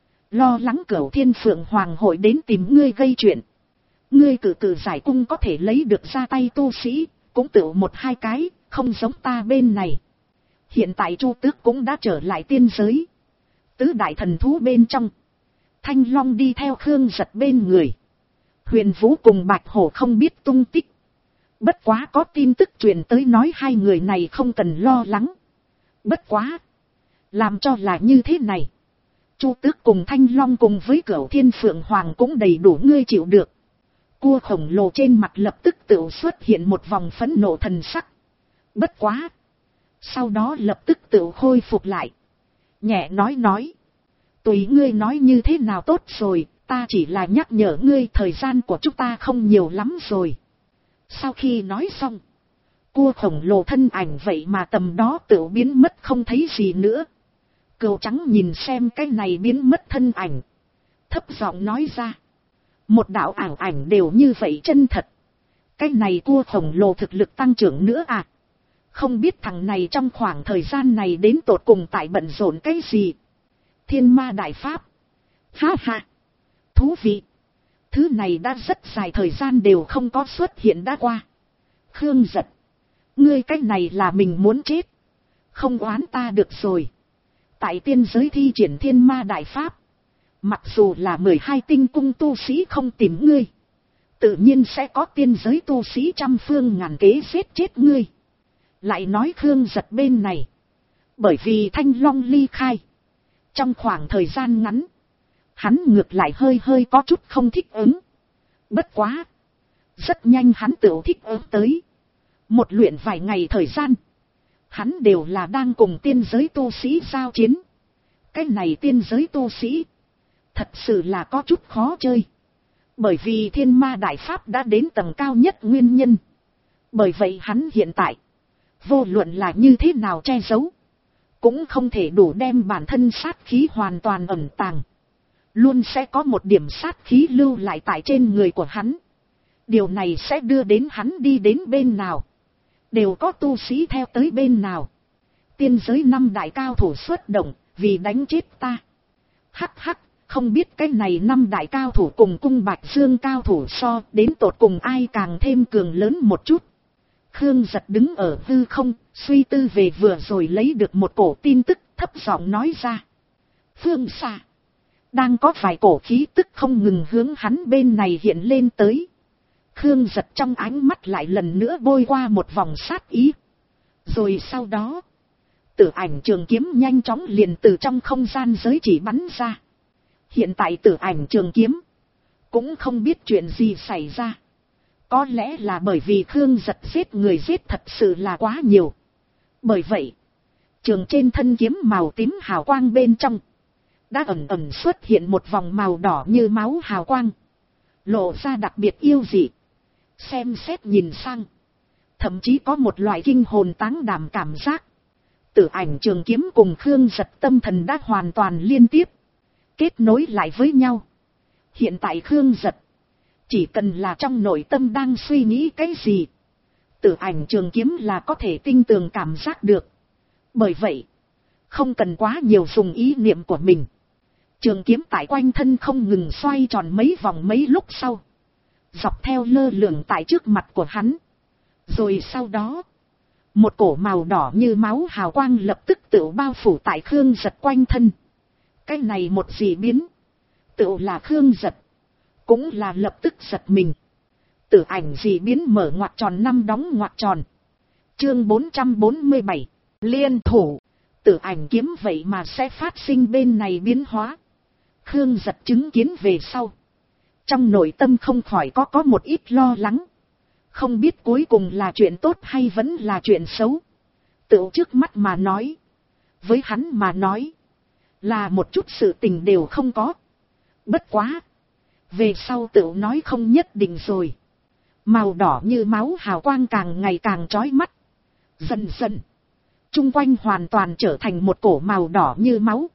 A: Lo lắng Cửu Thiên Phượng Hoàng hội đến tìm ngươi gây chuyện. Ngươi cử giải cung có thể lấy được ra tay tu sĩ, cũng tự 1-2 cái, không giống ta bên này. Hiện tại Chu Tước cũng đã trở lại tiên giới. Tứ đại thần thú bên trong, Thanh Long đi theo Khương Giật bên người. Huyền Vũ cùng Bạch Hổ không biết tung tích. Bất quá có tin tức truyền tới nói hai người này không cần lo lắng. Bất quá, làm cho là như thế này, Chu Tước cùng Thanh Long cùng với Cửu Thiên Phượng Hoàng cũng đầy đủ ngươi chịu được. Cua khổng lồ trên mặt lập tức tự xuất hiện một vòng phẫn nộ thần sắc. Bất quá, sau đó lập tức tự khôi phục lại. Nhẹ nói. Tùy ngươi nói như thế nào tốt rồi, ta chỉ là nhắc nhở ngươi thời gian của chúng ta không nhiều lắm rồi. Sau khi nói xong, cua khổng lồ thân ảnh vậy mà tầm đó tự biến mất không thấy gì nữa. Cừu trắng nhìn xem cái này biến mất thân ảnh, thấp giọng nói ra. Một đạo ảo ảnh đều như vậy chân thật. Cái này cua khổng lồ thực lực tăng trưởng nữa à? Không biết thằng này trong khoảng thời gian này đến tột cùng tại bận rộn cái gì? Thiên Ma Đại Pháp. Ha ha. Thú vị. Thứ này đã rất dài thời gian đều không có xuất hiện đã qua. Khương Giật, ngươi cái này là mình muốn chết. Không oán ta được rồi. Tại tiên giới thi triển Thiên Ma Đại Pháp, mặc dù là 12 tinh cung tu sĩ không tìm ngươi, tự nhiên sẽ có tiên giới tu sĩ trăm phương ngàn kế giết chết ngươi. Lại nói Khương Giật bên này, bởi vì Thanh Long ly khai, trong khoảng thời gian ngắn, hắn ngược lại hơi có chút không thích ứng. Bất quá, rất nhanh hắn tự thích ứng tới. Một luyện vài ngày thời gian, hắn đều là đang cùng tiên giới tu sĩ giao chiến. Cái này tiên giới tu sĩ, thật sự là có chút khó chơi. Bởi vì Thiên Ma Đại Pháp đã đến tầng cao nhất nguyên nhân. Bởi vậy hắn hiện tại, vô luận là như thế nào che giấu, cũng không thể đủ đem bản thân sát khí hoàn toàn ẩn tàng. Luôn sẽ có một điểm sát khí lưu lại tại trên người của hắn. Điều này sẽ đưa đến hắn đi đến bên nào, đều có tu sĩ theo tới bên nào. Tiên giới 5 đại cao thủ xuất động, vì đánh chết ta. Hắc hắc, không biết cái này 5 đại cao thủ cùng Cung Bạch Dương cao thủ so đến tột cùng ai càng thêm cường lớn một chút. Khương Giật đứng ở hư không, suy tư về vừa rồi lấy được một cổ tin tức, thấp giọng nói ra. Phương xa, đang có vài cổ khí tức không ngừng hướng hắn bên này hiện lên tới. Khương Giật trong ánh mắt lại lần nữa bôi qua một vòng sát ý. Rồi sau đó, Tử Ảnh trường kiếm nhanh chóng liền từ trong không gian giới chỉ bắn ra. Hiện tại Tử Ảnh trường kiếm cũng không biết chuyện gì xảy ra. Có lẽ là bởi vì Khương Giật giết người giết thật sự là quá nhiều. Bởi vậy, trường trên thân kiếm màu tím hào quang bên trong đã ẩn xuất hiện một vòng màu đỏ như máu hào quang, lộ ra đặc biệt yêu dị. Xem xét nhìn sang, thậm chí có một loại kinh hồn táng đảm cảm giác. Tử Ảnh trường kiếm cùng Khương Giật tâm thần đã hoàn toàn liên tiếp, kết nối lại với nhau. Hiện tại Khương Giật chỉ cần là trong nội tâm đang suy nghĩ cái gì, Tử Ảnh trường kiếm là có thể tinh tường cảm giác được. Bởi vậy, không cần quá nhiều dùng ý niệm của mình. Trường kiếm tại quanh thân không ngừng xoay tròn mấy vòng mấy lúc sau, dọc theo lơ lửng tại trước mặt của hắn. Rồi sau đó, một cổ màu đỏ như máu hào quang lập tức tự bao phủ tại Khương Giật quanh thân. Cái này một dị biến, tự là Khương Giật cũng là lập tức giật mình. Tử Ảnh dị biến mở ngoặc tròn năm đóng ngoặc tròn. Chương 447, liên thủ. Tử Ảnh kiếm vậy mà sẽ phát sinh bên này biến hóa. Khương Giật chứng kiến về sau, trong nội tâm không khỏi có một ít lo lắng. Không biết cuối cùng là chuyện tốt hay vẫn là chuyện xấu. Tự trước mắt mà nói, với hắn mà nói, là một chút sự tình đều không có. Bất quá, về sau tự nói không nhất định rồi. Màu đỏ như máu hào quang càng ngày càng chói mắt. Dần dần, chung quanh hoàn toàn trở thành một cổ màu đỏ như máu.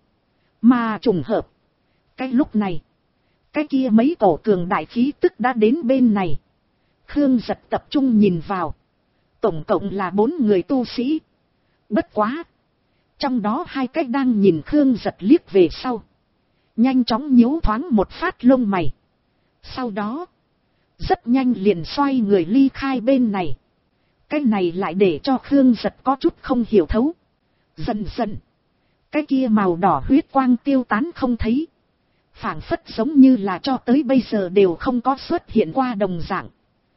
A: Mà trùng hợp, cái lúc này, cái kia mấy cổ cường đại khí tức đã đến bên này. Khương Giật tập trung nhìn vào, tổng cộng là 4 người tu sĩ. Bất quá, trong đó 2 cái đang nhìn Khương Giật liếc về sau, nhanh chóng nhíu thoáng một phát lông mày. Sau đó, rất nhanh liền xoay người ly khai bên này. Cái này lại để cho Khương Giật có chút không hiểu thấu. Dần dần, cái kia màu đỏ huyết quang tiêu tán không thấy, phảng phất giống như là cho tới bây giờ đều không có xuất hiện qua đồng dạng.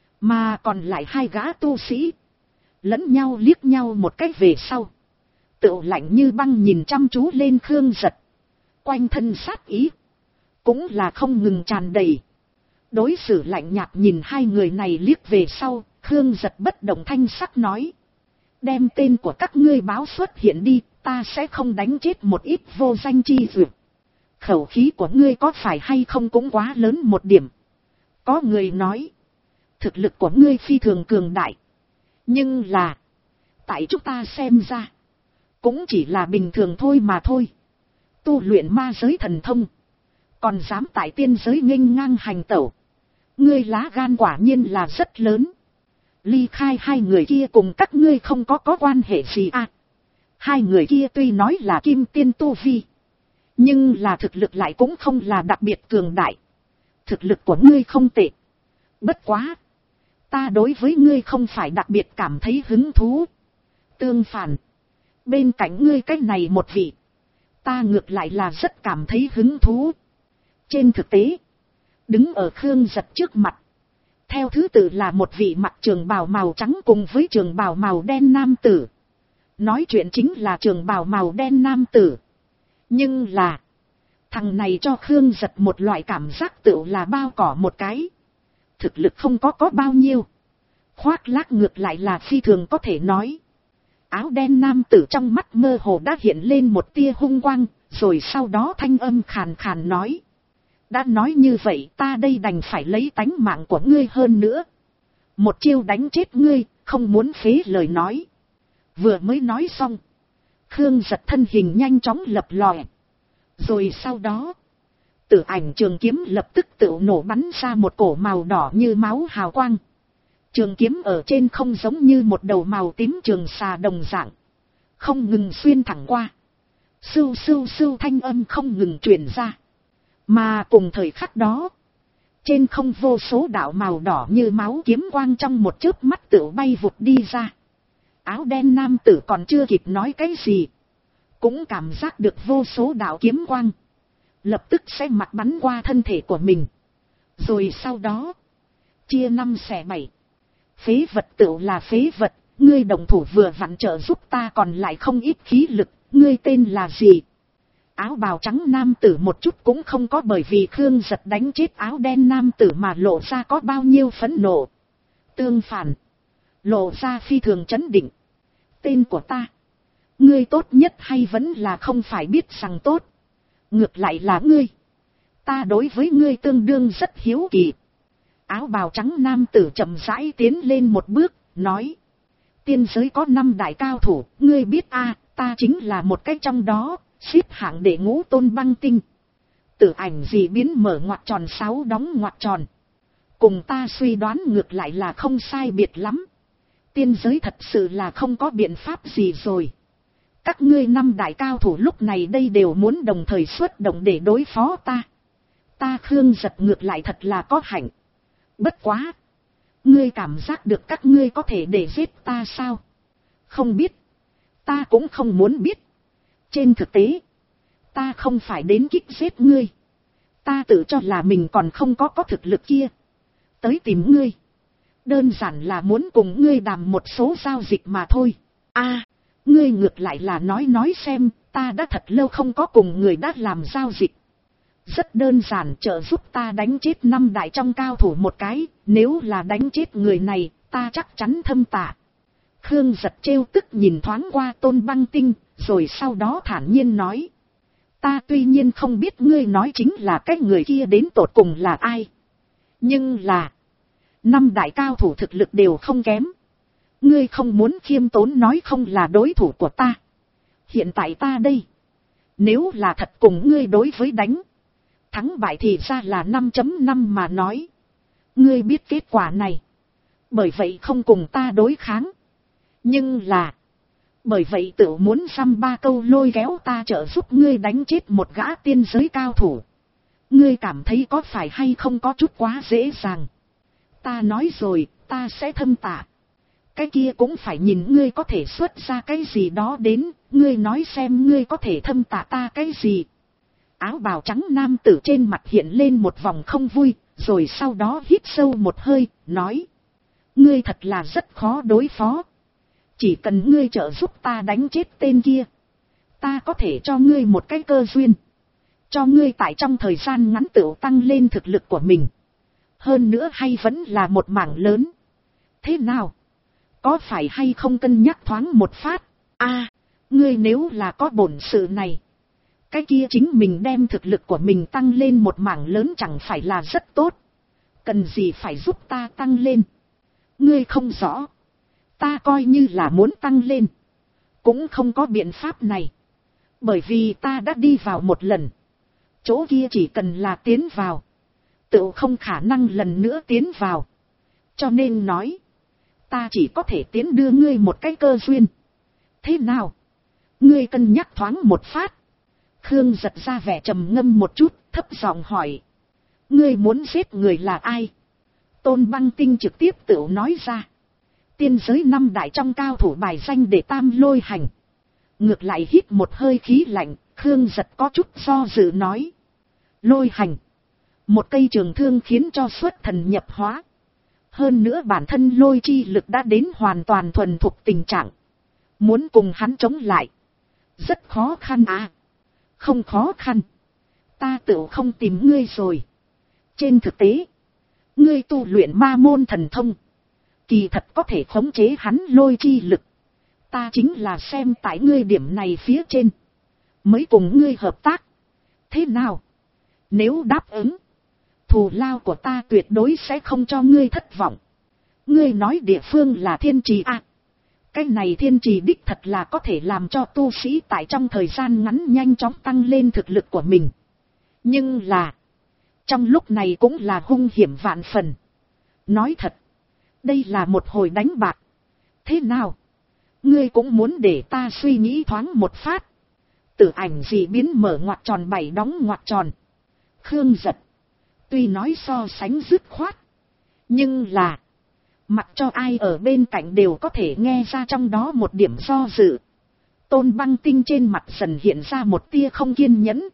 A: Mà còn lại 2 gã tu sĩ, lẫn nhau liếc nhau một cách về sau, tựu lạnh như băng nhìn chăm chú lên Khương Giật. Quanh thân sát ý cũng là không ngừng tràn đầy. Đối xử lạnh nhạt nhìn 2 người này liếc về sau, Khương Giật bất động thanh sắc nói: đem tên của các ngươi báo xuất hiện đi, ta sẽ không đánh chết một ít vô danh chi dược. Khẩu khí của ngươi có phải hay không cũng quá lớn một điểm. Có người nói, thực lực của ngươi phi thường cường đại, nhưng là, tại chúng ta xem ra, cũng chỉ là bình thường thôi mà thôi. Tu luyện ma giới thần thông, còn dám tại tiên giới nghênh ngang hành tẩu. Ngươi lá gan quả nhiên là rất lớn. Ly khai 2 người kia cùng các ngươi không có quan hệ gì à. 2 người kia tuy nói là kim tiên tu vi, nhưng là thực lực lại cũng không là đặc biệt cường đại. Thực lực của ngươi không tệ. Bất quá, ta đối với ngươi không phải đặc biệt cảm thấy hứng thú. Tương phản, bên cạnh ngươi cái này một vị, ta ngược lại là rất cảm thấy hứng thú. Trên thực tế, đứng ở Khương Giật trước mặt, theo thứ tự là một vị mặc trường bào màu trắng cùng với trường bào màu đen nam tử. Nói chuyện chính là trường bào màu đen nam tử. Nhưng là, thằng này cho Khương Giật một loại cảm giác tựu là bao cỏ một cái. Thực lực không có bao nhiêu, khoác lác ngược lại là phi thường có thể nói. Áo đen nam tử trong mắt mơ hồ đã hiện lên một tia hung quang, rồi sau đó thanh âm khàn khàn nói: đã nói như vậy, ta đây đành phải lấy tánh mạng của ngươi hơn nữa. Một chiêu đánh chết ngươi, không muốn phế lời nói. Vừa mới nói xong, Khương Giật thân hình nhanh chóng lập lòe. Rồi sau đó, Tử Ảnh trường kiếm lập tức tự nổ bắn ra một cổ màu đỏ như máu hào quang. Trường kiếm ở trên không giống như một đầu màu tím trường xà đồng dạng, không ngừng xuyên thẳng qua. Sưu sưu sưu thanh âm không ngừng truyền ra. Mà cùng thời khắc đó, trên không vô số đạo màu đỏ như máu kiếm quang trong một chớp mắt tự bay vụt đi ra. Áo đen nam tử còn chưa kịp nói cái gì, cũng cảm giác được vô số đạo kiếm quang lập tức sẽ mặt bắn qua thân thể của mình. Rồi sau đó, chia 5 xẻ 7. Phế vật tựu là phế vật, ngươi đồng thủ vừa vặn trợ giúp ta còn lại không ít khí lực, ngươi tên là gì? Áo bào trắng nam tử một chút cũng không có bởi vì Khương Giật đánh chết áo đen nam tử mà lộ ra có bao nhiêu phẫn nộ. Tương phản, lộ ra phi thường chấn định. Tên của ta, ngươi tốt nhất hay vẫn là không phải biết rằng tốt. Ngược lại là ngươi, ta đối với ngươi tương đương rất hiếu kỳ. Áo bào trắng nam tử chậm rãi tiến lên một bước, nói: tiên giới có 5 đại cao thủ, ngươi biết a, ta chính là một cái trong đó, xếp hạng đệ ngũ Tôn Băng Tinh. Tử Ảnh dị biến mở ngoặc tròn 6 đóng ngoặc tròn. Cùng ta suy đoán ngược lại là không sai biệt lắm. Tiên giới thật sự là không có biện pháp gì rồi. Các ngươi 5 đại cao thủ lúc này đây đều muốn đồng thời xuất động để đối phó ta. Ta Khương Giật ngược lại thật là có hạnh. Bất quá. Ngươi cảm giác được các ngươi có thể để giết ta sao? Không biết. Ta cũng không muốn biết. Trên thực tế. Ta không phải đến kích giết ngươi. Ta tự cho là mình còn không có thực lực kia. Tới tìm ngươi. Đơn giản là muốn cùng ngươi đàm một số giao dịch mà thôi. A, ngươi ngược lại là nói xem, ta đã thật lâu không có cùng người đã làm giao dịch. Rất đơn giản, trợ giúp ta đánh chết 5 đại trong cao thủ một cái, nếu là đánh chết người này, ta chắc chắn thâm tạ. Khương Giật trêu tức nhìn thoáng qua Tôn Băng Tinh, rồi sau đó thản nhiên nói. Ta tuy nhiên không biết ngươi nói chính là cái người kia đến tột cùng là ai. Nhưng là 5 đại cao thủ thực lực đều không kém. Ngươi không muốn khiêm tốn nói không là đối thủ của ta. Hiện tại ta đây. Nếu là thật cùng ngươi đối với đánh. Thắng bại thì ra là 5.5 mà nói. Ngươi biết kết quả này. Bởi vậy không cùng ta đối kháng. Nhưng là. Bởi vậy tự muốn xăm 3 câu lôi kéo ta trợ giúp ngươi đánh chết một gã tiên giới cao thủ. Ngươi cảm thấy có phải hay không có chút quá dễ dàng. Ta nói rồi, ta sẽ thâm tạ. Cái kia cũng phải nhìn ngươi có thể xuất ra cái gì đó đến, ngươi nói xem ngươi có thể thâm tạ ta cái gì. Áo bào trắng nam tử trên mặt hiện lên một vòng không vui, rồi sau đó hít sâu một hơi, nói. Ngươi thật là rất khó đối phó. Chỉ cần ngươi trợ giúp ta đánh chết tên kia. Ta có thể cho ngươi một cái cơ duyên. Cho ngươi tại trong thời gian ngắn tự tăng lên thực lực của mình. Hơn nữa hay vẫn là một mảng lớn. Thế nào? Có phải hay không cân nhắc thoáng một phát? Ngươi nếu là có bổn sự này. Cái kia chính mình đem thực lực của mình tăng lên một mảng lớn chẳng phải là rất tốt. Cần gì phải giúp ta tăng lên? Ngươi không rõ. Ta coi như là muốn tăng lên. Cũng không có biện pháp này. Bởi vì ta đã đi vào một lần. Chỗ kia chỉ cần là tiến vào. Tự không khả năng lần nữa tiến vào. Cho nên nói. Ta chỉ có thể tiến đưa ngươi một cái cơ duyên. Thế nào? Ngươi cân nhắc thoáng một phát. Khương Giật ra vẻ trầm ngâm một chút, thấp giọng hỏi. Ngươi muốn giết người là ai? Tôn Băng Tinh trực tiếp tự nói ra. Tiên giới 5 đại trong cao thủ bài danh để Tam Lôi Hành. Ngược lại hít một hơi khí lạnh, Khương Giật có chút do dự nói. Lôi Hành. Một cây trường thương khiến cho xuất thần nhập hóa. Hơn nữa bản thân lôi chi lực đã đến hoàn toàn thuần thục tình trạng. Muốn cùng hắn chống lại. Rất khó khăn à. Không khó khăn. Ta tự không tìm ngươi rồi. Trên thực tế. Ngươi tu luyện ma môn thần thông. Kỳ thật có thể khống chế hắn lôi chi lực. Ta chính là xem tại ngươi điểm này phía trên. Mới cùng ngươi hợp tác. Thế nào? Nếu đáp ứng. Thù lao của ta tuyệt đối sẽ không cho ngươi thất vọng. Ngươi nói địa phương là thiên trì à. Cái này thiên trì đích thật là có thể làm cho tu sĩ tại trong thời gian ngắn nhanh chóng tăng lên thực lực của mình. Nhưng là. Trong lúc này cũng là hung hiểm vạn phần. Nói thật. Đây là một hồi đánh bạc. Thế nào? Ngươi cũng muốn để ta suy nghĩ thoáng một phát. Tử Ảnh dị biến mở ngoặc tròn 7 đóng ngoặc tròn. Khương Giật. Tuy nói so sánh dứt khoát. Nhưng là. Mặc cho ai ở bên cạnh đều có thể nghe ra trong đó một điểm do dự. Tôn Băng Tinh trên mặt dần hiện ra một tia không kiên nhẫn.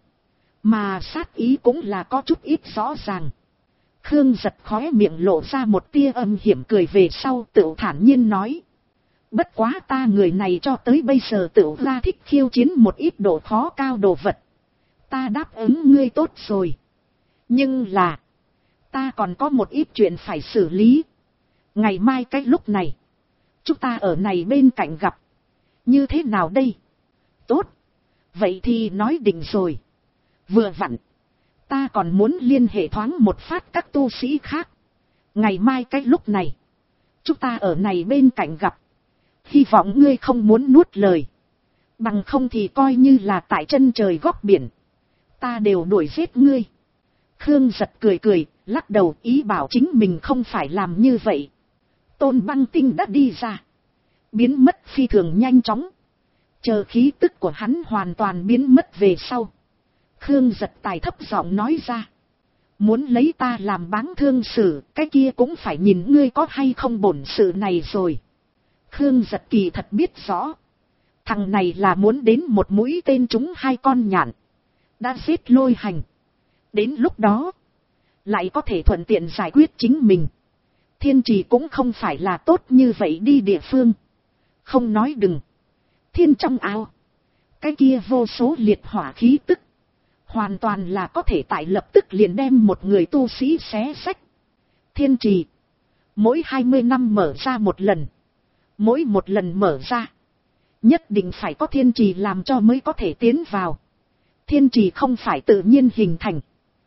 A: Mà sát ý cũng là có chút ít rõ ràng. Khương Giật khóe miệng lộ ra một tia âm hiểm cười về sau tự thản nhiên nói. Bất quá ta người này cho tới bây giờ tự ra thích khiêu chiến một ít độ khó cao đồ vật. Ta đáp ứng ngươi tốt rồi. Nhưng là. Ta còn có một ít chuyện phải xử lý. Ngày mai cái lúc này. Chúng ta ở này bên cạnh gặp. Như thế nào đây? Tốt. Vậy thì nói định rồi. Vừa vặn. Ta còn muốn liên hệ thoáng một phát các tu sĩ khác. Ngày mai cái lúc này. Chúng ta ở này bên cạnh gặp. Hy vọng ngươi không muốn nuốt lời. Bằng không thì coi như là tại chân trời góc biển. Ta đều đuổi giết ngươi. Khương Giật cười cười, lắc đầu ý bảo chính mình không phải làm như vậy. Tôn Băng Tinh đã đi ra. Biến mất phi thường nhanh chóng. Chờ khí tức của hắn hoàn toàn biến mất về sau. Khương Giật tài thấp giọng nói ra. Muốn lấy ta làm báng thương sử, cái kia cũng phải nhìn ngươi có hay không bổn sự này rồi. Khương Giật kỳ thật biết rõ. Thằng này là muốn đến một mũi tên trúng 2 con nhạn. Đã giết Lôi Hành. Đến lúc đó, lại có thể thuận tiện giải quyết chính mình. Thiên trì cũng không phải là tốt như vậy đi địa phương. Không nói đừng. Thiên trong ao. Cái kia vô số liệt hỏa khí tức. Hoàn toàn là có thể tại lập tức liền đem một người tu sĩ xé xách. Thiên trì. Mỗi 20 năm mở ra một lần. Mỗi một lần mở ra. Nhất định phải có thiên trì làm cho mới có thể tiến vào. Thiên trì không phải tự nhiên hình thành.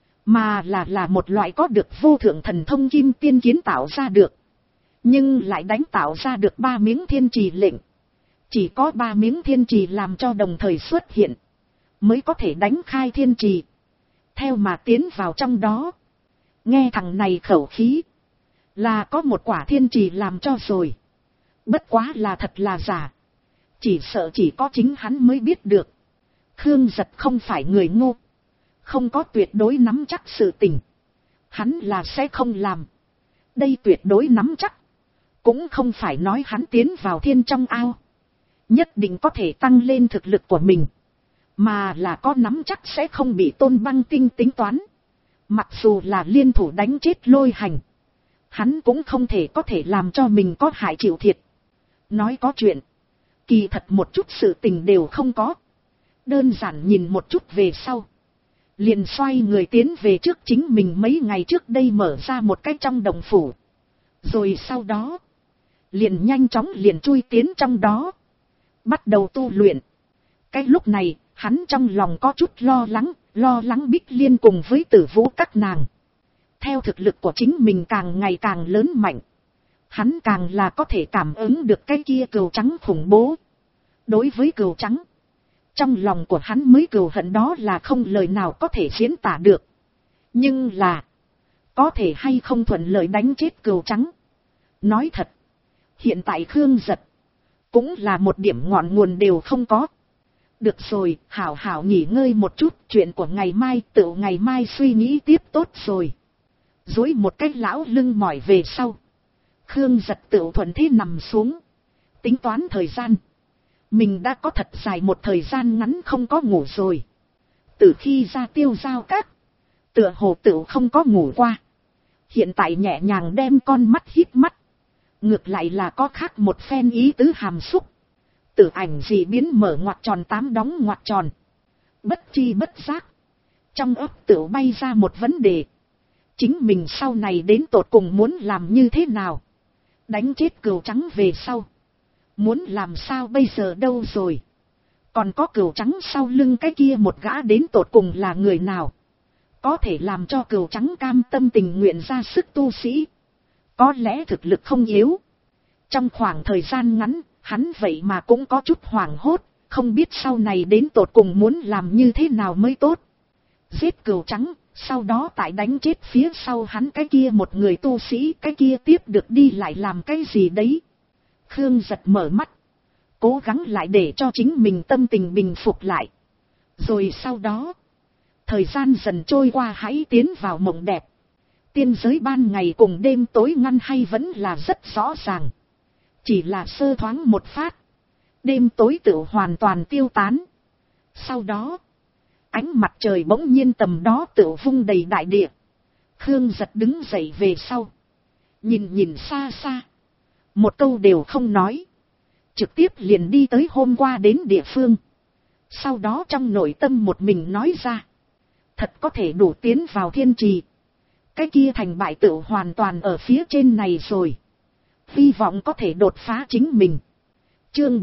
A: Mà là một loại có được vô thượng thần thông kim tiên kiến tạo ra được. Nhưng lại đánh tạo ra được 3 miếng thiên trì lệnh. Chỉ có 3 miếng thiên trì làm cho đồng thời xuất hiện. Mới có thể đánh khai thiên trì. Theo mà tiến vào trong đó. Nghe thằng này khẩu khí. Là có một quả thiên trì làm cho rồi. Bất quá là thật là giả. Chỉ sợ chỉ có chính hắn mới biết được. Khương Giật không phải người ngu. Không có tuyệt đối nắm chắc sự tình. Hắn là sẽ không làm. Đây tuyệt đối nắm chắc. Cũng không phải nói hắn tiến vào thiên trong ao. Nhất định có thể tăng lên thực lực của mình. Mà là có nắm chắc sẽ không bị Tôn Băng Tinh tính toán. Mặc dù là liên thủ đánh chết Lôi Hành. Hắn cũng không thể có thể làm cho mình có hại chịu thiệt. Nói có chuyện. Kỳ thật một chút sự tình đều không có. Đơn giản nhìn một chút về sau. Liền xoay người tiến về trước chính mình mấy ngày trước đây mở ra một cái trong đồng phủ. Rồi sau đó. Liền nhanh chóng liền chui tiến trong đó. Bắt đầu tu luyện. Cái lúc này, hắn trong lòng có chút lo lắng Bích Liên cùng với Tử Vũ các nàng. Theo thực lực của chính mình càng ngày càng lớn mạnh. Hắn càng là có thể cảm ứng được cái kia cừu trắng khủng bố. Đối với cừu trắng. Trong lòng của hắn mới cừu hận đó là không lời nào có thể diễn tả được. Nhưng là. Có thể hay không thuận lợi đánh chết cừu trắng. Nói thật. Hiện tại Khương Giật. Cũng là một điểm ngọn nguồn đều không có. Được rồi, hảo hảo nghỉ ngơi một chút. Chuyện của ngày mai tự ngày mai suy nghĩ tiếp tốt rồi. Dối một cái lão lưng mỏi về sau. Khương Giật tự thuận thế nằm xuống. Tính toán thời gian. Mình đã có thật dài một thời gian ngắn không có ngủ rồi. Từ khi ra Tiêu Giao Các. Tựa hồ tự không có ngủ qua. Hiện tại nhẹ nhàng đem con mắt híp mắt. Ngược lại là có khác một phen ý tứ hàm xúc. Tử ảnh dị biến mở ngoặc tròn 8 đóng ngoặc tròn. Bất chi bất giác. Trong ấp tự bay ra một vấn đề. Chính mình sau này đến tột cùng muốn làm như thế nào. Đánh chết cừu trắng về sau. Muốn làm sao bây giờ đâu rồi. Còn có cừu trắng sau lưng cái kia một gã đến tột cùng là người nào. Có thể làm cho cừu trắng cam tâm tình nguyện ra sức tu sĩ. Có lẽ thực lực không yếu. Trong khoảng thời gian ngắn, hắn vậy mà cũng có chút hoảng hốt. Không biết sau này đến tột cùng muốn làm như thế nào mới tốt. Giết cừu trắng. Sau đó tại đánh chết phía sau hắn cái kia một người tu sĩ, cái kia tiếp được đi lại làm cái gì đấy. Khương Giật mở mắt. Cố gắng lại để cho chính mình tâm tình bình phục lại. Rồi sau đó. Thời gian dần trôi qua hãy tiến vào mộng đẹp. Tiên giới ban ngày cùng đêm tối ngăn hay vẫn là rất rõ ràng. Chỉ là sơ thoáng một phát. Đêm tối tự hoàn toàn tiêu tán. Sau đó. Ánh mặt trời bỗng nhiên tầm đó tự vung đầy đại địa. Khương Giật đứng dậy về sau. Nhìn xa xa. Một câu đều không nói. Trực tiếp liền đi tới hôm qua đến địa phương. Sau đó trong nội tâm một mình nói ra. Thật có thể đủ tiến vào thiên trì. Cái kia thành bại tự hoàn toàn ở phía trên này rồi. Hy vọng có thể đột phá chính mình. Chương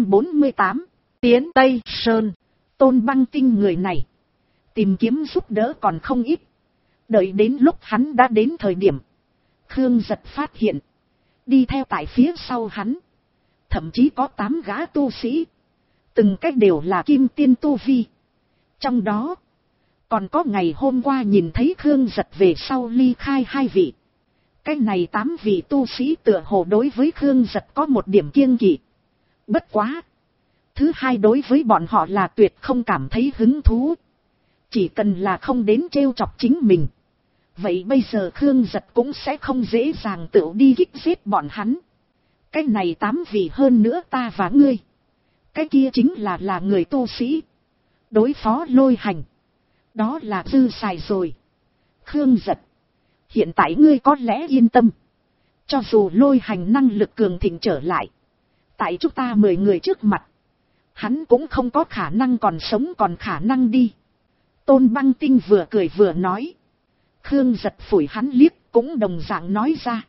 A: 448. Tiến Tây Sơn. Tôn Băng Tinh người này. Tìm kiếm giúp đỡ còn không ít. Đợi đến lúc hắn đã đến thời điểm. Khương Giật phát hiện. Đi theo tại phía sau hắn. thậm chí có 8 gã tu sĩ. Từng cách đều là kim tiên tu vi. Trong đó, còn có ngày hôm qua nhìn thấy Khương Giật về sau ly khai 2 vị. Cái này 8 vị tu sĩ tựa hồ đối với Khương Giật có một điểm kiêng kỵ. Bất quá. Thứ hai, đối với bọn họ là tuyệt không cảm thấy hứng thú. Chỉ cần là không đến trêu chọc chính mình. Vậy bây giờ Khương Giật cũng sẽ không dễ dàng tự đi kích giết bọn hắn. Cái này 8 vị hơn nữa ta và ngươi. Cái kia chính là người tu sĩ. Đối phó Lôi Hành. Đó là dư xài rồi. Khương Giật. Hiện tại ngươi có lẽ yên tâm. Cho dù Lôi Hành năng lực cường thịnh trở lại. Tại chúng ta 10 người trước mặt. Hắn cũng không có khả năng còn sống, còn khả năng đi. Tôn Băng Tinh vừa cười vừa nói. Khương Giật phủi hắn liếc, cũng đồng dạng nói ra.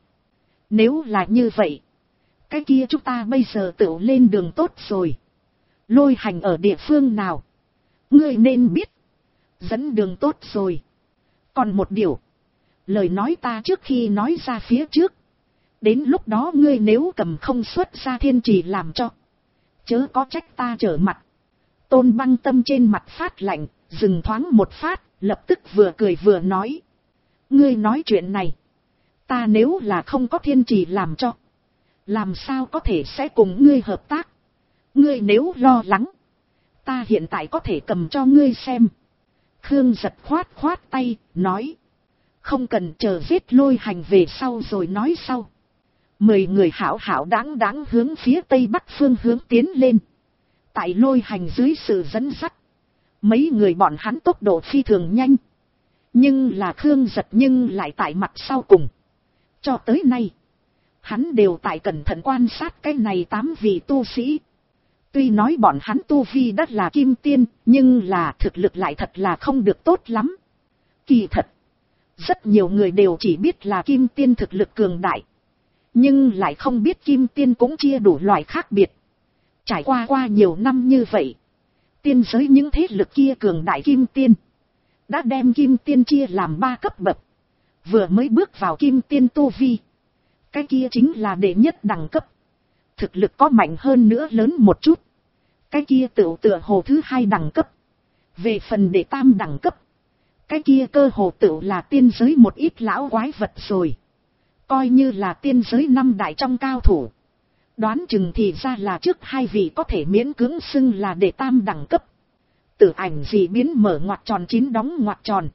A: Nếu là như vậy. Cái kia chúng ta bây giờ tự lên đường tốt rồi. Lôi Hành ở địa phương nào? Ngươi nên biết. Dẫn đường tốt rồi. Còn một điều. Lời nói ta trước khi nói ra phía trước. Đến lúc đó ngươi nếu cầm không xuất ra thiên trì làm cho. Chớ có trách ta trở mặt. Tôn Băng Tâm trên mặt phát lạnh, dừng thoáng một phát, lập tức vừa cười vừa nói. Ngươi nói chuyện này. Ta nếu là không có thiên trì làm cho. Làm sao có thể sẽ cùng ngươi hợp tác. Ngươi nếu lo lắng. Ta hiện tại có thể cầm cho ngươi xem. Khương Giật khoát tay, nói. Không cần, chờ giết Lôi Hành về sau rồi nói sau. 10 người hảo hảo đáng hướng phía tây bắc phương hướng tiến lên. Tại Lôi Hành dưới sự dẫn dắt. Mấy người bọn hắn tốc độ phi thường nhanh. Nhưng là Khương Giật nhưng lại tại mặt sau cùng. Cho tới nay. Hắn đều tại cẩn thận quan sát cái này 8 vị tu sĩ. Tuy nói bọn hắn tu vi đất là kim tiên. Nhưng là thực lực lại thật là không được tốt lắm. Kỳ thật. Rất nhiều người đều chỉ biết là kim tiên thực lực cường đại. Nhưng lại không biết kim tiên cũng chia đủ loại khác biệt. Trải qua nhiều năm như vậy. Tiên giới những thế lực kia cường đại kim tiên. Đã đem kim tiên chia làm 3 cấp bậc. Vừa mới bước vào kim tiên tu vi. Cái kia chính là đệ nhất đẳng cấp. Thực lực có mạnh hơn nữa lớn một chút. Cái kia tựa hồ thứ 2 đẳng cấp. Về phần đệ tam đẳng cấp. Cái kia cơ hồ tựu là tiên giới một ít lão quái vật rồi. Coi như là tiên giới 5 đại trong cao thủ. Đoán chừng thì ra là trước 2 vị có thể miễn cưỡng xưng là đệ tam đẳng cấp. Tử Ảnh dị biến mở ngoặc tròn 9 đóng ngoặc tròn.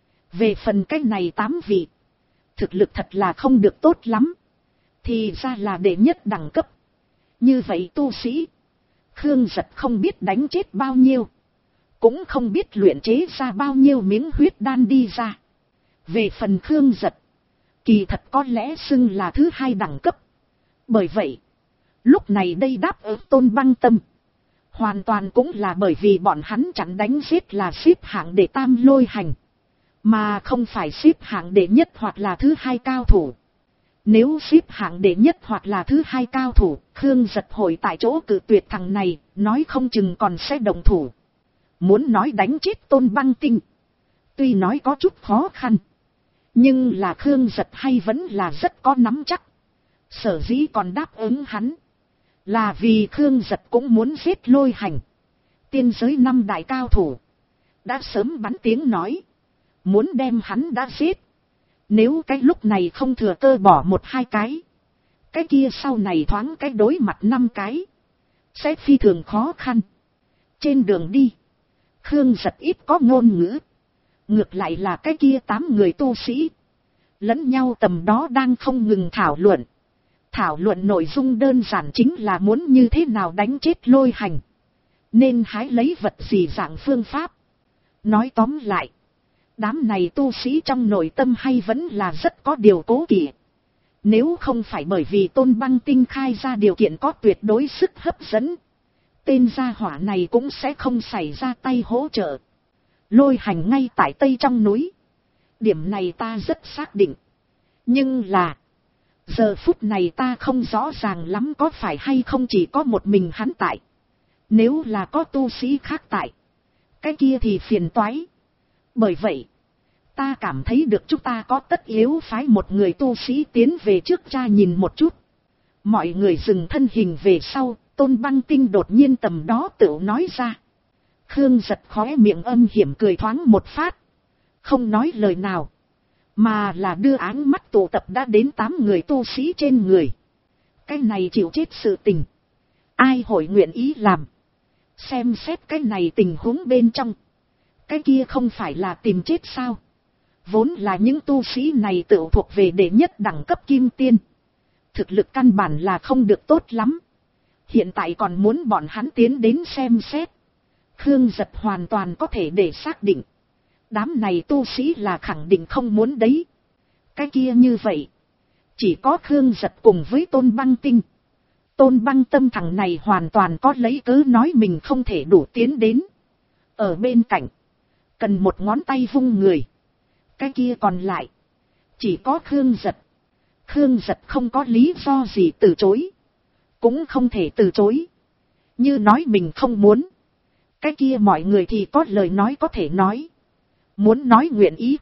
A: Về phần cái này 8 vị. Thực lực thật là không được tốt lắm. Thì ra là đệ nhất đẳng cấp. Như vậy tu sĩ. Khương Giật không biết đánh chết bao nhiêu. Cũng không biết luyện chế ra bao nhiêu miếng huyết đan đi ra. Về phần Khương Giật. Kỳ thật có lẽ xưng là thứ 2 đẳng cấp. Bởi vậy. Lúc này đây đáp ứng Tôn Băng Tâm. Hoàn toàn cũng là bởi vì bọn hắn chặn đánh giết là xếp hạng đệ tam Lôi Hành. Mà không phải xếp hạng đệ nhất hoặc là thứ 2 cao thủ. Nếu xếp hạng đệ nhất hoặc là thứ 2 cao thủ, Khương Giật hội tại chỗ cự tuyệt thằng này, nói không chừng còn sẽ động thủ. Muốn nói đánh chết Tôn Băng Tinh. Tuy nói có chút khó khăn. Nhưng là Khương Giật hay vẫn là rất có nắm chắc. Sở dĩ còn đáp ứng hắn. Là vì Khương Giật cũng muốn giết Lôi Hành. Tiên giới 5 đại cao thủ. Đã sớm bắn tiếng nói. Muốn đem hắn đã giết. Nếu cái lúc này không thừa cơ bỏ 1-2 cái. Cái kia sau này thoáng cái đối mặt 5 cái. Sẽ phi thường khó khăn. Trên đường đi. Khương Giật ít có ngôn ngữ. Ngược lại là cái kia 8 người tu sĩ. Lẫn nhau tầm đó đang không ngừng thảo luận. Thảo luận nội dung đơn giản chính là muốn như thế nào đánh chết Lôi Hành. Nên hái lấy vật gì dạng phương pháp. Nói tóm lại. Đám này tu sĩ trong nội tâm hay vẫn là rất có điều cố kỵ. Nếu không phải bởi vì Tôn Băng Tinh khai ra điều kiện có tuyệt đối sức hấp dẫn. Tên gia hỏa này cũng sẽ không xảy ra tay hỗ trợ. Lôi Hành ngay tại tây trong núi. Điểm này ta rất xác định. Nhưng là. Giờ phút này ta không rõ ràng lắm có phải hay không chỉ có một mình hắn tại. Nếu là có tu sĩ khác tại. Cái kia thì phiền toái. Bởi vậy. Ta cảm thấy được chúng ta có tất yếu phái một người tu sĩ tiến về trước tra nhìn một chút. Mọi người dừng thân hình về sau, Tôn Băng Tinh đột nhiên tầm đó tự nói ra. Khương Giật khóe miệng âm hiểm cười thoáng một phát. Không nói lời nào. Mà là đưa áng mắt tụ tập đã đến 8 người tu sĩ trên người. Cái này chịu chết sự tình. Ai hội nguyện ý làm. Xem xét cái này tình huống bên trong. Cái kia không phải là tìm chết sao. Vốn là những tu sĩ này tự thuộc về đệ nhất đẳng cấp kim tiên. Thực lực căn bản là không được tốt lắm. Hiện tại còn muốn bọn hắn tiến đến xem xét. Khương Giật hoàn toàn có thể để xác định. Đám này tu sĩ là khẳng định không muốn đấy. Cái kia như vậy. Chỉ có Khương Giật cùng với Tôn Băng Tinh. Tôn Băng Tâm thằng này hoàn toàn có lấy cớ nói mình không thể đủ tiến đến. Ở bên cạnh. Cần một ngón tay vung người. Cái kia còn lại. Chỉ có Khương Giật. Khương Giật không có lý do gì từ chối. Cũng không thể từ chối. Như nói mình không muốn. Cái kia mọi người thì có lời nói có thể nói. Muốn nói nguyện ý.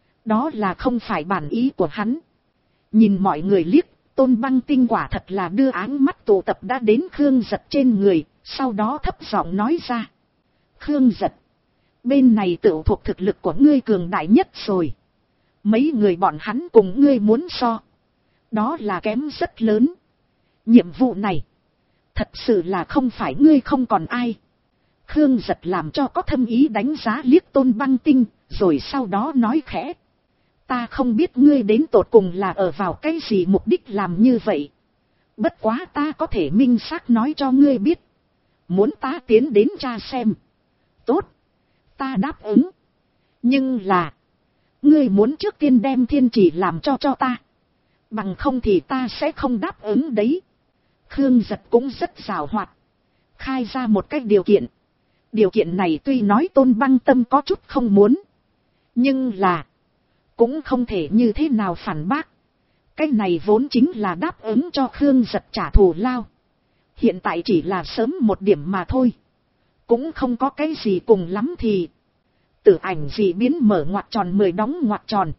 A: Đó là không phải bản ý của hắn. Nhìn mọi người liếc. Tôn Băng Tinh quả thật là đưa áng mắt tụ tập đã đến Khương Giật trên người. Sau đó thấp giọng nói ra. Khương Giật. Bên này tự thuộc thực lực của ngươi cường đại nhất rồi. Mấy người bọn hắn cùng ngươi muốn so. Đó là kém rất lớn. Nhiệm vụ này. Thật sự là không phải ngươi không còn ai. Khương Giật làm cho có thâm ý đánh giá liếc Tôn Băng Tinh. Rồi sau đó nói khẽ. Ta không biết ngươi đến tột cùng là ở vào cái gì mục đích làm như vậy. Bất quá ta có thể minh xác nói cho ngươi biết. Muốn ta tiến đến tra xem. Tốt. Ta đáp ứng. Nhưng là. Ngươi muốn trước tiên đem thiên chỉ làm cho ta. Bằng không thì ta sẽ không đáp ứng đấy. Khương Giật cũng rất giàu hoạt. Khai ra một cái điều kiện. Điều kiện này tuy nói Tôn Băng Tâm có chút không muốn. Nhưng là. Cũng không thể như thế nào phản bác. Cái này vốn chính là đáp ứng cho Khương Giật trả thù lao. Hiện tại chỉ là sớm một điểm mà thôi. Cũng không có cái gì cùng lắm thì. Tử ảnh dị biến mở ngoặc tròn 10 đóng ngoặc tròn.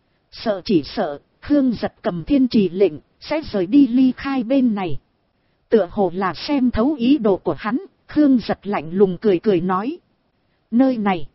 A: Sợ chỉ sợ, Khương Giật cầm thiên trì lệnh, sẽ rời đi ly khai bên này. Tựa hồ là xem thấu ý đồ của hắn, Khương Giật lạnh lùng cười cười nói. Nơi này,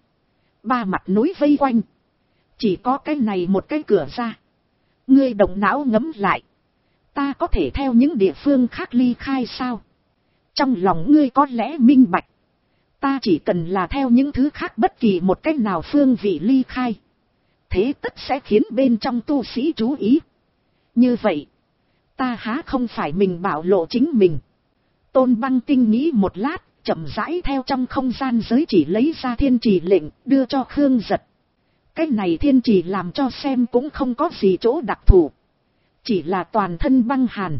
A: 3 mặt núi vây quanh. Chỉ có cái này một cái cửa ra. Ngươi động não ngẫm lại. Ta có thể theo những địa phương khác ly khai sao? Trong lòng ngươi có lẽ minh bạch. Ta chỉ cần là theo những thứ khác bất kỳ một cách nào phương vị ly khai. Thế tất sẽ khiến bên trong tu sĩ chú ý. Như vậy, ta há không phải mình bảo lộ chính mình. Tôn Băng Tinh nghĩ một lát, chậm rãi theo trong không gian giới chỉ lấy ra thiên trì lệnh, đưa cho Khương Giật. Cái này thiên trì làm cho xem cũng không có gì chỗ đặc thù. Chỉ là toàn thân băng hàn.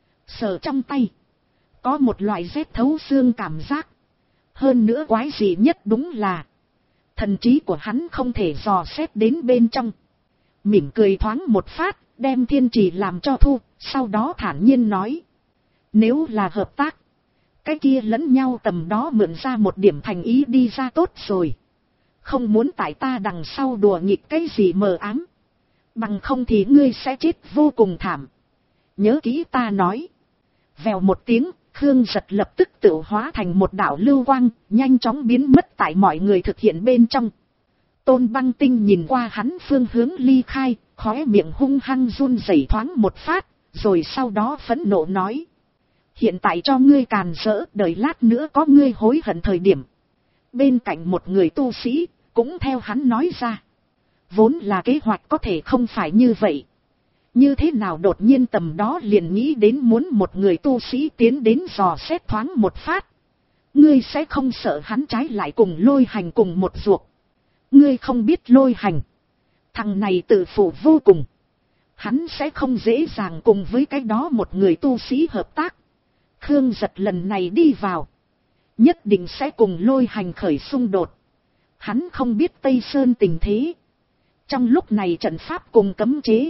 A: Sờ trong tay. Có một loại rét thấu xương cảm giác. Hơn nữa quái gì nhất đúng là. Thần trí của hắn không thể dò xét đến bên trong. Mỉm cười thoáng một phát, đem thiên trì làm cho thu. Sau đó thản nhiên nói. Nếu là hợp tác. Cái kia lẫn nhau tầm đó mượn ra một điểm thành ý đi ra tốt rồi. Không muốn tại ta đằng sau đùa nghịch cái gì mờ ám. Bằng không thì ngươi sẽ chết vô cùng thảm. Nhớ kỹ ta nói. Vèo một tiếng, Khương Giật lập tức tự hóa thành một đạo lưu quang, nhanh chóng biến mất tại mọi người thực hiện bên trong. Tôn Băng Tinh nhìn qua hắn phương hướng ly khai, khóe miệng hung hăng run rẩy thoáng một phát, rồi sau đó phẫn nộ nói. Hiện tại cho ngươi càn rỡ, đợi lát nữa có ngươi hối hận thời điểm. Bên cạnh một người tu sĩ, cũng theo hắn nói ra. Vốn là kế hoạch có thể không phải như vậy. Như thế nào đột nhiên tầm đó liền nghĩ đến muốn một người tu sĩ tiến đến dò xét thoáng một phát. Ngươi sẽ không sợ hắn trái lại cùng Lôi Hành cùng một ruột. Ngươi không biết Lôi Hành. Thằng này tự phụ vô cùng. Hắn sẽ không dễ dàng cùng với cái đó một người tu sĩ hợp tác. Khương Giật lần này đi vào. Nhất định sẽ cùng Lôi Hành khởi xung đột. Hắn không biết Tây Sơn tình thế. Trong lúc này trận pháp cùng cấm chế.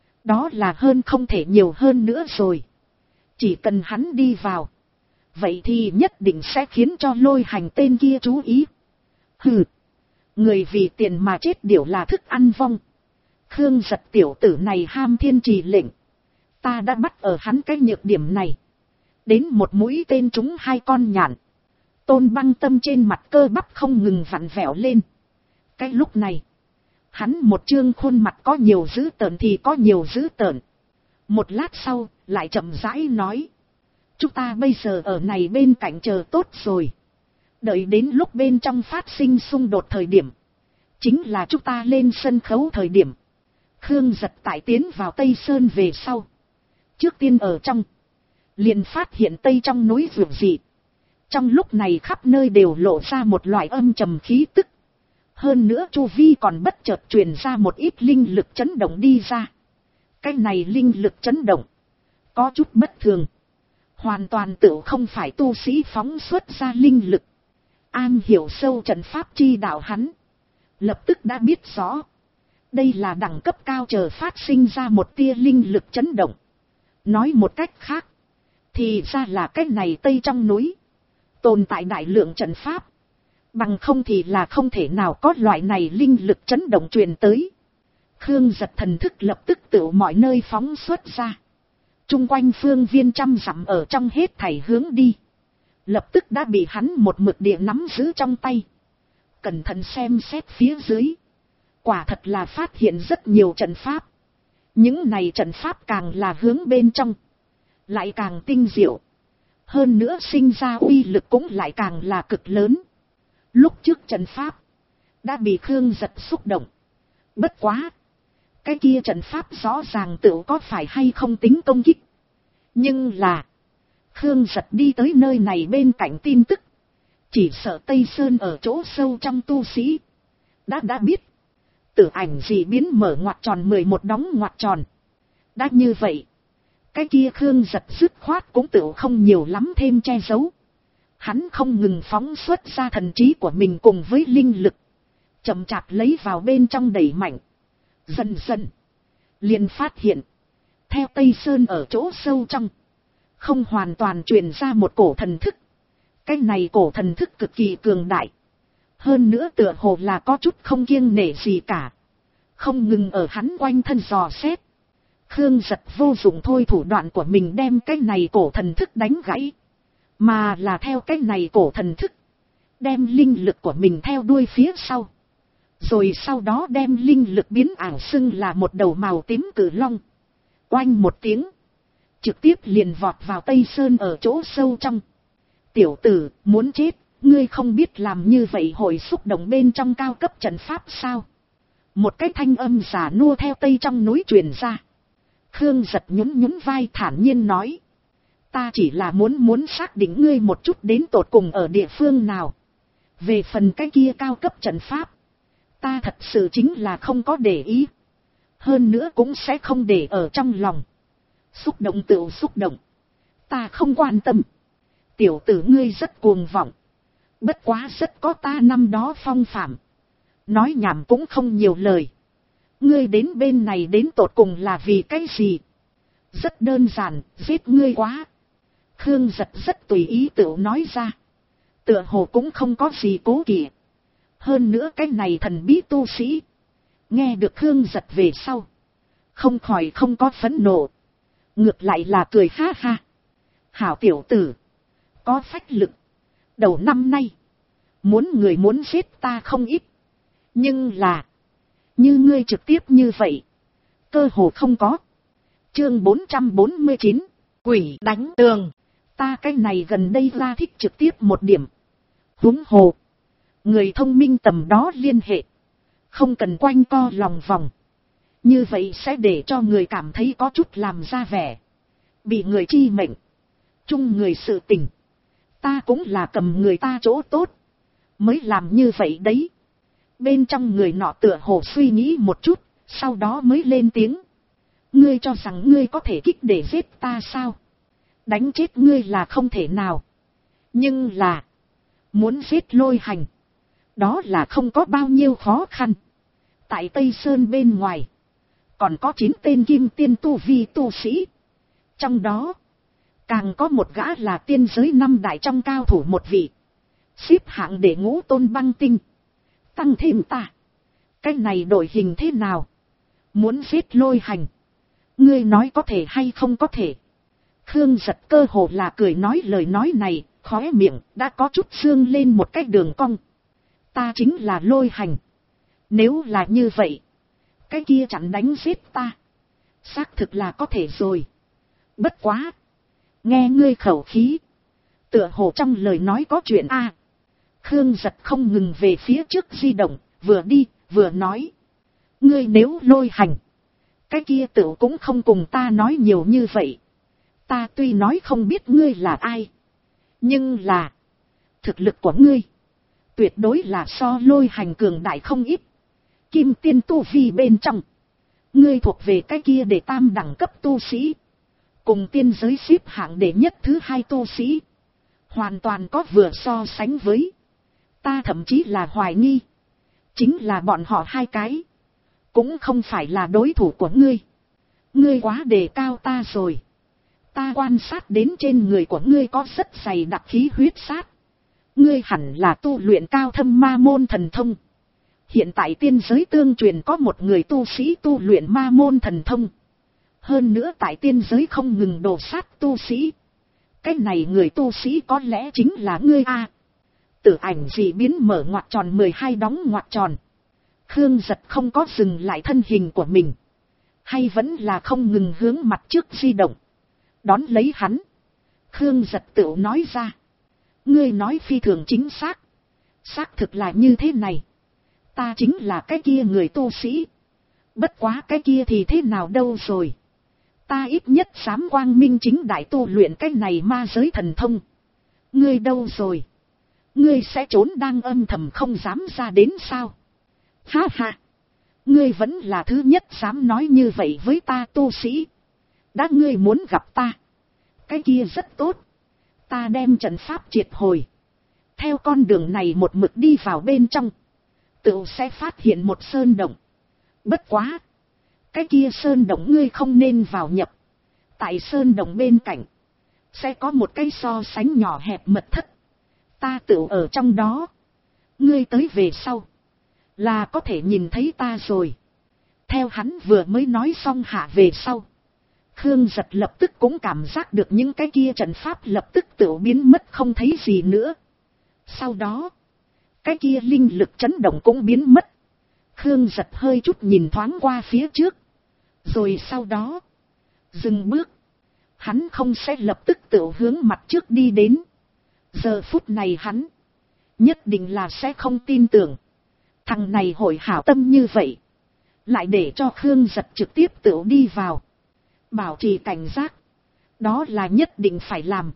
A: Đó là hơn không thể nhiều hơn nữa rồi. Chỉ cần hắn đi vào. Vậy thì nhất định sẽ khiến cho Lôi Hành tên kia chú ý. Hừ. Người vì tiền mà chết điểu là thức ăn vong. Khương Giật tiểu tử này ham thiên trì lệnh. Ta đã bắt ở hắn cái nhược điểm này. Đến một mũi tên trúng 2 con nhạn. Tôn Băng Tâm trên mặt cơ bắp không ngừng vặn vẹo lên. Cái lúc này, hắn một trương khuôn mặt có nhiều dữ tợn thì có nhiều dữ tợn. Một lát sau, lại chậm rãi nói. Chúng ta bây giờ ở này bên cạnh chờ tốt rồi. Đợi đến lúc bên trong phát sinh xung đột thời điểm. Chính là chúng ta lên sân khấu thời điểm. Khương Giật tại tiến vào Tây Sơn về sau. Trước tiên ở trong. Liền phát hiện Tây trong núi vượt dị. Trong lúc này khắp nơi đều lộ ra một loại âm trầm khí tức. Hơn nữa chu vi còn bất chợt truyền ra một ít linh lực chấn động đi ra. Cái này linh lực chấn động. Có chút bất thường. Hoàn toàn tự không phải tu sĩ phóng xuất ra linh lực. An hiểu sâu trận pháp chi đạo hắn. Lập tức đã biết rõ. Đây là đẳng cấp cao chờ phát sinh ra một tia linh lực chấn động. Nói một cách khác. Thì ra là cái này Tây trong núi. Tồn tại đại lượng trận pháp. Bằng không thì là không thể nào có loại này linh lực chấn động truyền tới. Khương Giật thần thức lập tức tự mọi nơi phóng xuất ra. Trung quanh phương viên 100 dặm ở trong hết thảy hướng đi. Lập tức đã bị hắn một mực địa nắm giữ trong tay. Cẩn thận xem xét phía dưới. Quả thật là phát hiện rất nhiều trận pháp. Những này trận pháp càng là hướng bên trong. Lại càng tinh diệu. Hơn nữa sinh ra uy lực cũng lại càng là cực lớn. Lúc trước trận pháp. Đã bị Khương Giật xúc động. Bất quá. Cái kia trận pháp rõ ràng tự có phải hay không tính công kích. Nhưng là. Khương Giật đi tới nơi này bên cạnh tin tức. Chỉ sợ Tây Sơn ở chỗ sâu trong tu sĩ. Đã biết. Tử ảnh dị biến mở ngoặc tròn 11 đóng ngoặc tròn. Đã như vậy. Cái kia Khương Giật dứt khoát cũng tự không nhiều lắm thêm che giấu. Hắn không ngừng phóng xuất ra thần trí của mình cùng với linh lực. Chậm chạp lấy vào bên trong đẩy mạnh. Dần dần. Liền phát hiện. Theo Tây Sơn ở chỗ sâu trong. Không hoàn toàn truyền ra một cổ thần thức. Cái này cổ thần thức cực kỳ cường đại. Hơn nữa tựa hồ là có chút không kiêng nể gì cả. Không ngừng ở hắn quanh thân dò xét. Khương Giật vô dụng thôi thủ đoạn của mình đem cái này cổ thần thức đánh gãy. Mà là theo cái này cổ thần thức. Đem linh lực của mình theo đuôi phía sau. Rồi sau đó đem linh lực biến ảo xưng là một đầu màu tím cử long. Oanh một tiếng. Trực tiếp liền vọt vào Tây Sơn ở chỗ sâu trong. Tiểu tử, muốn chết, ngươi không biết làm như vậy hội xúc động bên trong cao cấp trận pháp sao? Một cái thanh âm giả nua theo Tây trong núi truyền ra. Khương Giật nhún vai thản nhiên nói. Ta chỉ là muốn xác định ngươi một chút đến tột cùng ở địa phương nào. Về phần cái kia cao cấp trận pháp. Ta thật sự chính là không có để ý. Hơn nữa cũng sẽ không để ở trong lòng. Xúc động tự xúc động. Ta không quan tâm. Tiểu tử ngươi rất cuồng vọng. Bất quá rất có ta năm đó phong phạm. Nói nhảm cũng không nhiều lời. Ngươi đến bên này đến tột cùng là vì cái gì? Rất đơn giản, giết ngươi quá. Khương Giật rất tùy ý tự nói ra. Tựa hồ cũng không có gì cố kỵ. Hơn nữa cái này thần bí tu sĩ. Nghe được Khương Giật về sau. Không khỏi không có phẫn nộ. Ngược lại là cười ha ha. Hảo tiểu tử. Có phách lực. Đầu năm nay. Muốn người muốn giết ta không ít. Nhưng là. Như ngươi trực tiếp như vậy. Cơ hồ không có. Chương 449. Quỷ đánh tường. Ta cái này gần đây ra thích trực tiếp một điểm. Huống hồ. Người thông minh tầm đó liên hệ. Không cần quanh co lòng vòng. Như vậy sẽ để cho người cảm thấy có chút làm ra vẻ. Bị người chi mệnh. Chung người sự tình. Ta cũng là cầm người ta chỗ tốt. Mới làm như vậy đấy. Bên trong người nọ tựa hồ suy nghĩ một chút. Sau đó mới lên tiếng. Ngươi cho rằng ngươi có thể kích để giết ta sao? Đánh chết ngươi là không thể nào. Nhưng là. Muốn giết Lôi Hành. Đó là không có bao nhiêu khó khăn. Tại Tây Sơn bên ngoài. Còn có 9 tên kim tiên tu vi tu sĩ. Trong đó. Càng có một gã là tiên giới 5 đại trong cao thủ một vị. Xếp hạng để ngũ Tôn Băng Tinh. Tăng thêm ta. Cái này đổi hình thế nào? Muốn giết Lôi Hành. Ngươi nói có thể hay không có thể. Khương Giật cơ hồ là cười nói lời nói này, khóe miệng đã có chút dương lên một cái đường cong. Ta chính là Lôi Hành. Nếu là như vậy, cái kia chẳng đánh giết ta. Xác thực là có thể rồi. Bất quá. Nghe ngươi khẩu khí. Tựa hồ trong lời nói có chuyện a. Khương Giật không ngừng về phía trước di động, vừa đi, vừa nói. Ngươi nếu Lôi Hành. Cái kia tựu cũng không cùng ta nói nhiều như vậy. Ta tuy nói không biết ngươi là ai. Nhưng là. Thực lực của ngươi. Tuyệt đối là so Lôi Hành cường đại không ít. Kim tiên tu vi bên trong. Ngươi thuộc về cái kia để tam đẳng cấp tu sĩ. Cùng tiên giới xếp hạng đệ nhất thứ hai tu sĩ. Hoàn toàn có vừa so sánh với. Ta thậm chí là hoài nghi. Chính là bọn họ hai cái. Cũng không phải là đối thủ của ngươi. Ngươi quá đề cao ta rồi. Ta quan sát đến trên người của ngươi có rất dày đặc khí huyết sát. Ngươi hẳn là tu luyện cao thâm ma môn thần thông. Hiện tại tiên giới tương truyền có một người tu sĩ tu luyện ma môn thần thông. Hơn nữa tại tiên giới không ngừng đổ sát tu sĩ. Cái này người tu sĩ có lẽ chính là ngươi a. Tử ảnh dị biến mở ngoặc tròn 12 đóng ngoặc tròn. Khương Giật không có dừng lại thân hình của mình. Hay vẫn là không ngừng hướng mặt trước di động. Đón lấy hắn. Khương Giật tự nói ra. Ngươi nói phi thường chính xác. Xác thực là như thế này. Ta chính là cái kia người tu sĩ. Bất quá cái kia thì thế nào đâu rồi. Ta ít nhất dám quang minh chính đại tu luyện cái này ma giới thần thông. Ngươi đâu rồi. Ngươi sẽ trốn đang âm thầm không dám ra đến sao. Ha ha. Ngươi vẫn là thứ nhất dám nói như vậy với ta tu sĩ. Đã ngươi muốn gặp ta. Cái kia rất tốt. Ta đem trận pháp triệt hồi. Theo con đường này một mực đi vào bên trong. Tự sẽ phát hiện một sơn động. Bất quá. Cái kia sơn động ngươi không nên vào nhập. Tại sơn động bên cạnh. Sẽ có một cái so sánh nhỏ hẹp mật thất. Ta tự ở trong đó. Ngươi tới về sau. Là có thể nhìn thấy ta rồi. Theo hắn vừa mới nói xong hạ về sau. Khương Giật lập tức cũng cảm giác được những cái kia trận pháp lập tức tự biến mất không thấy gì nữa. Sau đó. Cái kia linh lực chấn động cũng biến mất. Khương Giật hơi chút nhìn thoáng qua phía trước. Rồi sau đó. Dừng bước. Hắn không sẽ lập tức tự hướng mặt trước đi đến. Giờ phút này hắn. Nhất định là sẽ không tin tưởng. Thằng này hội hảo tâm như vậy. Lại để cho Khương Giật trực tiếp tự đi vào. Bảo trì cảnh giác. Đó là nhất định phải làm.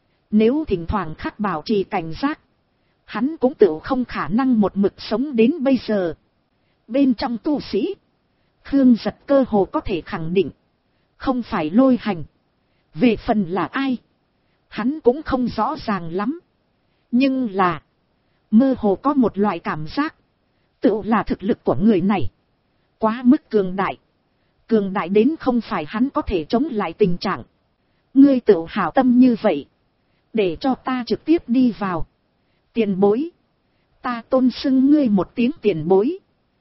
A: Nếu thỉnh thoảng khắc bảo trì cảnh giác. Hắn cũng tự không khả năng một mực sống đến bây giờ. Bên trong tu sĩ. Khương Giật cơ hồ có thể khẳng định. Không phải Lôi Hành. Về phần là ai. Hắn cũng không rõ ràng lắm. Nhưng là. Mơ hồ có một loại cảm giác. Tự là thực lực của người này. Quá mức cường đại. Cường đại đến không phải hắn có thể chống lại tình trạng. Ngươi tự hảo tâm như vậy. Để cho ta trực tiếp đi vào. Tiền bối. Ta tôn xưng ngươi một tiếng tiền bối.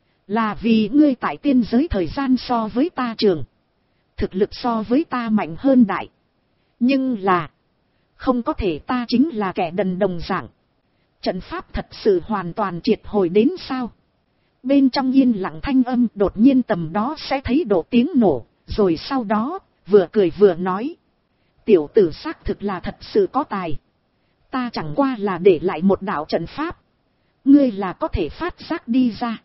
A: Là vì ngươi tại tiên giới thời gian so với ta trường. Thực lực so với ta mạnh hơn đại. Nhưng là. Không có thể ta chính là kẻ đần đồng dạng. Trận pháp thật sự hoàn toàn triệt hồi đến sao. Bên trong yên lặng thanh âm đột nhiên tầm đó sẽ thấy độ tiếng nổ. Rồi sau đó vừa cười vừa nói. Tiểu tử xác thực là thật sự có tài. Ta chẳng qua là để lại một đạo trận pháp. Ngươi là có thể phát giác đi ra.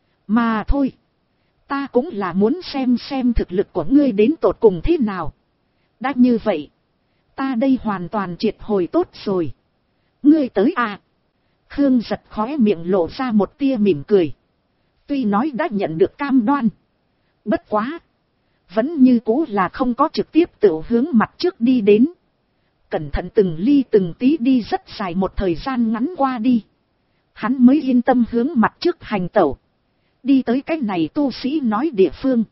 A: Mà thôi. Ta cũng là muốn xem thực lực của ngươi đến tột cùng thế nào. Đã như vậy. Ta đây hoàn toàn triệt hồi tốt rồi. Ngươi tới à. Khương Giật khóe miệng lộ ra một tia mỉm cười. Tuy nói đã nhận được cam đoan. Bất quá. Vẫn như cũ là không có trực tiếp tự hướng mặt trước đi đến. Cẩn thận từng ly từng tí đi rất dài một thời gian ngắn qua đi. Hắn mới yên tâm hướng mặt trước hành tẩu. Đi tới cái này tu sĩ nói địa phương.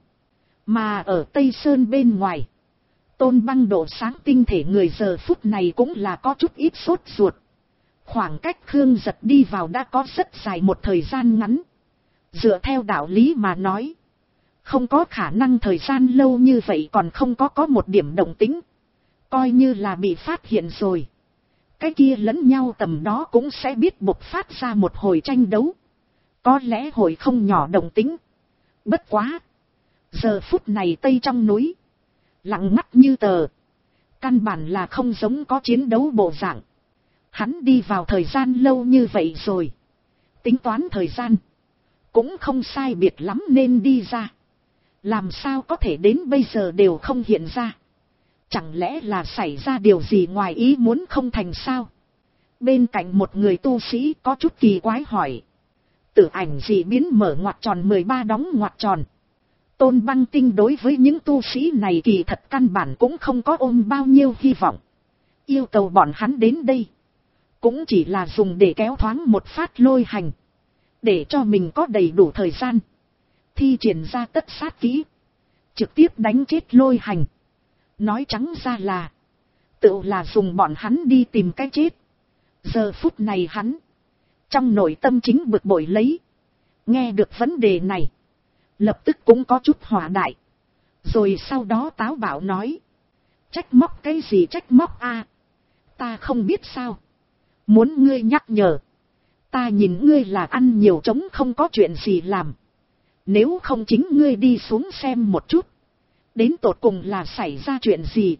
A: Mà ở Tây Sơn bên ngoài. Tôn Băng độ sáng tinh thể người giờ phút này cũng là có chút ít sốt ruột. Khoảng cách Khương Giật đi vào đã có rất dài một thời gian ngắn. Dựa theo đạo lý mà nói. Không có khả năng thời gian lâu như vậy còn không có một điểm động tĩnh. Coi như là bị phát hiện rồi. Cái kia lẫn nhau tầm đó cũng sẽ biết bộc phát ra một hồi tranh đấu. Có lẽ hồi không nhỏ động tĩnh. Bất quá. Giờ phút này tây trong núi. Lặng ngắt như tờ. Căn bản là không giống có chiến đấu bộ dạng. Hắn đi vào thời gian lâu như vậy rồi. Tính toán thời gian. Cũng không sai biệt lắm nên đi ra. Làm sao có thể đến bây giờ đều không hiện ra. Chẳng lẽ là xảy ra điều gì ngoài ý muốn không thành sao? Bên cạnh một người tu sĩ có chút kỳ quái hỏi. Tử ảnh dị biến mở ngoặc tròn 13 đóng ngoặc tròn. Tôn Băng Tinh đối với những tu sĩ này kỳ thật căn bản cũng không có ôm bao nhiêu hy vọng. Yêu cầu bọn hắn đến đây. Cũng chỉ là dùng để kéo thoáng một phát lôi hành. Để cho mình có đầy đủ thời gian. Thi triển ra tất sát kỹ. Trực tiếp đánh chết lôi hành. Nói trắng ra là. Tự là dùng bọn hắn đi tìm cái chết. Giờ phút này hắn. Trong nội tâm chính bực bội lấy. Nghe được vấn đề này. Lập tức cũng có chút hỏa đại. Rồi sau đó táo bạo nói. Trách móc cái gì trách móc a? Ta không biết sao. Muốn ngươi nhắc nhở. Ta nhìn ngươi là ăn nhiều trống không có chuyện gì làm. Nếu không chính ngươi đi xuống xem một chút. Đến tột cùng là xảy ra chuyện gì.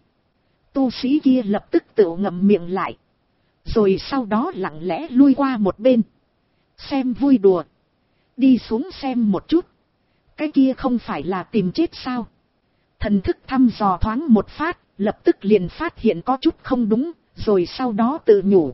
A: Tu sĩ kia lập tức tự ngậm miệng lại. Rồi sau đó lặng lẽ lui qua một bên. Xem vui đùa. Đi xuống xem một chút. Cái kia không phải là tìm chết sao. Thần thức thăm dò thoáng một phát. Lập tức liền phát hiện có chút không đúng. Rồi sau đó tự nhủ.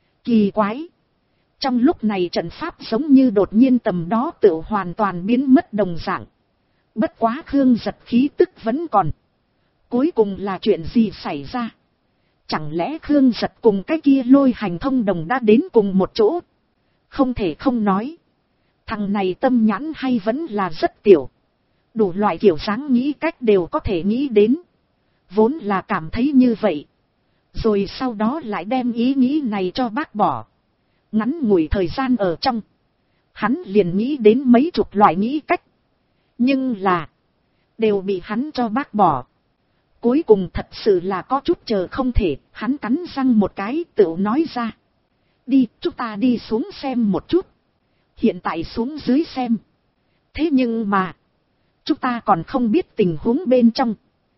A: Kỳ quái. Trong lúc này trận pháp giống như đột nhiên tầm đó tự hoàn toàn biến mất đồng dạng. Bất quá Khương Giật khí tức vẫn còn. Cuối cùng là chuyện gì xảy ra? Chẳng lẽ Khương Giật cùng cái kia lôi hành thông đồng đã đến cùng một chỗ? Không thể không nói. Thằng này tâm nhãn hay vẫn là rất tiểu. Đủ loại kiểu dáng nghĩ cách đều có thể nghĩ đến. Vốn là cảm thấy như vậy. Rồi sau đó lại đem ý nghĩ này cho bác bỏ. Ngắn ngủi thời gian ở trong. Hắn liền nghĩ đến mấy chục loại nghĩ cách. Nhưng là. Đều bị hắn cho bác bỏ. Cuối cùng thật sự là có chút chờ không thể. Hắn cắn răng một cái tự nói ra. Đi, chúng ta đi xuống xem một chút. Hiện tại xuống dưới xem. Thế nhưng mà. Chúng ta còn không biết tình huống bên trong.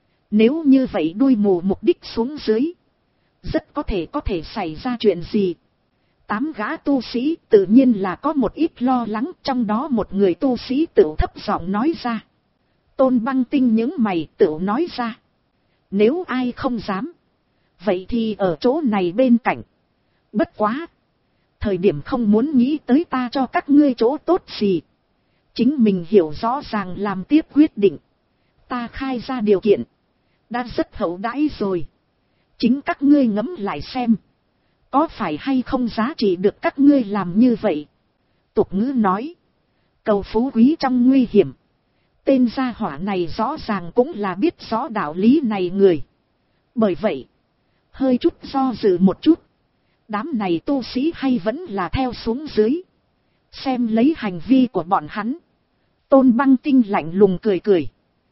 A: Nếu như vậy đuôi mù mục đích xuống dưới. Rất có thể xảy ra chuyện gì. 8 gã tu sĩ tự nhiên là có một ít lo lắng. Trong đó một người tu sĩ tự thấp giọng nói ra. Tôn Băng Tinh những mày tự nói ra. Nếu ai không dám. Vậy thì ở chỗ này bên cạnh. Bất quá. Thời điểm không muốn nghĩ tới ta cho các ngươi chỗ tốt gì. Chính mình hiểu rõ ràng làm tiếp quyết định. Ta khai ra điều kiện. Đã rất hậu đãi rồi. Chính các ngươi ngẫm lại xem. Có phải hay không giá trị được các ngươi làm như vậy? Tục ngữ nói. Cầu phú quý trong nguy hiểm. Tên gia hỏa này rõ ràng cũng là biết rõ đạo lý này người. Bởi vậy. Hơi chút do dự một chút. Đám này tu sĩ hay vẫn là theo xuống dưới. Xem lấy hành vi của bọn hắn. Tôn Băng Tinh lạnh lùng cười cười.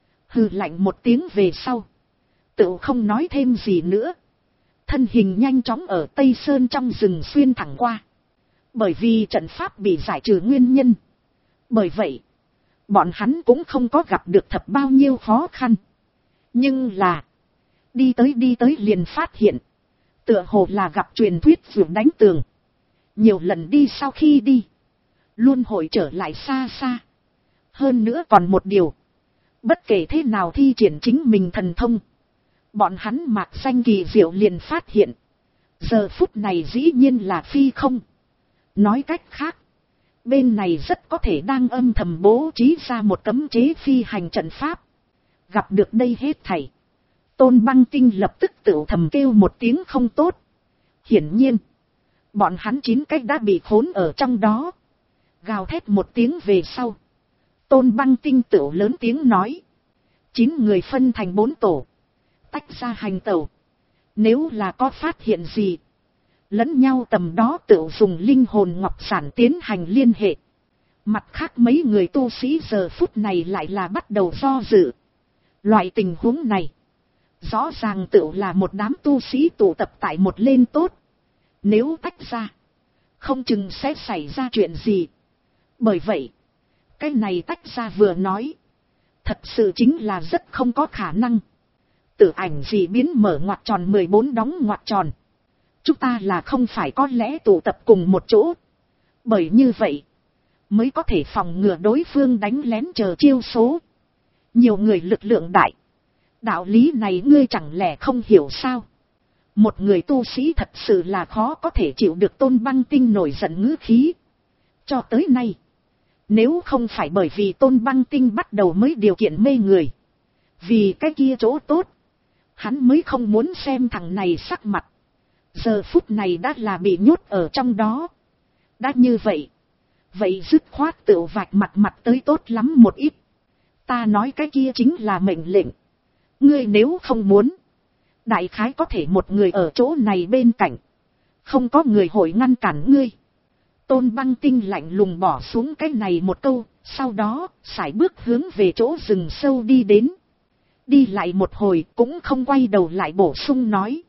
A: Hừ lạnh một tiếng về sau. Tự không nói thêm gì nữa. Thân hình nhanh chóng ở Tây Sơn trong rừng xuyên thẳng qua. Bởi vì trận pháp bị giải trừ nguyên nhân. Bởi vậy, bọn hắn cũng không có gặp được thật bao nhiêu khó khăn. Nhưng là, đi tới liền phát hiện. Tựa hồ là gặp truyền thuyết vượt đánh tường. Nhiều lần đi sau khi đi. Luôn hội trở lại xa xa. Hơn nữa còn một điều. Bất kể thế nào thi triển chính mình thần thông. Bọn hắn mạc danh kỳ diệu liền phát hiện. Giờ phút này dĩ nhiên là phi không. Nói cách khác. Bên này rất có thể đang âm thầm bố trí ra một cấm chế phi hành trận pháp. Gặp được đây hết thảy. Tôn Băng Tinh lập tức tự thầm kêu một tiếng không tốt. Hiển nhiên. Bọn hắn 9 cách đã bị khốn ở trong đó. Gào thét một tiếng về sau. Tôn Băng Tinh tự lớn tiếng nói. 9 người phân thành 4 tổ. Tách ra hành tẩu. Nếu là có phát hiện gì. Lẫn nhau tầm đó tự dùng linh hồn ngọc sản tiến hành liên hệ. Mặt khác mấy người tu sĩ giờ phút này lại là bắt đầu do dự. Loại tình huống này, rõ ràng tựu là một đám tu sĩ tụ tập tại một lên tốt. Nếu tách ra, không chừng sẽ xảy ra chuyện gì. Bởi vậy, cái này tách ra vừa nói, thật sự chính là rất không có khả năng. Tử ảnh dị biến mở ngoặc tròn 14 đóng ngoặc tròn. Chúng ta là không phải có lẽ tụ tập cùng một chỗ. Bởi như vậy, mới có thể phòng ngừa đối phương đánh lén chờ chiêu số. Nhiều người lực lượng đại. Đạo lý này ngươi chẳng lẽ không hiểu sao? Một người tu sĩ thật sự là khó có thể chịu được Tôn Băng Tinh nổi giận ngữ khí. Cho tới nay, nếu không phải bởi vì Tôn Băng Tinh bắt đầu mới điều kiện mê người, vì cái kia chỗ tốt, hắn mới không muốn xem thằng này sắc mặt. Giờ phút này đã là bị nhốt ở trong đó. Đã như vậy, vậy dứt khoát tựu vạch mặt tới tốt lắm một ít. Ta nói cái kia chính là mệnh lệnh. Ngươi nếu không muốn, đại khái có thể một người ở chỗ này bên cạnh, không có người hội ngăn cản ngươi. Tôn Băng Tinh lạnh lùng bỏ xuống cái này một câu, sau đó sải bước hướng về chỗ rừng sâu đi đến. Đi lại một hồi cũng không quay đầu lại bổ sung nói.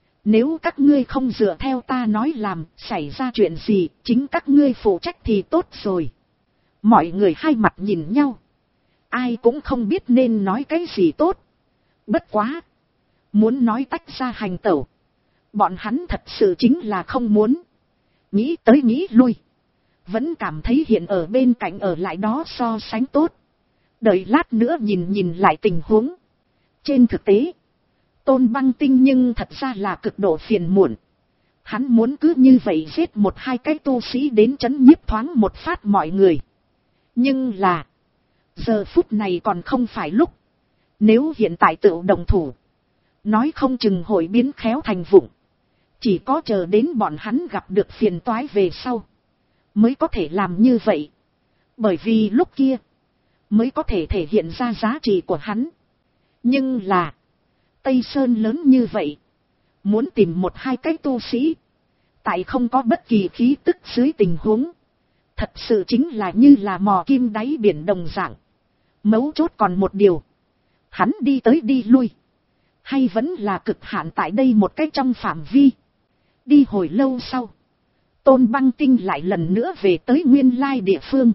A: Nếu các ngươi không dựa theo ta nói làm, xảy ra chuyện gì, chính các ngươi phụ trách thì tốt rồi. Mọi người hai mặt nhìn nhau. Ai cũng không biết nên nói cái gì tốt. Bất quá. Muốn nói tách ra hành tẩu. Bọn hắn thật sự chính là không muốn. Nghĩ tới nghĩ lui. Vẫn cảm thấy hiện ở bên cạnh ở lại đó so sánh tốt. Đợi lát nữa nhìn lại tình huống. Trên thực tế, Tôn Băng Tinh nhưng thật ra là cực độ phiền muộn. Hắn muốn cứ như vậy giết một hai cái tu sĩ đến trấn nhiếp thoáng một phát mọi người. Nhưng là, giờ phút này còn không phải lúc. Nếu hiện tại tự động thủ, nói không chừng hội biến khéo thành vụng. Chỉ có chờ đến bọn hắn gặp được phiền toái về sau, mới có thể làm như vậy. Bởi vì lúc kia, mới có thể thể hiện ra giá trị của hắn. Nhưng là, Tây Sơn lớn như vậy, muốn tìm một hai cái tu sĩ, tại không có bất kỳ khí tức dưới tình huống, thật sự chính là như là mò kim đáy biển đồng dạng. Mấu chốt còn một điều, hắn đi tới đi lui, hay vẫn là cực hạn tại đây một cái trong phạm vi. Đi hồi lâu sau, Tôn Băng Tinh lại lần nữa về tới nguyên lai địa phương.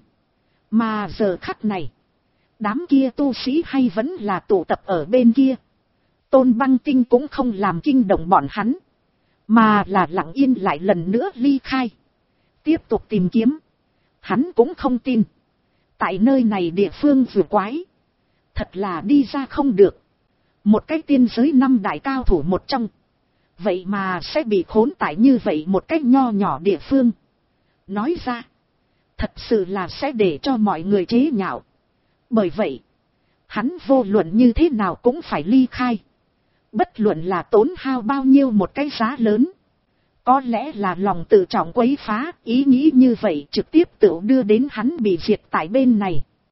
A: Mà giờ khắc này, đám kia tu sĩ hay vẫn là tụ tập ở bên kia. Tôn Băng Tinh cũng không làm kinh động bọn hắn, mà là lặng yên lại lần nữa ly khai. Tiếp tục tìm kiếm. Hắn cũng không tin. Tại nơi này địa phương vừa quái. Thật là đi ra không được. Một cái tiên giới 5 đại cao thủ một trong. Vậy mà sẽ bị khốn tại như vậy một cái nho nhỏ địa phương. Nói ra, thật sự là sẽ để cho mọi người chế nhạo. Bởi vậy, hắn vô luận như thế nào cũng phải ly khai. Bất luận là tốn hao bao nhiêu một cái giá lớn. Có lẽ là lòng tự trọng quấy phá, ý nghĩ như vậy trực tiếp tự đưa đến hắn bị diệt tại bên này.